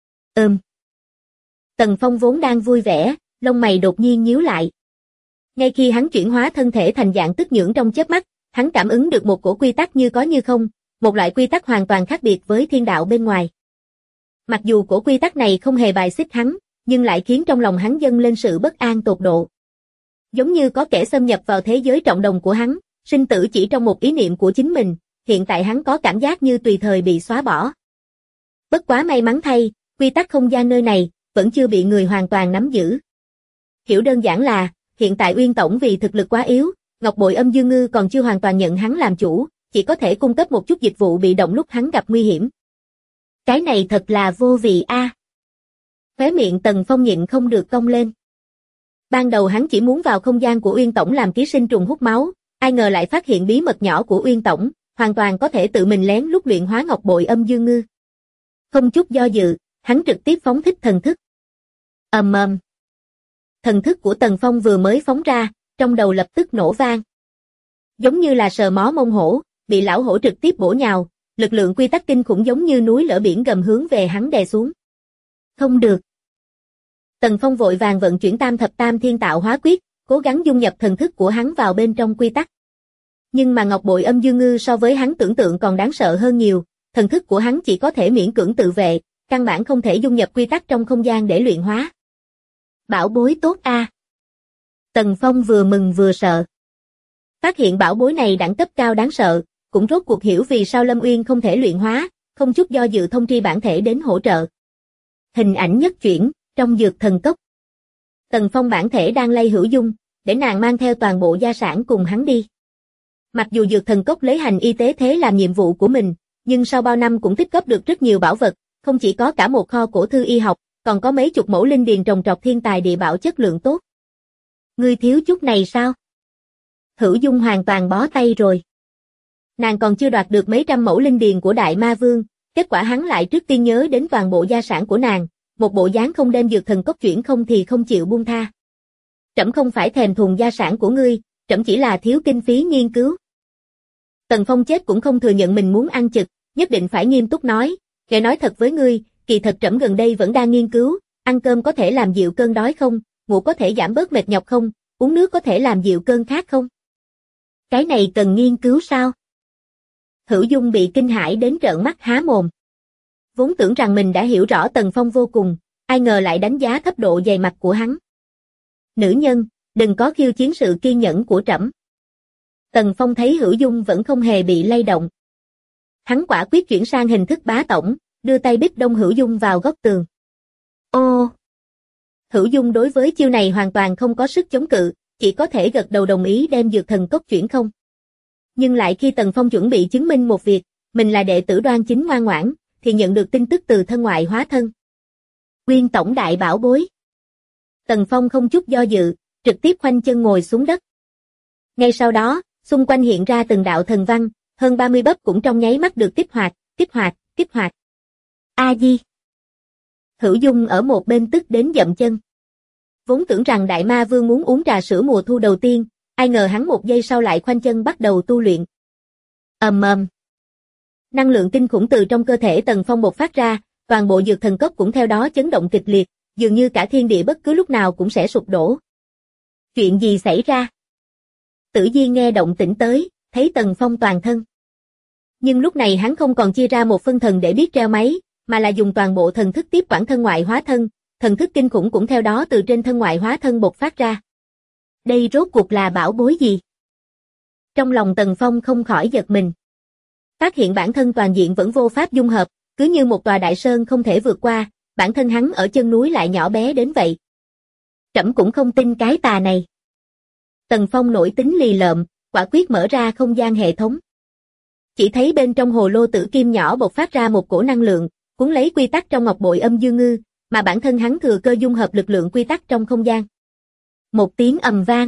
[SPEAKER 2] Tần Phong vốn đang vui vẻ, lông mày đột nhiên nhíu lại. Ngay khi hắn chuyển hóa thân thể thành dạng tức nhưỡng trong chớp mắt, hắn cảm ứng được một cổ quy tắc như có như không, một loại quy tắc hoàn toàn khác biệt với thiên đạo bên ngoài. Mặc dù cổ quy tắc này không hề bài xích hắn, nhưng lại khiến trong lòng hắn dâng lên sự bất an tột độ. Giống như có kẻ xâm nhập vào thế giới trọng đồng của hắn, sinh tử chỉ trong một ý niệm của chính mình, hiện tại hắn có cảm giác như tùy thời bị xóa bỏ. Bất quá may mắn thay, quy tắc không gian nơi này, vẫn chưa bị người hoàn toàn nắm giữ. Hiểu đơn giản là, hiện tại Uyên Tổng vì thực lực quá yếu, Ngọc Bội Âm Dương Ngư còn chưa hoàn toàn nhận hắn làm chủ, chỉ có thể cung cấp một chút dịch vụ bị động lúc hắn gặp nguy hiểm. Cái này thật là vô vị a. Khóe miệng Tần Phong nhịn không được cong lên. Ban đầu hắn chỉ muốn vào không gian của Uyên Tổng làm ký sinh trùng hút máu, ai ngờ lại phát hiện bí mật nhỏ của Uyên Tổng, hoàn toàn có thể tự mình lén lút luyện hóa Ngọc Bội Âm Dương Ngư. Không chút do dự, hắn trực tiếp phóng thích thần thức. Thần thức của Tần Phong vừa mới phóng ra, trong đầu lập tức nổ vang. Giống như là sờ mó mông hổ, bị lão hổ trực tiếp bổ nhào, lực lượng quy tắc kinh khủng giống như núi lở biển gầm hướng về hắn đè xuống. Không được. Tần Phong vội vàng vận chuyển Tam Thập Tam Thiên Tạo Hóa Quyết, cố gắng dung nhập thần thức của hắn vào bên trong quy tắc. Nhưng mà Ngọc Bội Âm Dương Ngư so với hắn tưởng tượng còn đáng sợ hơn nhiều, thần thức của hắn chỉ có thể miễn cưỡng tự vệ, căn bản không thể dung nhập quy tắc trong không gian để luyện hóa. Bảo bối tốt a. Tần Phong vừa mừng vừa sợ. Phát hiện bảo bối này đẳng cấp cao đáng sợ, cũng rốt cuộc hiểu vì sao Lâm Uyên không thể luyện hóa, không chút do dự thông tri bản thể đến hỗ trợ. Hình ảnh nhất chuyển, trong dược thần cốc. Tần Phong bản thể đang lay Hữu Dung, để nàng mang theo toàn bộ gia sản cùng hắn đi. Mặc dù dược thần cốc lấy hành y tế thế làm nhiệm vụ của mình, nhưng sau bao năm cũng tích góp được rất nhiều bảo vật, không chỉ có cả một kho cổ thư y học, còn có mấy chục mẫu linh điền trồng trọt thiên tài địa bảo chất lượng tốt. Ngươi thiếu chút này sao? Hữu Dung hoàn toàn bó tay rồi. Nàng còn chưa đoạt được mấy trăm mẫu linh điền của Đại Ma Vương, kết quả hắn lại trước tiên nhớ đến toàn bộ gia sản của nàng, một bộ dáng không đem dược thần cốc chuyển không thì không chịu buông tha. Trẫm không phải thèm thuồng gia sản của ngươi, trẫm chỉ là thiếu kinh phí nghiên cứu. Tần Phong chết cũng không thừa nhận mình muốn ăn chực, nhất định phải nghiêm túc nói, để nói thật với ngươi, kỳ thật trẫm gần đây vẫn đang nghiên cứu, ăn cơm có thể làm dịu cơn đói không, ngủ có thể giảm bớt mệt nhọc không, uống nước có thể làm dịu cơn khát không. Cái này cần nghiên cứu sao? Hữu Dung bị kinh hãi đến trợn mắt há mồm. Vốn tưởng rằng mình đã hiểu rõ Tần Phong vô cùng, ai ngờ lại đánh giá thấp độ dày mặt của hắn. Nữ nhân, đừng có khiêu chiến sự kiên nhẫn của trẫm. Tần Phong thấy Hữu Dung vẫn không hề bị lay động. Hắn quả quyết chuyển sang hình thức bá tổng, đưa tay bích đông Hữu Dung vào góc tường. Ô! Hữu Dung đối với chiêu này hoàn toàn không có sức chống cự, chỉ có thể gật đầu đồng ý đem dược thần cốc chuyển không. Nhưng lại khi Tần Phong chuẩn bị chứng minh một việc, mình là đệ tử Đoan Chính ngoan ngoãn, thì nhận được tin tức từ thân ngoại hóa thân. Uyên tổng đại bảo bối. Tần Phong không chút do dự, trực tiếp khoanh chân ngồi xuống đất. Ngay sau đó, xung quanh hiện ra từng đạo thần văn, hơn 30 bắp cũng trong nháy mắt được kích hoạt. A Di. Hữu Dung ở một bên tức đến dậm chân. Vốn tưởng rằng Đại Ma Vương muốn uống trà sữa mùa thu đầu tiên, ai ngờ hắn một giây sau lại khoanh chân bắt đầu tu luyện. Năng lượng kinh khủng từ trong cơ thể Tần Phong bộc phát ra, toàn bộ dược thần cốc cũng theo đó chấn động kịch liệt, dường như cả thiên địa bất cứ lúc nào cũng sẽ sụp đổ. Chuyện gì xảy ra? Tử Diên nghe động tĩnh tới, thấy Tần Phong toàn thân. Nhưng lúc này hắn không còn chia ra một phân thần để biết treo máy, mà là dùng toàn bộ thần thức tiếp quản thân ngoại hóa thân, thần thức kinh khủng cũng theo đó từ trên thân ngoại hóa thân bộc phát ra. Đây rốt cuộc là bảo bối gì? Trong lòng Tần Phong không khỏi giật mình. Phát hiện bản thân toàn diện vẫn vô pháp dung hợp, cứ như một tòa đại sơn không thể vượt qua, bản thân hắn ở chân núi lại nhỏ bé đến vậy. Trẫm cũng không tin cái tà này. Tần Phong nổi tính lì lợm, quả quyết mở ra không gian hệ thống. Chỉ thấy bên trong hồ lô tử kim nhỏ bộc phát ra một cổ năng lượng, cuốn lấy quy tắc trong ngọc bội âm dương ngư, mà bản thân hắn thừa cơ dung hợp lực lượng quy tắc trong không gian. Một tiếng ầm vang.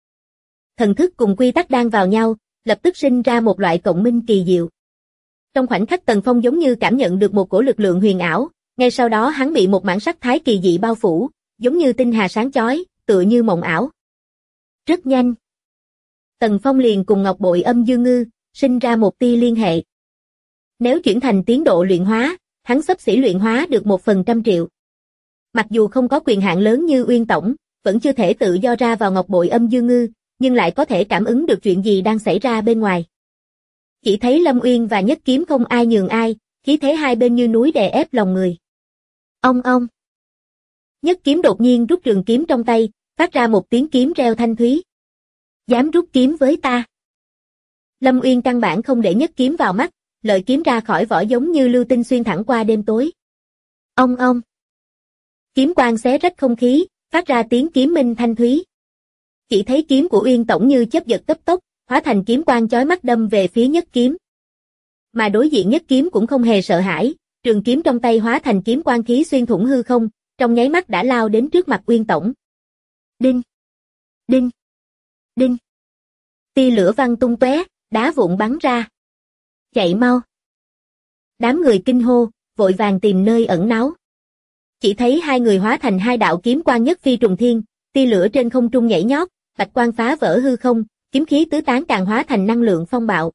[SPEAKER 2] Thần thức cùng quy tắc đang vào nhau, lập tức sinh ra một loại cộng minh kỳ diệu. Trong khoảnh khắc Tần Phong giống như cảm nhận được một cổ lực lượng huyền ảo, ngay sau đó hắn bị một mảng sắc thái kỳ dị bao phủ, giống như tinh hà sáng chói, tựa như mộng ảo. Rất nhanh. Tần Phong liền cùng ngọc bội âm dương ngư, sinh ra một tia liên hệ. Nếu chuyển thành tiến độ luyện hóa, hắn xấp xỉ luyện hóa được 1/100.000.000. Mặc dù không có quyền hạn lớn như Uyên Tổng, vẫn chưa thể tự do ra vào ngọc bội âm dương ngư, nhưng lại có thể cảm ứng được chuyện gì đang xảy ra bên ngoài. Chỉ thấy Lâm Uyên và Nhất Kiếm không ai nhường ai, khí thế hai bên như núi đè ép lòng người. Ông. Nhất Kiếm đột nhiên rút trường kiếm trong tay, phát ra một tiếng kiếm reo thanh thúy. Dám rút kiếm với ta? Lâm Uyên căn bản không để Nhất Kiếm vào mắt, lợi kiếm ra khỏi vỏ giống như lưu tinh xuyên thẳng qua đêm tối. Ông. Kiếm quang xé rách không khí, phát ra tiếng kiếm minh thanh thúy. Chỉ thấy kiếm của Uyên Tổng như chớp giật cấp tốc, hóa thành kiếm quang chói mắt đâm về phía Nhất Kiếm. Mà đối diện Nhất Kiếm cũng không hề sợ hãi, trường kiếm trong tay hóa thành kiếm quang khí xuyên thủng hư không, trong nháy mắt đã lao đến trước mặt Uyên Tổng. Đinh, đinh, đinh. Tia lửa văng tung tóe, đá vụn bắn ra. Chạy mau. Đám người kinh hô, vội vàng tìm nơi ẩn náu. Chỉ thấy hai người hóa thành hai đạo kiếm quang nhất phi trùng thiên, tia lửa trên không trung nhảy nhót, bạch quang phá vỡ hư không, kiếm khí tứ tán càng hóa thành năng lượng phong bạo.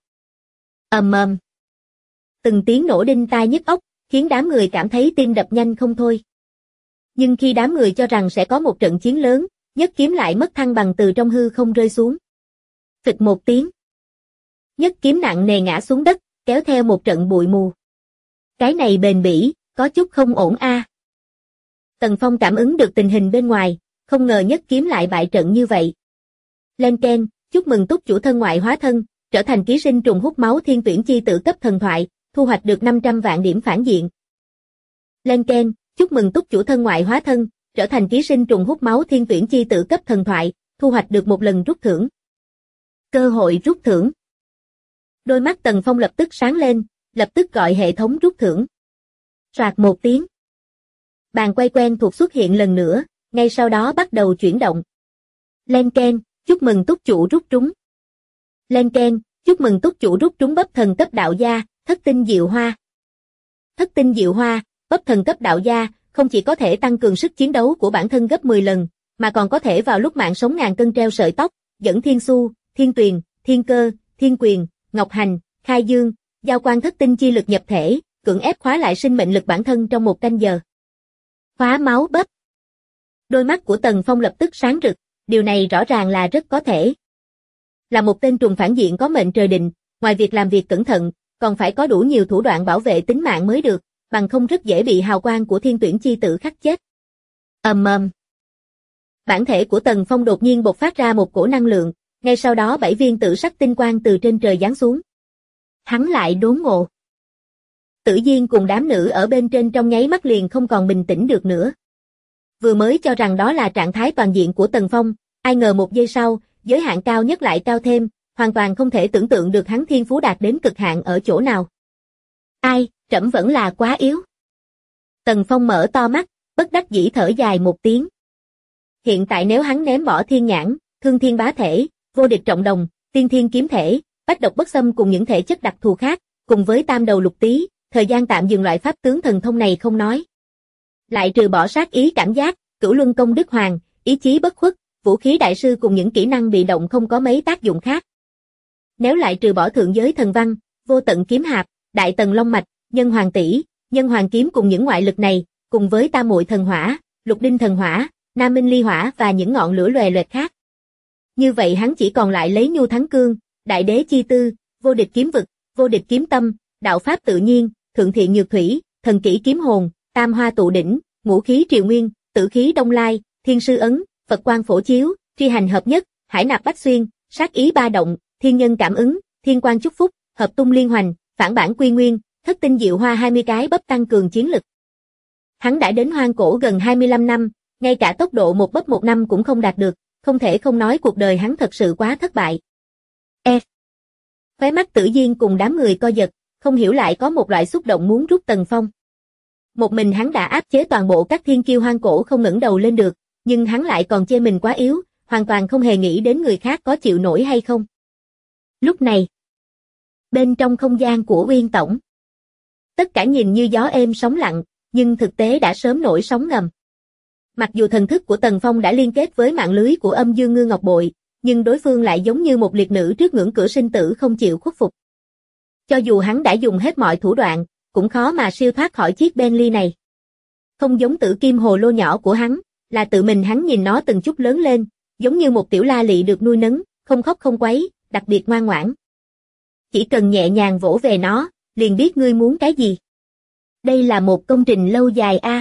[SPEAKER 2] Ầm. Từng tiếng nổ đinh tai nhức óc, khiến đám người cảm thấy tim đập nhanh không thôi. Nhưng khi đám người cho rằng sẽ có một trận chiến lớn, Nhất Kiếm lại mất thăng bằng từ trong hư không rơi xuống. Phịch một tiếng. Nhất Kiếm nặng nề ngã xuống đất, kéo theo một trận bụi mù. Cái này bền bỉ, có chút không ổn a. Tần Phong cảm ứng được tình hình bên ngoài, không ngờ Nhất Kiếm lại bại trận như vậy. Lên keng, chúc mừng túc chủ thân ngoại hóa thân, trở thành ký sinh trùng hút máu thiên tuyển chi tử cấp thần thoại, thu hoạch được 500 vạn điểm phản diện. Lên keng, chúc mừng túc chủ thân ngoại hóa thân, trở thành ký sinh trùng hút máu thiên tuyển chi tử cấp thần thoại, thu hoạch được một lần rút thưởng. Cơ hội rút thưởng. Đôi mắt Tần Phong lập tức sáng lên, lập tức gọi hệ thống rút thưởng. Soạt một tiếng. Bàn quay quen thuộc xuất hiện lần nữa, ngay sau đó bắt đầu chuyển động. Lên keng, chúc mừng túc chủ rút trúng. Lên keng, chúc mừng túc chủ rút trúng bắp thần cấp đạo gia, thất tinh diệu hoa. Thất tinh diệu hoa, bắp thần cấp đạo gia, không chỉ có thể tăng cường sức chiến đấu của bản thân gấp 10 lần, mà còn có thể vào lúc mạng sống ngàn cân treo sợi tóc, dẫn Thiên Xu, Thiên Tuyền, Thiên Cơ, Thiên Quyền, Ngọc Hành, Khai Dương, giao quan thất tinh chi lực nhập thể, cưỡng ép khóa lại sinh mệnh lực bản thân trong 1 canh giờ. Khóa máu bắp. Đôi mắt của Tần Phong lập tức sáng rực, điều này rõ ràng là rất có thể. Là một tên trùng phản diện có mệnh trời định, ngoài việc làm việc cẩn thận, còn phải có đủ nhiều thủ đoạn bảo vệ tính mạng mới được, bằng không rất dễ bị hào quang của thiên tuyển chi tử khắc chết. Ầm. Bản thể của Tần Phong đột nhiên bộc phát ra một cổ năng lượng, ngay sau đó 7 viên tử sắc tinh quang từ trên trời giáng xuống. Hắn lại đốn ngộ. Tử Diên cùng đám nữ ở bên trên trong nháy mắt liền không còn bình tĩnh được nữa. Vừa mới cho rằng đó là trạng thái toàn diện của Tần Phong, ai ngờ một giây sau, giới hạn cao nhất lại cao thêm, hoàn toàn không thể tưởng tượng được hắn thiên phú đạt đến cực hạn ở chỗ nào. Ai, trẫm vẫn là quá yếu. Tần Phong mở to mắt, bất đắc dĩ thở dài một tiếng. Hiện tại nếu hắn ném bỏ thiên nhãn, thương thiên bá thể, vô địch trọng đồng, tiên thiên kiếm thể, bách độc bất xâm cùng những thể chất đặc thù khác, cùng với tam đầu lục tý, thời gian tạm dừng loại pháp tướng thần thông này không nói. Lại trừ bỏ sát ý cảm giác, cửu luân công đức hoàng, ý chí bất khuất, vũ khí đại sư cùng những kỹ năng bị động không có mấy tác dụng khác. Nếu lại trừ bỏ thượng giới thần văn, vô tận kiếm hạp, đại tần long mạch, nhân hoàng tỷ, nhân hoàng kiếm cùng những ngoại lực này, cùng với tam muội thần hỏa, lục đinh thần hỏa, nam minh ly hỏa và những ngọn lửa lòe loẹt khác. Như vậy hắn chỉ còn lại lấy nhu thắng cương, đại đế chi tư, vô địch kiếm vực, vô địch kiếm tâm, đạo pháp tự nhiên, thượng thiện nhược thủy, thần kỹ kiếm hồn, tam hoa tụ đỉnh, ngũ khí triều nguyên, tử khí đông lai, thiên sư ấn, Phật quang phổ chiếu, tri hành hợp nhất, hải nạp bách xuyên, sát ý ba động, thiên nhân cảm ứng, thiên quang chúc phúc, hợp tung liên hoành, phản bản quy nguyên, thất tinh diệu hoa 20 cái bắp tăng cường chiến lực. Hắn đã đến hoang cổ gần 25 năm, ngay cả tốc độ một bắp một năm cũng không đạt được, không thể không nói cuộc đời hắn thật sự quá thất bại. Khóe mắt Tử Diên cùng đám người co giật, không hiểu lại có một loại xúc động muốn rút Tần Phong. Một mình hắn đã áp chế toàn bộ các thiên kiêu hoang cổ không ngẩng đầu lên được, nhưng hắn lại còn chê mình quá yếu, hoàn toàn không hề nghĩ đến người khác có chịu nổi hay không. Lúc này, bên trong không gian của Uyên Tổng, tất cả nhìn như gió êm sóng lặng, nhưng thực tế đã sớm nổi sóng ngầm. Mặc dù thần thức của Tần Phong đã liên kết với mạng lưới của Âm Dương Ngư Ngọc Bội, nhưng đối phương lại giống như một liệt nữ trước ngưỡng cửa sinh tử không chịu khuất phục. Cho dù hắn đã dùng hết mọi thủ đoạn, cũng khó mà siêu thoát khỏi chiếc Bentley này. Không giống Tử Kim hồ lô nhỏ của hắn, là tự mình hắn nhìn nó từng chút lớn lên, giống như một tiểu la lị được nuôi nấng, không khóc không quấy, đặc biệt ngoan ngoãn. Chỉ cần nhẹ nhàng vỗ về nó, liền biết ngươi muốn cái gì. Đây là một công trình lâu dài a.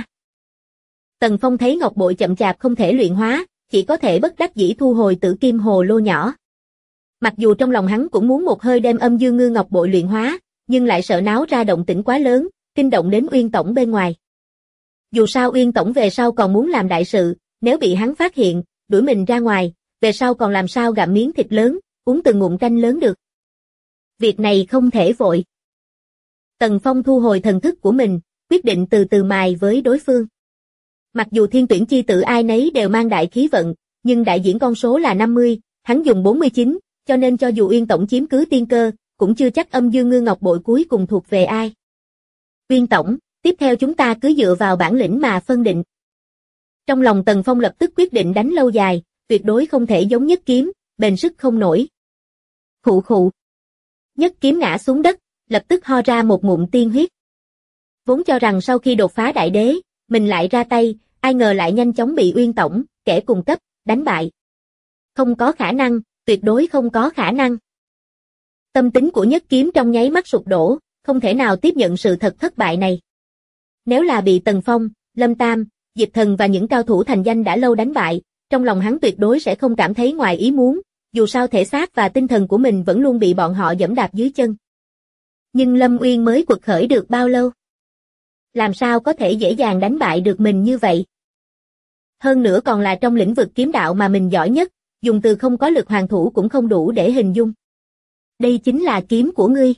[SPEAKER 2] Tần Phong thấy ngọc bội chậm chạp không thể luyện hóa, chỉ có thể bất đắc dĩ thu hồi Tử Kim hồ lô nhỏ. Mặc dù trong lòng hắn cũng muốn một hơi đem Âm Dương Ngư Ngọc Bội luyện hóa, nhưng lại sợ náo ra động tĩnh quá lớn, kinh động đến Uyên Tổng bên ngoài. Dù sao Uyên Tổng về sau còn muốn làm đại sự, nếu bị hắn phát hiện, đuổi mình ra ngoài, về sau còn làm sao gặm miếng thịt lớn, uống từng ngụm canh lớn được. Việc này không thể vội. Tần Phong thu hồi thần thức của mình, quyết định từ từ mài với đối phương. Mặc dù thiên tuyển chi tử ai nấy đều mang đại khí vận, nhưng đại diễn con số là 50, hắn dùng 49, cho nên cho dù Uyên Tổng chiếm cứ tiên cơ, cũng chưa chắc Âm Dương Ngư Ngọc Bội cuối cùng thuộc về ai. Uyên Tổng, tiếp theo chúng ta cứ dựa vào bản lĩnh mà phân định. Trong lòng Tần Phong lập tức quyết định đánh lâu dài, tuyệt đối không thể giống Nhất Kiếm, bền sức không nổi. Khụ khụ. Nhất Kiếm ngã xuống đất, lập tức ho ra một ngụm tiên huyết. Vốn cho rằng sau khi đột phá đại đế, mình lại ra tay, ai ngờ lại nhanh chóng bị Uyên Tổng, kẻ cùng cấp, đánh bại. Không có khả năng, tuyệt đối không có khả năng. Tâm tính của Nhất Kiếm trong nháy mắt sụp đổ, không thể nào tiếp nhận sự thật thất bại này. Nếu là bị Tần Phong, Lâm Tam, Diệp Thần và những cao thủ thành danh đã lâu đánh bại, trong lòng hắn tuyệt đối sẽ không cảm thấy ngoài ý muốn, dù sao thể xác và tinh thần của mình vẫn luôn bị bọn họ giẫm đạp dưới chân. Nhưng Lâm Uyên mới quật khởi được bao lâu? Làm sao có thể dễ dàng đánh bại được mình như vậy? Hơn nữa còn là trong lĩnh vực kiếm đạo mà mình giỏi nhất, dùng từ không có lực hoàn thủ cũng không đủ để hình dung. Đây chính là kiếm của ngươi.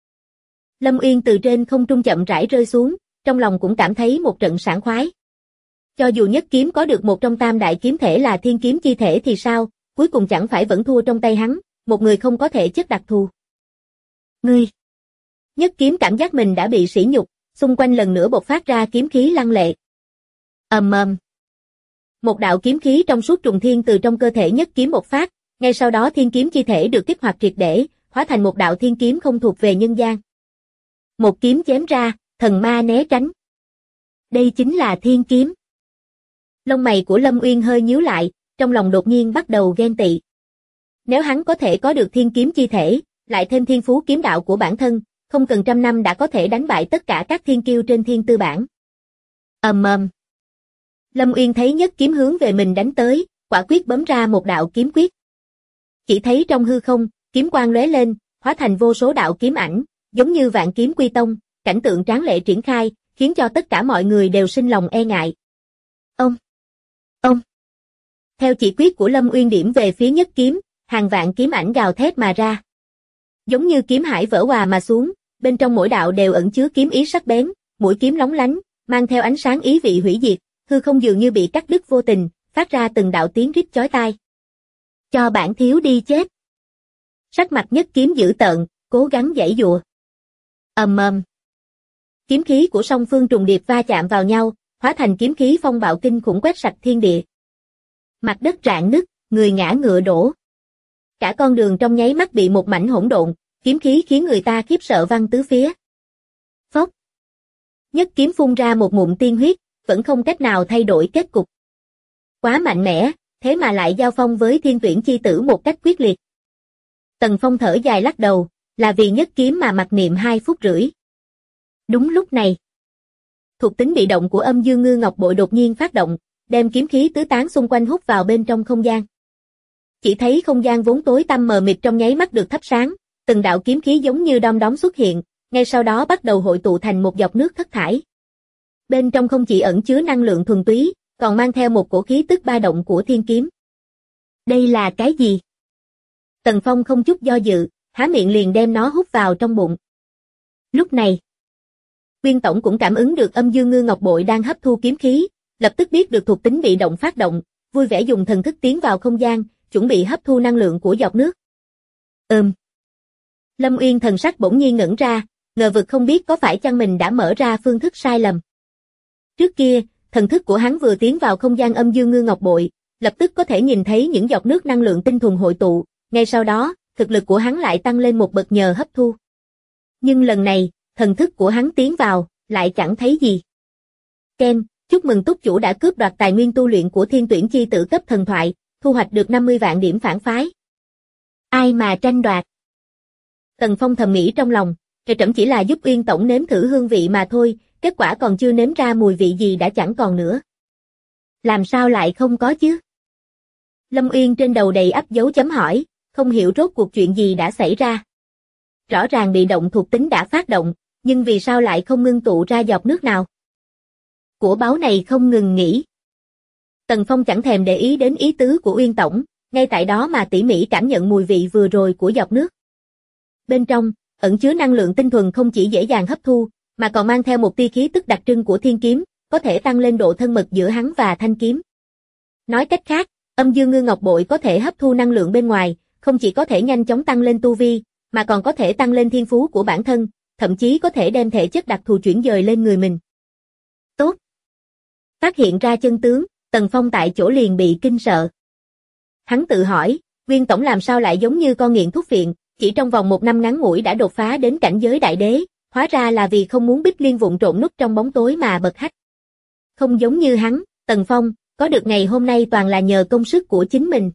[SPEAKER 2] Lâm Uyên từ trên không trung chậm rãi rơi xuống, trong lòng cũng cảm thấy một trận sảng khoái. Cho dù Nhất Kiếm có được một trong tam đại kiếm thể là thiên kiếm chi thể thì sao, cuối cùng chẳng phải vẫn thua trong tay hắn, một người không có thể chất đặc thù. Ngươi! Nhất Kiếm cảm giác mình đã bị sỉ nhục, xung quanh lần nữa bộc phát ra kiếm khí lăng lệ. Ầm ầm. Một đạo kiếm khí trong suốt trùng thiên từ trong cơ thể Nhất Kiếm bộc phát, ngay sau đó thiên kiếm chi thể được kích hoạt triệt để, hóa thành một đạo thiên kiếm không thuộc về nhân gian. Một kiếm chém ra, thần ma né tránh. Đây chính là thiên kiếm. Lông mày của Lâm Uyên hơi nhíu lại, trong lòng đột nhiên bắt đầu ghen tị. Nếu hắn có thể có được thiên kiếm chi thể, lại thêm thiên phú kiếm đạo của bản thân, không cần trăm năm đã có thể đánh bại tất cả các thiên kiêu trên thiên tư bản. Ầm ầm. Lâm Uyên thấy Nhất Kiếm hướng về mình đánh tới, quả quyết bấm ra một đạo kiếm quyết. Chỉ thấy trong hư không, kiếm quang lóe lên, hóa thành vô số đạo kiếm ảnh, giống như vạn kiếm quy tông, cảnh tượng tráng lệ triển khai, khiến cho tất cả mọi người đều sinh lòng e ngại. Ông! Theo chỉ quyết của Lâm Uyên điểm về phía nhất kiếm, hàng vạn kiếm ảnh gào thét mà ra. Giống như kiếm hải vỡ òa mà xuống, bên trong mỗi đạo đều ẩn chứa kiếm ý sắc bén, mũi kiếm lóng lánh, mang theo ánh sáng ý vị hủy diệt, hư không dường như bị cắt đứt vô tình, phát ra từng đạo tiếng rít chói tai. Cho bản thiếu đi chết. Sắc mặt nhất kiếm dữ tợn, cố gắng giãy giụa. Ầm ầm. Kiếm khí của song phương trùng điệp va chạm vào nhau, hóa thành kiếm khí phong bạo kinh khủng quét sạch thiên địa. Mặt đất rạn nứt, người ngã ngựa đổ. Cả con đường trong nháy mắt bị một mảnh hỗn độn, kiếm khí khiến người ta khiếp sợ văng tứ phía. Phốc. Nhất kiếm phun ra một ngụm tiên huyết, vẫn không cách nào thay đổi kết cục. Quá mạnh mẽ, thế mà lại giao phong với Thiên Tuyển chi tử một cách quyết liệt. Tần Phong thở dài lắc đầu, là vì nhất kiếm mà mặc niệm 2 phút rưỡi. Đúng lúc này, thuộc tính bị động của Âm Dương Ngư Ngọc Bội đột nhiên phát động, đem kiếm khí tứ tán xung quanh hút vào bên trong không gian. Chỉ thấy không gian vốn tối tăm mờ mịt trong nháy mắt được thắp sáng, từng đạo kiếm khí giống như đom đóm xuất hiện, ngay sau đó bắt đầu hội tụ thành một dòng nước thất thải. Bên trong không chỉ ẩn chứa năng lượng thuần túy, còn mang theo một cổ khí tức ba động của thiên kiếm. Đây là cái gì? Tần Phong không chút do dự, há miệng liền đem nó hút vào trong bụng. Lúc này, Nguyên Tổng cũng cảm ứng được Âm Dương Ngư Ngọc Bội đang hấp thu kiếm khí, lập tức biết được thuộc tính bị động phát động, vui vẻ dùng thần thức tiến vào không gian, chuẩn bị hấp thu năng lượng của giọt nước. Lâm Uyên thần sắc bỗng nhiên ngẩn ra, ngờ vực không biết có phải chăng mình đã mở ra phương thức sai lầm. Trước kia, thần thức của hắn vừa tiến vào không gian Âm Dương Ngư Ngọc Bội, lập tức có thể nhìn thấy những giọt nước năng lượng tinh thuần hội tụ, ngay sau đó, thực lực của hắn lại tăng lên một bậc nhờ hấp thu. Nhưng lần này, thần thức của hắn tiến vào, lại chẳng thấy gì. Ken, chúc mừng túc chủ đã cướp đoạt tài nguyên tu luyện của Thiên Tuyển chi tử cấp thần thoại, thu hoạch được 50 vạn điểm phản phái. Ai mà tranh đoạt? Tần Phong thầm nghĩ trong lòng, trẫm chỉ là giúp Uyên Tổng nếm thử hương vị mà thôi, kết quả còn chưa nếm ra mùi vị gì đã chẳng còn nữa. Làm sao lại không có chứ? Lâm Uyên trên đầu đầy ắp dấu chấm hỏi, không hiểu rốt cuộc chuyện gì đã xảy ra. Rõ ràng bị động thuộc tính đã phát động, nhưng vì sao lại không ngưng tụ ra giọt nước nào? Của báu này không ngừng nghỉ. Tần Phong chẳng thèm để ý đến ý tứ của Uyên Tổng, ngay tại đó mà tỉ mỉ cảm nhận mùi vị vừa rồi của giọt nước. Bên trong, ẩn chứa năng lượng tinh thuần không chỉ dễ dàng hấp thu, mà còn mang theo một tia khí tức đặc trưng của thiên kiếm, có thể tăng lên độ thân mật giữa hắn và thanh kiếm. Nói cách khác, Âm Dương Ngư Ngọc Bội có thể hấp thu năng lượng bên ngoài, không chỉ có thể nhanh chóng tăng lên tu vi, mà còn có thể tăng lên thiên phú của bản thân, thậm chí có thể đem thể chất đặc thù chuyển dời lên người mình. Tốt. Phát hiện ra chân tướng, Tần Phong tại chỗ liền bị kinh sợ. Hắn tự hỏi, Nguyên Tổng làm sao lại giống như con nghiện thuốc phiện, chỉ trong vòng 1 năm ngắn ngủi đã đột phá đến cảnh giới đại đế, hóa ra là vì không muốn Bích Liên vụng trộn núp trong bóng tối mà bật hách. Không giống như hắn, Tần Phong, có được ngày hôm nay toàn là nhờ công sức của chính mình.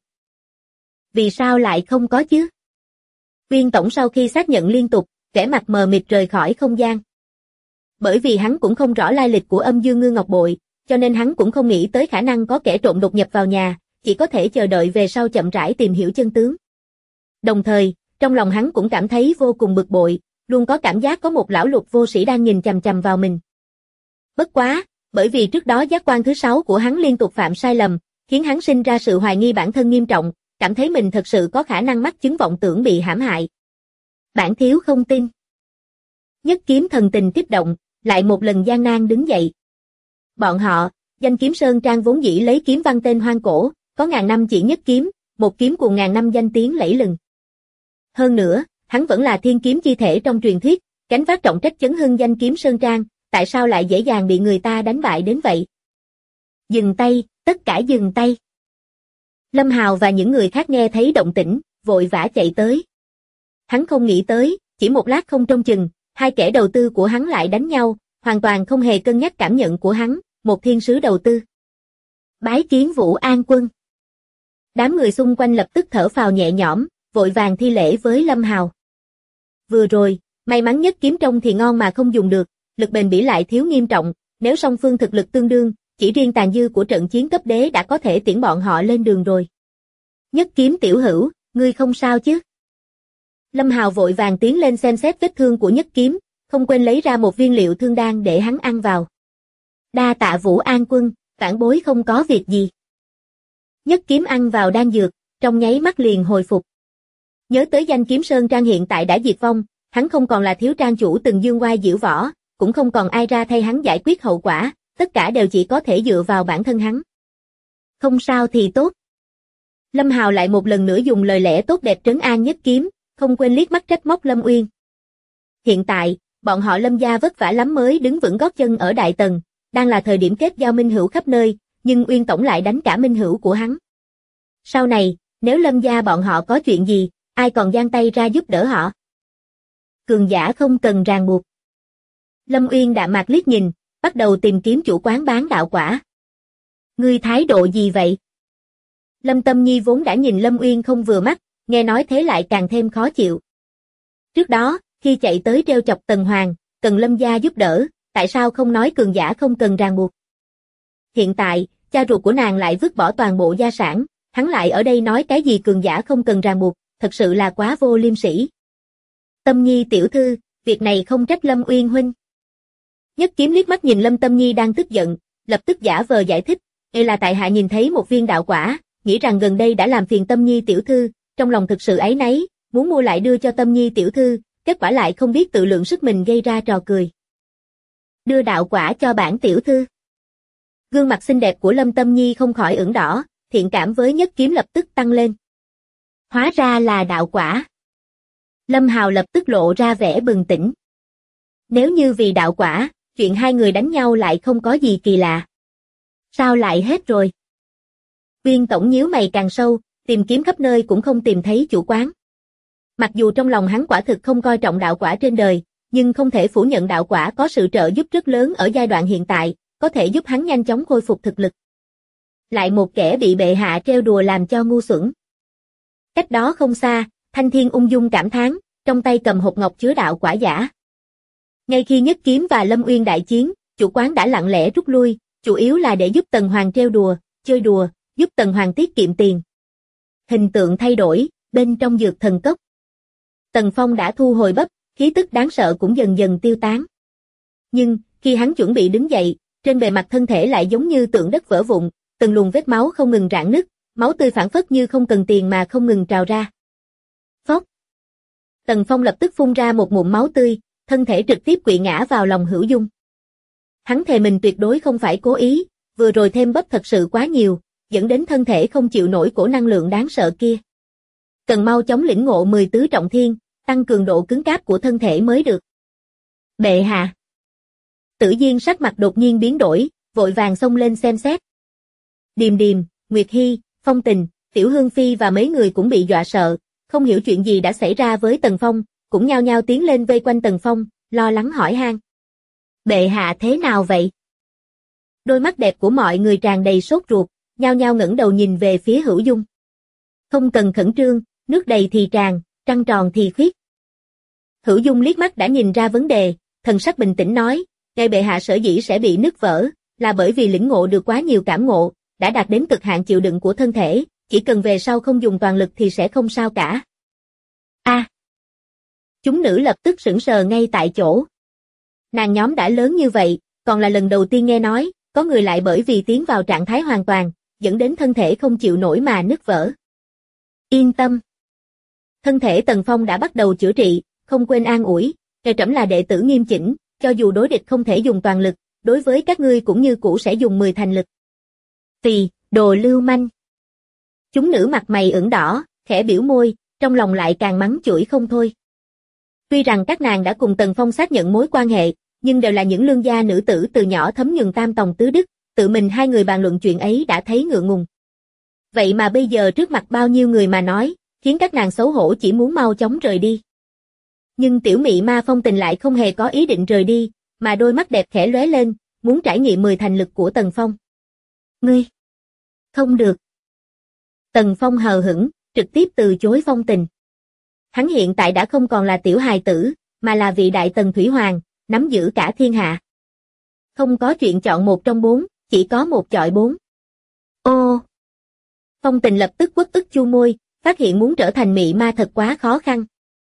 [SPEAKER 2] Vì sao lại không có chứ? Nguyên Tổng sau khi xác nhận liên tục, vẻ mặt mờ mịt rời khỏi không gian. Bởi vì hắn cũng không rõ lai lịch của Âm Dương Ngư Ngọc Bội, cho nên hắn cũng không nghĩ tới khả năng có kẻ trộm đột nhập vào nhà, chỉ có thể chờ đợi về sau chậm rãi tìm hiểu chân tướng. Đồng thời, trong lòng hắn cũng cảm thấy vô cùng bực bội, luôn có cảm giác có một lão lục vô sĩ đang nhìn chằm chằm vào mình. Bất quá, bởi vì trước đó giác quan thứ 6 của hắn liên tục phạm sai lầm, khiến hắn sinh ra sự hoài nghi bản thân nghiêm trọng, cảm thấy mình thật sự có khả năng mắc chứng vọng tưởng bị hãm hại. Bản thiếu không tin. Nhất kiếm thần tình kích động, lại một lần gian nan đứng dậy. Bọn họ, danh kiếm Sơn Trang vốn dĩ lấy kiếm văn tên hoang cổ, có ngàn năm chỉ nhất kiếm, một kiếm cùng ngàn năm danh tiếng lẫy lừng. Hơn nữa, hắn vẫn là thiên kiếm chi thể trong truyền thuyết, gánh vác trọng trách chấn hưng danh kiếm Sơn Trang, tại sao lại dễ dàng bị người ta đánh bại đến vậy? Dừng tay, tất cả dừng tay. Lâm Hào và những người khác nghe thấy động tĩnh, vội vã chạy tới. Hắn không nghĩ tới, chỉ một lát không trông chừng, hai kẻ đầu tư của hắn lại đánh nhau, hoàn toàn không hề cân nhắc cảm nhận của hắn, một thiên sứ đầu tư. Bái kiến Vũ An Quân. Đám người xung quanh lập tức thở phào nhẹ nhõm, vội vàng thi lễ với Lâm Hào. Vừa rồi, may mắn nhất kiếm trông thì ngon mà không dùng được, lực bền bỉ lại thiếu nghiêm trọng, nếu song phương thực lực tương đương, chỉ riêng tàn dư của trận chiến cấp đế đã có thể tiễn bọn họ lên đường rồi. Nhất kiếm tiểu hữu, ngươi không sao chứ? Lâm Hào vội vàng tiến lên xem xét vết thương của nhất kiếm, không quên lấy ra một viên liệu thương đan để hắn ăn vào. Đa tạ Vũ An Quân, vãn bối không có việc gì. Nhất kiếm ăn vào đan dược, trong nháy mắt liền hồi phục. Nhớ tới danh kiếm Sơn Trang hiện tại đã diệt vong, hắn không còn là thiếu trang chủ từng dương oai diễu võ, cũng không còn ai ra thay hắn giải quyết hậu quả, tất cả đều chỉ có thể dựa vào bản thân hắn. Không sao thì tốt. Lâm Hào lại một lần nữa dùng lời lẽ tốt đẹp trấn an Nhất kiếm, không quên liếc mắt trách móc Lâm Uyên. Hiện tại, bọn họ Lâm gia vất vả lắm mới đứng vững gót chân ở Đại Tần, đang là thời điểm kết giao minh hữu khắp nơi, nhưng Uyên tổng lại đánh cả minh hữu của hắn. Sau này, nếu Lâm gia bọn họ có chuyện gì, ai còn giang tay ra giúp đỡ họ? Cường giả không cần ràng buộc. Lâm Uyên đạm mạc liếc nhìn, bắt đầu tìm kiếm chủ quán bán đạo quả. Ngươi thái độ gì vậy? Lâm Tâm Nhi vốn đã nhìn Lâm Uyên không vừa mắt, nghe nói thế lại càng thêm khó chịu. Trước đó, khi chạy tới trêu chọc Tần Hoàng, cần Lâm gia giúp đỡ, tại sao không nói cường giả không cần ràng buộc? Hiện tại, cha ruột của nàng lại vứt bỏ toàn bộ gia sản, hắn lại ở đây nói cái gì cường giả không cần ràng buộc, thật sự là quá vô liêm sỉ. Tâm Nhi tiểu thư, việc này không trách Lâm Uyên huynh. Nhất kiếm liếc mắt nhìn Lâm Tâm Nhi đang tức giận, lập tức giả vờ giải thích, đây là tại hạ nhìn thấy một viên đạo quả, nghĩ rằng gần đây đã làm phiền Tâm Nhi tiểu thư, trong lòng thực sự áy náy, muốn mua lại đưa cho Tâm Nhi tiểu thư, kết quả lại không biết tự lượng sức mình gây ra trò cười. Đưa đạo quả cho bản tiểu thư. Gương mặt xinh đẹp của Lâm Tâm Nhi không khỏi ửng đỏ, thiện cảm với Nhất kiếm lập tức tăng lên. Hóa ra là đạo quả. Lâm Hào lập tức lộ ra vẻ bừng tỉnh. Nếu như vì đạo quả, chuyện hai người đánh nhau lại không có gì kỳ lạ. Sao lại hết rồi? Uyên tổng nhíu mày càng sâu, tìm kiếm khắp nơi cũng không tìm thấy chủ quán. Mặc dù trong lòng hắn quả thực không coi trọng đạo quả trên đời, nhưng không thể phủ nhận đạo quả có sự trợ giúp rất lớn ở giai đoạn hiện tại, có thể giúp hắn nhanh chóng khôi phục thực lực. Lại một kẻ bị bệ hạ trêu đùa làm cho ngu xuẩn. Cách đó không xa, Thanh Thiên ung dung cảm thán, trong tay cầm hộp ngọc chứa đạo quả giả. Ngay khi Nhất kiếm và Lâm Uyên đại chiến, chủ quán đã lặng lẽ rút lui, chủ yếu là để giúp Tần Hoàng trêu đùa, chơi đùa, giúp Tần Hoàng tiết kiệm tiền. Hình tượng thay đổi, bên trong dược thần cốc. Tần Phong đã thu hồi bắp, khí tức đáng sợ cũng dần dần tiêu tán. Nhưng, khi hắn chuẩn bị đứng dậy, trên bề mặt thân thể lại giống như tượng đất vỡ vụn, từng luồng vết máu không ngừng rạn nứt, máu tươi phảng phất như không cần tiền mà không ngừng trào ra. Phốc. Tần Phong lập tức phun ra một ngụm máu tươi, thân thể trực tiếp quỵ ngã vào lòng Hữu Dung. Hắn thề mình tuyệt đối không phải cố ý, vừa rồi thêm bắp thật sự quá nhiều, dẫn đến thân thể không chịu nổi cổ năng lượng đáng sợ kia. Cần mau chóng lĩnh ngộ 10 tứ trọng thiên, tăng cường độ cứng cáp của thân thể mới được. Bệ hạ. Tử Diên sắc mặt đột nhiên biến đổi, vội vàng xông lên xem xét. Điềm Điềm, Nguyệt Hy, Phong Tình, Tiểu Hương Phi và mấy người cũng bị dọa sợ, không hiểu chuyện gì đã xảy ra với Tần Phong, cũng nhao nhao tiến lên vây quanh Tần Phong, lo lắng hỏi han. Bệ hạ thế nào vậy? Đôi mắt đẹp của mọi người tràn đầy sốt ruột, nhao nhao ngẩng đầu nhìn về phía Hữu Dung. Không cần khẩn trương, nước đầy thì tràn, trăng tròn thì khuyết. Hữu Dung liếc mắt đã nhìn ra vấn đề, thần sắc bình tĩnh nói, ngài bệ hạ sở dĩ sẽ bị nứt vỡ, là bởi vì lĩnh ngộ được quá nhiều cảm ngộ, đã đạt đến cực hạn chịu đựng của thân thể, chỉ cần về sau không dùng toàn lực thì sẽ không sao cả. Chúng nữ lập tức sững sờ ngay tại chỗ. Nàng nhóm đã lớn như vậy, còn là lần đầu tiên nghe nói, có người lại bởi vì tiến vào trạng thái hoàn toàn, dẫn đến thân thể không chịu nổi mà nứt vỡ. Yên tâm. Thân thể Tần Phong đã bắt đầu chữa trị, không quên an ủi, ngài trẫm là đệ tử nghiêm chỉnh, cho dù đối địch không thể dùng toàn lực, đối với các ngươi cũng như cũ sẽ dùng 10 thành lực. Phì, đồ lưu manh. Chúng nữ mặt mày ửng đỏ, khẽ biểu môi, trong lòng lại càng mắng chửi không thôi. Tuy rằng các nàng đã cùng Tần Phong xác nhận mối quan hệ, nhưng đều là những lương gia nữ tử từ nhỏ thấm nhuần tam tòng tứ đức, tự mình hai người bàn luận chuyện ấy đã thấy ngượng ngùng. Vậy mà bây giờ trước mặt bao nhiêu người mà nói, khiến các nàng xấu hổ chỉ muốn mau chóng rời đi. Nhưng tiểu mị ma Phong Tình lại không hề có ý định rời đi, mà đôi mắt đẹp khẽ lóe lên, muốn trải nghiệm 10 thành lực của Tần Phong. Ngươi! Không được! Tần Phong hờ hững, trực tiếp từ chối Phong Tình. Hắn hiện tại đã không còn là tiểu hài tử, mà là vị đại tần thủy hoàng, nắm giữ cả thiên hạ. Không có chuyện chọn một trong 4, chỉ có một chọi 4. Ô! Phong Tình lập tức uất ức chu môi, phát hiện muốn trở thành mị ma thật quá khó khăn.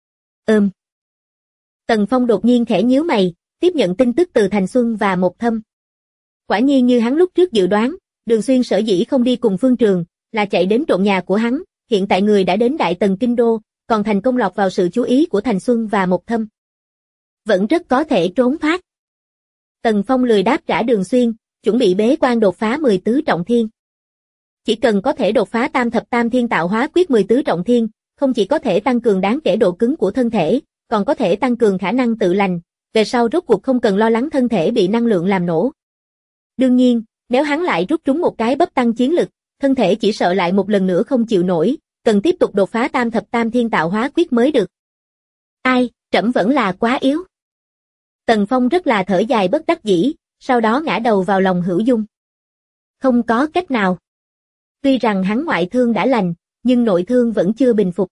[SPEAKER 2] Tần Phong đột nhiên khẽ nhíu mày, tiếp nhận tin tức từ Thành Xuân và Một Thâm. Quả nhiên như hắn lúc trước dự đoán, Đường Xuyên sở dĩ không đi cùng Phương Trường, là chạy đến trộm nhà của hắn, hiện tại người đã đến Đại Tần Kinh Đô, còn thành công lọt vào sự chú ý của Thành Xuân và Mộc Thâm. Vẫn rất có thể trốn thoát. Tần Phong lười đáp trả Đường Xuyên, chuẩn bị bế quan đột phá 10 tứ trọng thiên. Chỉ cần có thể đột phá tam thập tam thiên tạo hóa quyết 10 tứ trọng thiên, không chỉ có thể tăng cường đáng kể độ cứng của thân thể, còn có thể tăng cường khả năng tự lành, về sau rốt cuộc không cần lo lắng thân thể bị năng lượng làm nổ. Đương nhiên, nếu hắn lại rút trúng một cái bắp tăng chiến lực, thân thể chỉ sợ lại một lần nữa không chịu nổi, cần tiếp tục đột phá tam thập tam thiên tạo hóa quyết mới được. Ai, trẫm vẫn là quá yếu. Tần Phong rất là thở dài bất đắc dĩ, sau đó ngã đầu vào lòng Hữu Dung. Không có cách nào. Tuy rằng hắn ngoại thương đã lành, nhưng nội thương vẫn chưa bình phục.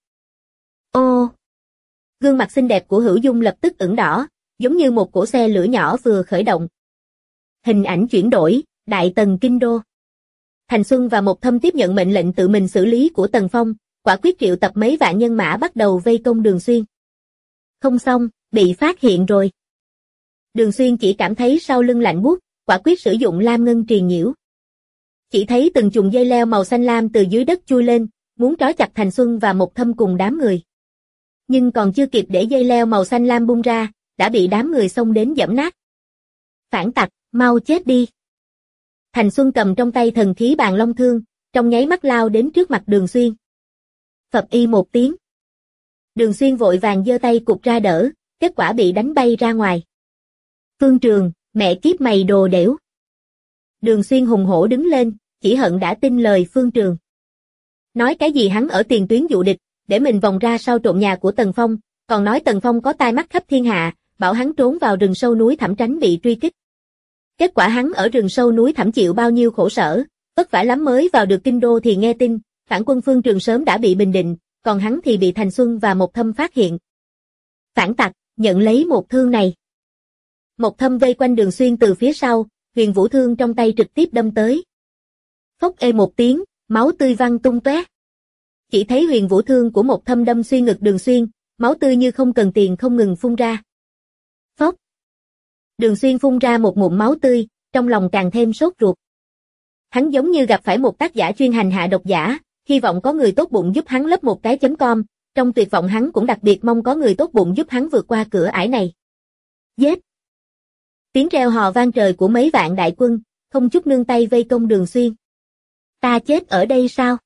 [SPEAKER 2] Ô! Gương mặt xinh đẹp của Hữu Dung lập tức ửng đỏ, giống như một cỗ xe lửa nhỏ vừa khởi động. Hình ảnh chuyển đổi, Đại Tần Kinh Đô. Thành Xuân và Mộc Thâm tiếp nhận mệnh lệnh tự mình xử lý của Tần Phong, quả quyết triệu tập mấy vạn nhân mã bắt đầu vây công Đường Xuyên. Không xong, bị phát hiện rồi. Đường Xuyên chỉ cảm thấy sau lưng lạnh buốt, quả quyết sử dụng lam ngân truyền nhiễu. Chỉ thấy từng chùm dây leo màu xanh lam từ dưới đất chui lên, muốn trói chặt Thành Xuân và Mộc Thâm cùng đám người. Nhưng còn chưa kịp để dây leo màu xanh lam bung ra, đã bị đám người xông đến giẫm nát. Phản tặc, mau chết đi. Thành Xuân cầm trong tay thần khí bàn long thương, trong nháy mắt lao đến trước mặt Đường Xuyên. Phập y một tiếng. Đường Xuyên vội vàng giơ tay cụt ra đỡ, kết quả bị đánh bay ra ngoài. Phương Trường, mẹ kiếp mày đồ đểu. Đường Xuyên hùng hổ đứng lên, chỉ hận đã tin lời Phương Trường. Nói cái gì hắn ở tiền tuyến dụ địch, để mình vòng ra sau trộm nhà của Tần Phong, còn nói Tần Phong có tai mắt khắp thiên hạ, bảo hắn trốn vào rừng sâu núi thẳm tránh bị truy kích. Kết quả hắn ở rừng sâu núi thẳm chịu bao nhiêu khổ sở, vất vả lắm mới vào được Kinh Đô thì nghe tin, phản quân Phương Trường sớm đã bị bình định, còn hắn thì bị Thành Xuân và Mộc Thâm phát hiện. Phản tặc, nhận lấy một thương này. Mộc Thâm vây quanh Đường Xuyên từ phía sau, huyền vũ thương trong tay trực tiếp đâm tới. Phốc ê một tiếng, máu tươi văng tung tóe. Chỉ thấy huyền vũ thương của Mộc Thâm đâm xuyên ngực Đường Xuyên, máu tươi như không cần tiền không ngừng phun ra. Phốc. Đường Xuyên phun ra một ngụm máu tươi, trong lòng càng thêm sốt ruột. Hắn giống như gặp phải một tác giả chuyên hành hạ độc giả, hy vọng có người tốt bụng giúp hắn lấp một cái chấm com, trong tuyệt vọng hắn cũng đặc biệt mong có người tốt bụng giúp hắn vượt qua cửa ải này. Giết! Tiếng reo hò vang trời của mấy vạn đại quân, không chút nương tay vây công Đường Xuyên. Ta chết ở đây sao?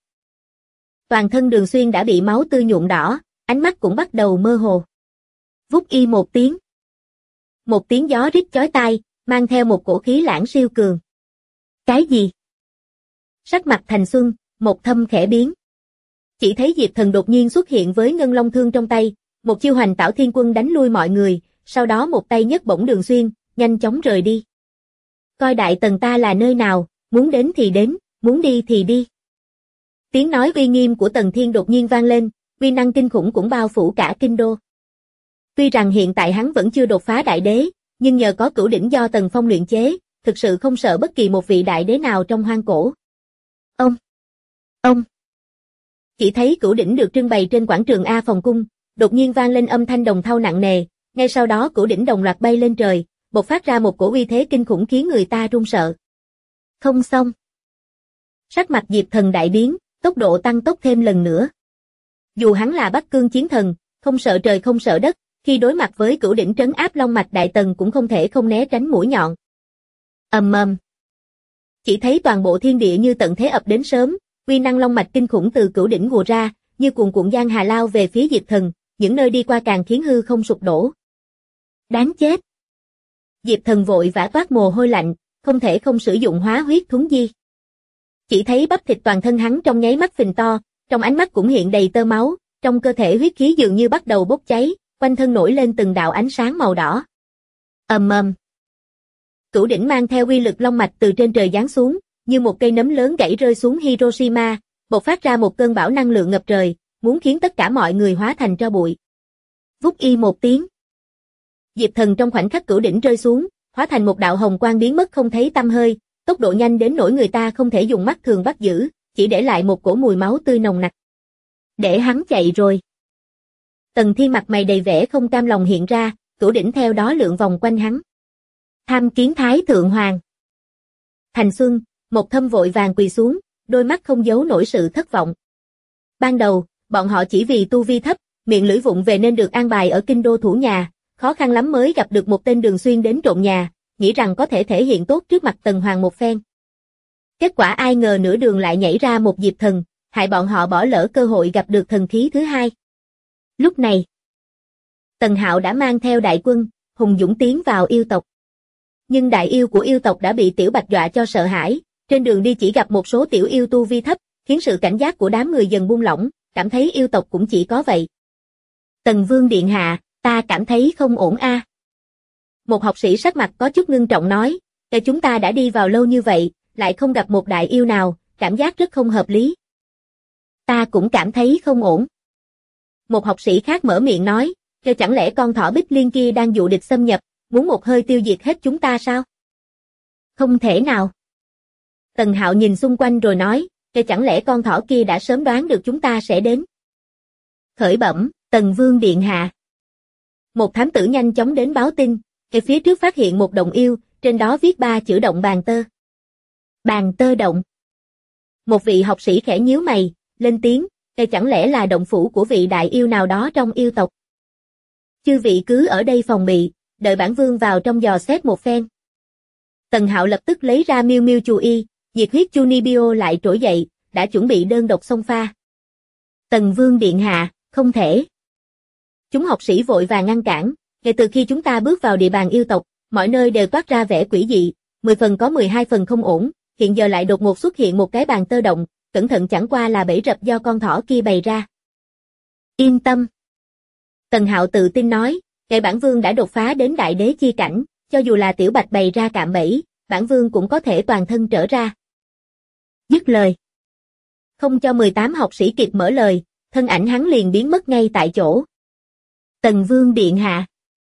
[SPEAKER 2] Toàn thân Đường Xuyên đã bị máu tươi nhuộm đỏ, ánh mắt cũng bắt đầu mơ hồ. Vút y một tiếng. Một tiếng gió rít chói tai, mang theo một cổ khí lãng siêu cường. Cái gì? Sắc mặt Thành Xuân, Mộc Thâm khẽ biến. Chỉ thấy Diệp Thần đột nhiên xuất hiện với ngân long thương trong tay, một chiêu hoành tảo thiên quân đánh lui mọi người, sau đó một tay nhấc bổng Đường Xuyên, nhanh chóng rời đi. Coi Đại Tần ta là nơi nào, muốn đến thì đến, muốn đi thì đi. Tiếng nói uy nghiêm của Tần Thiên đột nhiên vang lên, uy năng kinh khủng cũng bao phủ cả kinh đô. Tuy rằng hiện tại hắn vẫn chưa đột phá đại đế, nhưng nhờ có cửu đỉnh do Tần Phong luyện chế, thực sự không sợ bất kỳ một vị đại đế nào trong hoang cổ. Ông. Chỉ thấy cửu đỉnh được trưng bày trên quảng trường A Phòng Cung, đột nhiên vang lên âm thanh đồng thau nặng nề, ngay sau đó cửu đỉnh đồng loạt bay lên trời, bộc phát ra một cổ uy thế kinh khủng khiến người ta run sợ. Không xong. Sắc mặt Diệp Thần đại biến, tốc độ tăng tốc thêm lần nữa. Dù hắn là Bắc Cương chiến thần, không sợ trời không sợ đất, khi đối mặt với cửu đỉnh trấn áp long mạch Đại Tần cũng không thể không né tránh mũi nhọn. Ầm ầm. Chỉ thấy toàn bộ thiên địa như tận thế ập đến sớm, uy năng long mạch kinh khủng từ cửu đỉnh ùa ra, như cuồn cuộn giang hà lao về phía Diệp Thần, những nơi đi qua càng khiến hư không sụp đổ. Đáng chết. Diệp Thần vội vã toát mồ hôi lạnh, không thể không sử dụng hóa huyết thuấn di. Chỉ thấy bắp thịt toàn thân hắn trong nháy mắt phình to, trong ánh mắt cũng hiện đầy tơ máu, trong cơ thể huyết khí dường như bắt đầu bốc cháy, quanh thân nổi lên từng đạo ánh sáng màu đỏ. Ầm ầm. Cửu đỉnh mang theo uy lực long mạch từ trên trời giáng xuống, như một cây nấm lớn gãy rơi xuống Hiroshima, bộc phát ra một cơn bão năng lượng ngập trời, muốn khiến tất cả mọi người hóa thành tro bụi. Vút y một tiếng. Diệp Thần trong khoảnh khắc cửu đỉnh rơi xuống, hóa thành một đạo hồng quang biến mất không thấy tăm hơi, tốc độ nhanh đến nỗi người ta không thể dùng mắt thường bắt giữ, chỉ để lại một cổ mùi máu tươi nồng nặc. Để hắn chạy rồi. Tần Thiên mặt mày đầy vẻ không cam lòng hiện ra, cửu đỉnh theo đó lượn vòng quanh hắn. Tham kiến Thái Thượng Hoàng. Thành Xuân, Mộc Thâm vội vàng quỳ xuống, đôi mắt không giấu nổi sự thất vọng. Ban đầu, bọn họ chỉ vì tu vi thấp, miệng lưỡi vụng về nên được an bài ở kinh đô thủ nhà, khó khăn lắm mới gặp được một tên đường xuyên đến trộm nhà, nghĩ rằng có thể thể hiện tốt trước mặt Tần Hoàng một phen. Kết quả ai ngờ nửa đường lại nhảy ra một Diệp Thần, hại bọn họ bỏ lỡ cơ hội gặp được thần khí thứ hai. Lúc này, Tần Hạo đã mang theo đại quân, hùng dũng tiến vào yêu tộc. Nhưng đại yêu của yêu tộc đã bị Tiểu Bạch dọa cho sợ hãi, trên đường đi chỉ gặp một số tiểu yêu tu vi thấp, khiến sự cảnh giác của đám người dần buông lỏng, cảm thấy yêu tộc cũng chỉ có vậy. Tần Vương điện hạ, ta cảm thấy không ổn a. Một học sĩ sắc mặt có chút ngưng trọng nói, chúng ta đã đi vào lâu như vậy, lại không gặp một đại yêu nào, cảm giác rất không hợp lý. Ta cũng cảm thấy không ổn. Một học sĩ khác mở miệng nói, chẳng lẽ con thỏ Bích Liên kia đang dụ địch xâm nhập, muốn một hơi tiêu diệt hết chúng ta sao? Không thể nào. Tần Hạo nhìn xung quanh rồi nói, chẳng lẽ con thỏ kia đã sớm đoán được chúng ta sẽ đến? Khởi bẩm, Tần Vương điện hạ. Một thám tử nhanh chóng đến báo tin, phía trước phát hiện một động yêu, trên đó viết 3 chữ động bàn tơ. Bàn tơ động. Một vị học sĩ khẽ nhíu mày, lên tiếng, chẳng lẽ là động phủ của vị đại yêu nào đó trong yêu tộc? Chư vị cứ ở đây phòng bị, đợi bản vương vào trong dò xét một phen. Tần Hạo lập tức lấy ra Miêu Miêu Chù Y, nhiệt huyết Junibio lại trỗi dậy, đã chuẩn bị đơn độc xông pha. Tần Vương điện hạ, không thể. Chúng học sĩ vội vàng ngăn cản, kể từ khi chúng ta bước vào địa bàn yêu tộc, mọi nơi đều toát ra vẻ quỷ dị, 10 phần có 12 phần không ổn, hiện giờ lại đột ngột xuất hiện một cái bàn tơ động, cẩn thận chẳng qua là bẫy rập do con thỏ kia bày ra. Yên tâm. Tần Hạo tự tin nói, kể bản vương đã đột phá đến đại đế chi cảnh, cho dù là Tiểu Bạch bày ra cạm bẫy, bản vương cũng có thể toàn thân trở ra. Dứt lời. Không cho 18 học sĩ kịp mở lời, thân ảnh hắn liền biến mất ngay tại chỗ. Tần Vương điện hạ.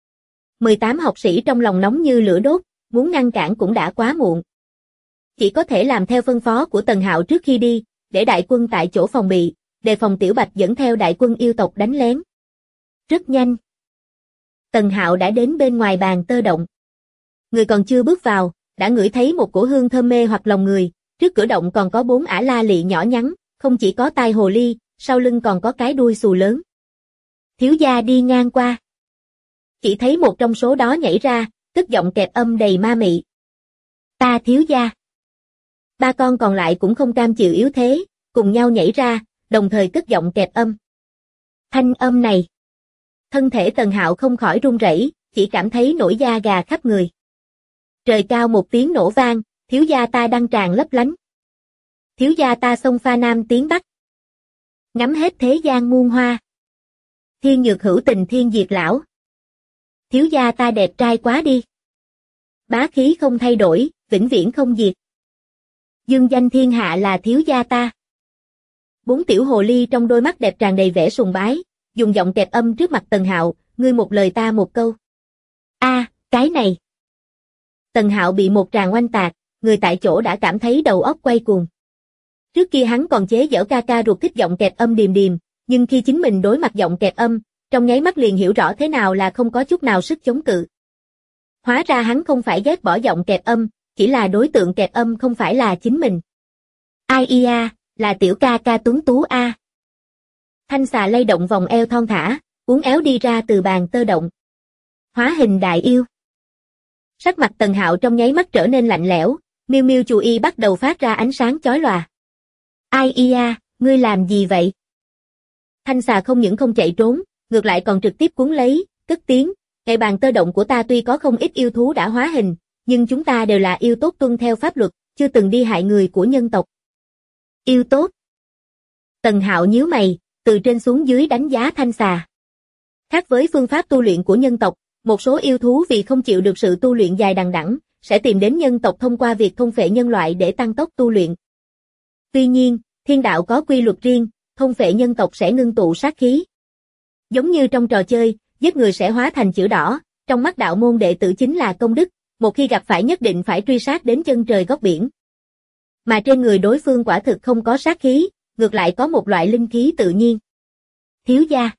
[SPEAKER 2] 18 học sĩ trong lòng nóng như lửa đốt, muốn ngăn cản cũng đã quá muộn. Chỉ có thể làm theo phân phó của Tần Hạo trước khi đi, để đại quân tại chỗ phòng bị, đề phòng Tiểu Bạch dẫn theo đại quân yêu tộc đánh lén. Rất nhanh. Tần Hạo đã đến bên ngoài bàn tơ động. Người còn chưa bước vào, đã ngửi thấy một cổ hương thơm mê hoặc lòng người, trước cửa động còn có 4 ả la lị nhỏ nhắn, không chỉ có tai hồ ly, sau lưng còn có cái đuôi xù lớn. Thiếu gia đi ngang qua. Chỉ thấy một trong số đó nhảy ra, cất giọng kẹp âm đầy ma mị. Ta thiếu gia. 3 con còn lại cũng không cam chịu yếu thế, cùng nhau nhảy ra, đồng thời cất giọng kẹp âm. Thanh âm này. Thân thể Tần Hạo không khỏi run rẩy, chỉ cảm thấy nổi da gà khắp người. Trời cao một tiếng nổ vang, thiếu gia ta đăng tràn lấp lánh. Thiếu gia ta xông pha nam tiến bắc. Ngắm hết thế gian muôn hoa. Thiên nhược hữu tình thiên diệt lão. Thiếu gia ta đẹp trai quá đi. Bá khí không thay đổi, vĩnh viễn không diệt. Dương danh thiên hạ là thiếu gia ta. 4 tiểu hồ ly trong đôi mắt đẹp tràn đầy vẻ sùng bái, dùng giọng kẹp âm trước mặt Tần Hạo, ngươi một lời ta một câu. Cái này. Tần Hạo bị một tràng oanh tạc, người tại chỗ đã cảm thấy đầu óc quay cuồng. Trước kia hắn còn chế giễu ca ca ruột thích giọng kẹp âm điềm điềm, nhưng khi chính mình đối mặt giọng kẹp âm, trong nháy mắt liền hiểu rõ thế nào là không có chút nào sức chống cự. Hóa ra hắn không phải ghét bỏ giọng kẹp âm, chỉ là đối tượng kẹp âm không phải là chính mình. Ai ia, là tiểu ca ca tuấn tú a. Thanh xà lay động vòng eo thon thả, uốn éo đi ra từ bàn tơ động. Hóa hình đại yêu. Sắc mặt Tần Hạo trong nháy mắt trở nên lạnh lẽo, Miêu Miêu Chù Y bắt đầu phát ra ánh sáng chói lòa. Ai ia, ngươi làm gì vậy? Thanh xà không những không chạy trốn, ngược lại còn trực tiếp cuốn lấy, cất tiếng, cái bàn tơ động của ta tuy có không ít yêu thú đã hóa hình, nhưng chúng ta đều là yêu tốt tuân theo pháp luật, chưa từng đi hại người của nhân tộc. Yêu tốt. Tần Hạo nhíu mày, từ trên xuống dưới đánh giá thanh xà. Khác với phương pháp tu luyện của nhân tộc, một số yêu thú vì không chịu được sự tu luyện dài đằng đẵng, sẽ tìm đến nhân tộc thông qua việc thôn phệ nhân loại để tăng tốc tu luyện. Tuy nhiên, thiên đạo có quy luật riêng, thôn phệ nhân tộc sẽ ngưng tụ sát khí. Giống như trong trò chơi, giết người sẽ hóa thành chữ đỏ, trong mắt đạo môn đệ tử chính là công đức, một khi gặp phải nhất định phải truy sát đến chân trời góc biển. Mà trên người đối phương quả thực không có sát khí, ngược lại có một loại linh khí tự nhiên. Thiếu gia.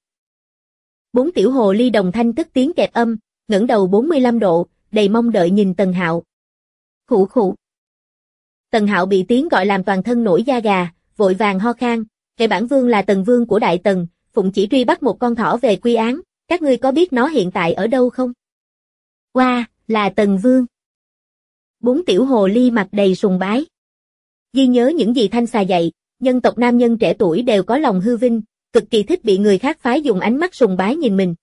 [SPEAKER 2] 4 tiểu hồ ly đồng thanh cất tiếng kẹp âm, ngẩng đầu 45 độ, đầy mong đợi nhìn Tần Hạo. Khụ khụ. Tần Hạo bị tiếng gọi làm toàn thân nổi da gà, vội vàng ho khan, "Kẻ bản vương là Tần Vương của Đại Tần, phụng chỉ truy bắt một con thỏ về quy án, các ngươi có biết nó hiện tại ở đâu không?" "Oa, là Tần Vương." Bốn tiểu hồ ly mặt đầy sùng bái. Ghi nhớ những gì Thanh Xà dạy, nhân tộc nam nhân trẻ tuổi đều có lòng hư vinh, cực kỳ thích bị người khác phái dùng ánh mắt sùng bái nhìn mình.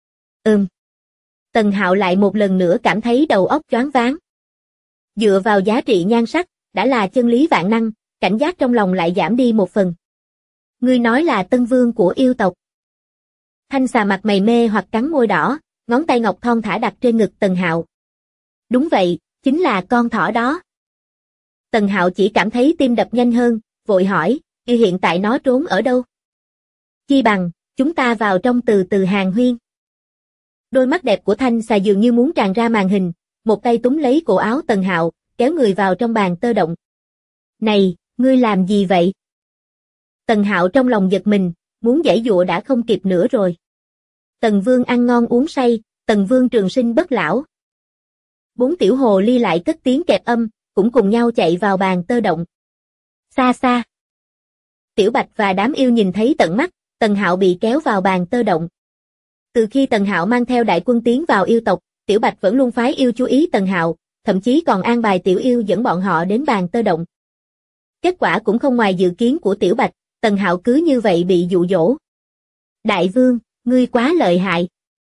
[SPEAKER 2] Tần Hạo lại một lần nữa cảm thấy đầu óc choáng váng. Dựa vào giá trị nhan sắc, đã là chân lý vạn năng, cảnh giác trong lòng lại giảm đi một phần. "Ngươi nói là Tân Vương của yêu tộc?" Thanh Xà mặt mày mê hoặc cắn môi đỏ, ngón tay ngọc thon thả đặt trên ngực Tần Hạo. "Đúng vậy, chính là con thỏ đó." Tần Hạo chỉ cảm thấy tim đập nhanh hơn, vội hỏi, hiện tại nó trốn ở đâu?" "Chi bằng, chúng ta vào trong từ từ hàn huyên." Đôi mắt đẹp của Thanh Xà dường như muốn tràn ra màn hình, một tay túm lấy cổ áo Tần Hạo, kéo người vào trong bàn tơ động. "Này, ngươi làm gì vậy?" Tần Hạo trong lòng giật mình, muốn giãy giụa đã không kịp nữa rồi. "Tần Vương ăn ngon uống say, Tần Vương trường sinh bất lão." Bốn tiểu hồ ly lại cất tiếng kẹp âm, cũng cùng nhau chạy vào bàn tơ động. Xa xa, Tiểu Bạch và đám yêu nhìn thấy tận mắt, Tần Hạo bị kéo vào bàn tơ động. Từ khi Tần Hạo mang theo đại quân tiến vào yêu tộc, Tiểu Bạch vẫn luôn phái yêu chú ý Tần Hạo, thậm chí còn an bài tiểu yêu dẫn bọn họ đến bàn tơ động. Kết quả cũng không ngoài dự kiến của Tiểu Bạch, Tần Hạo cứ như vậy bị dụ dỗ. "Đại vương, ngươi quá lợi hại."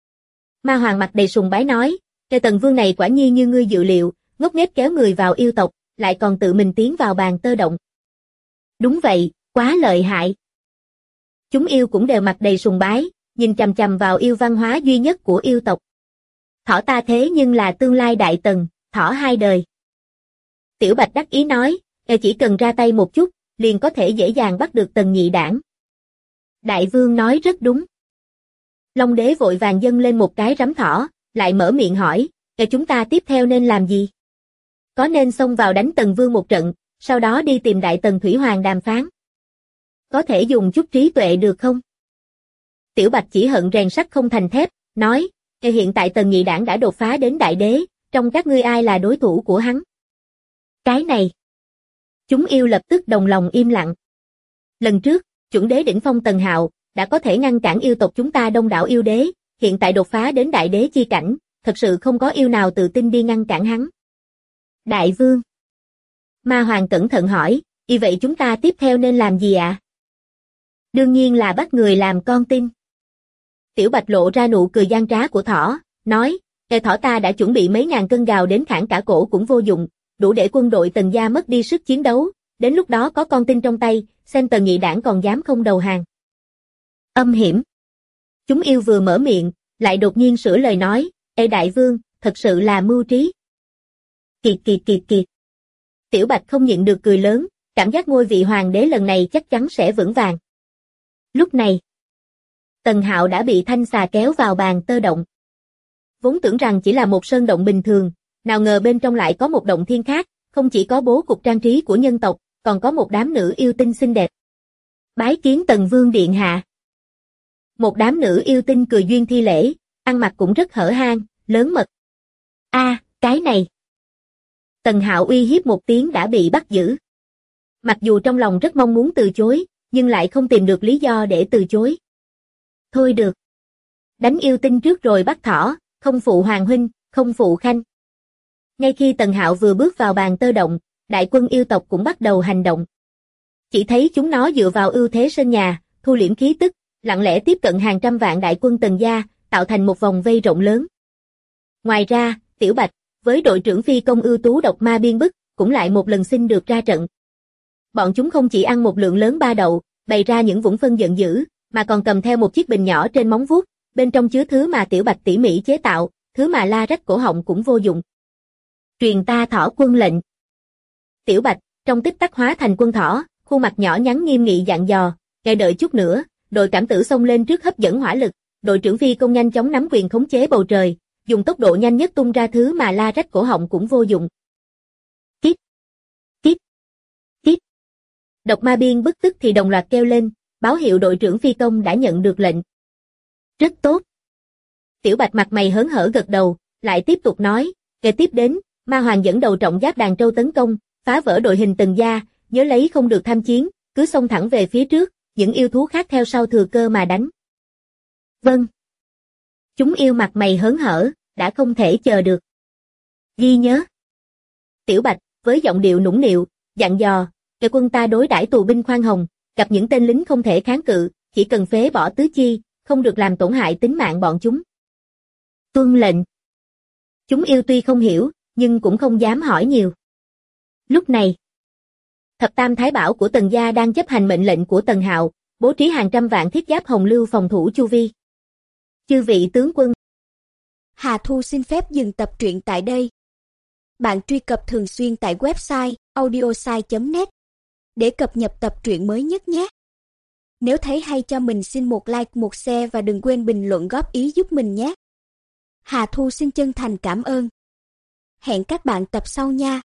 [SPEAKER 2] Ma Hoàng mặt đầy sùng bái nói, "Cái Tần Vương này quả nhiên như ngươi dự liệu, ngốc nghếch kéo người vào yêu tộc, lại còn tự mình tiến vào bàn tơ động." "Đúng vậy, quá lợi hại." Chúng yêu cũng đều mặt đầy sùng bái, nhìn chằm chằm vào yêu văn hóa duy nhất của yêu tộc. "Thỏ ta thế nhưng là tương lai Đại Tần, thỏ hai đời." Tiểu Bạch đắc ý nói, "Chỉ cần ra tay một chút, liền có thể dễ dàng bắt được Tần nhị đảng." Đại vương nói rất đúng. Long đế vội vàng dâng lên một cái rắm thỏ, lại mở miệng hỏi, "Chúng ta tiếp theo nên làm gì? Có nên xông vào đánh Tần Vương một trận, sau đó đi tìm Đại Tần Thủy Hoàng đàm phán? Có thể dùng chút trí tuệ được không?" Tiểu Bạch chỉ hận rèn sắt không thành thép, nói, "Hiện tại Tần nhị đảng đã đột phá đến đại đế, trong các ngươi ai là đối thủ của hắn?" Cái này. Chúng yêu lập tức đồng lòng im lặng. Lần trước, chuẩn đế đỉnh phong Tần Hạo đã có thể ngăn cản yêu tộc chúng ta đông đảo yêu đế, hiện tại đột phá đến đại đế chi cảnh, thật sự không có yêu nào tự tin đi ngăn cản hắn. "Đại vương." Ma Hoàng cẩn thận hỏi, vậy chúng ta tiếp theo nên làm gì ạ?" "Đương nhiên là bắt người làm con tin." Tiểu Bạch lộ ra nụ cười gian trá của thỏ, nói, "Thỏ ta đã chuẩn bị mấy ngàn cân gào đến khản cả cổ cũng vô dụng, đủ để quân đội Tần gia mất đi sức chiến đấu, đến lúc đó có con tin trong tay, xem Tần nhị đảng còn dám không đầu hàng." Âm hiểm. Chúng yêu vừa mở miệng, lại đột nhiên sửa lời nói, Đại vương, thật sự là mưu trí." Kiệt kiệt kiệt kiệt. Tiểu Bạch không nhịn được cười lớn, cảm giác ngôi vị hoàng đế lần này chắc chắn sẽ vững vàng. Lúc này, Tần Hạo đã bị Thanh Xà kéo vào bàn tơ động. Vốn tưởng rằng chỉ là một sơn động bình thường, nào ngờ bên trong lại có một động thiên khác, không chỉ có bố cục trang trí của nhân tộc, còn có một đám nữ yêu tinh xinh đẹp. "Bái kiến Tần Vương điện hạ." Một đám nữ yêu tinh cười duyên thi lễ, ăn mặc cũng rất hở hang, lớn mật. Cái này. Tần Hạo uy hiếp một tiếng đã bị bắt giữ. Mặc dù trong lòng rất mong muốn từ chối, nhưng lại không tìm được lý do để từ chối. Thôi được. Đánh yêu tinh trước rồi bắt thỏ, không phụ hoàng huynh, không phụ khanh. Ngay khi Tần Hạo vừa bước vào bàn tơ động, đại quân yêu tộc cũng bắt đầu hành động. Chỉ thấy chúng nó dựa vào ưu thế sân nhà, thu liễm khí tức, lặng lẽ tiếp cận hàng trăm vạn đại quân Tần gia, tạo thành một vòng vây rộng lớn. Ngoài ra, Tiểu Bạch, với đội trưởng phi công ưu tú Độc Ma Biên Bức, cũng lại một lần xin được ra trận. Bọn chúng không chỉ ăn một lượng lớn ba đậu, bày ra những vũng phân giận dữ, mà còn cầm theo một chiếc bình nhỏ trên móng vuốt, bên trong chứa thứ mà Tiểu Bạch tỉ mỉ chế tạo, thứ mà la rách cổ họng cũng vô dụng. Truyền ta thỏ quân lệnh. Tiểu Bạch, trong tích tắc hóa thành quân thỏ, khuôn mặt nhỏ nhắn nghiêm nghị dặn dò, "Ngài đợi chút nữa." Đội cảm tử xông lên trước hấp dẫn hỏa lực, đội trưởng phi công nhanh chóng nắm quyền khống chế bầu trời, dùng tốc độ nhanh nhất tung ra thứ mà la rách cổ họng cũng vô dụng. Kít, kít, kít. Độc Ma Biên Bức tức thì đồng loạt kêu lên, báo hiệu đội trưởng phi công đã nhận được lệnh. Rất tốt. Tiểu Bạch mặt mày hớn hở gật đầu, lại tiếp tục nói, kế tiếp đến, Ma Hoàng dẫn đầu trọng giáp đàn trâu tấn công, phá vỡ đội hình Tần gia, nhớ lấy không được tham chiến, cứ xông thẳng về phía trước, những yêu thú khác theo sau thừa cơ mà đánh. Vâng. Chúng yêu mặt mày hớn hở, đã không thể chờ được. Ghi nhớ. Tiểu Bạch, với giọng điệu nũng nịu, dặn dò, kẻ quân ta đối đãi tù binh khoan hồng, gặp những tên lính không thể kháng cự, chỉ cần phế bỏ tứ chi, không được làm tổn hại tính mạng bọn chúng. Tuân lệnh. Chúng yêu tuy không hiểu, nhưng cũng không dám hỏi nhiều. Lúc này, thập tam thái bảo của Tần gia đang chấp hành mệnh lệnh của Tần Hạo, bố trí hàng trăm vạn thiết giáp hồng lưu phòng thủ chu vi. Chư vị tướng quân.
[SPEAKER 3] Hà Thu xin phép dừng tập truyện tại đây. Bạn truy cập thường xuyên tại website audiosai.net để cập nhật tập truyện mới nhất nhé. Nếu thấy hay cho mình xin một like, một share và đừng quên bình luận góp ý giúp mình nhé. Hà Thu xin chân thành cảm ơn. Hẹn các bạn tập sau nha.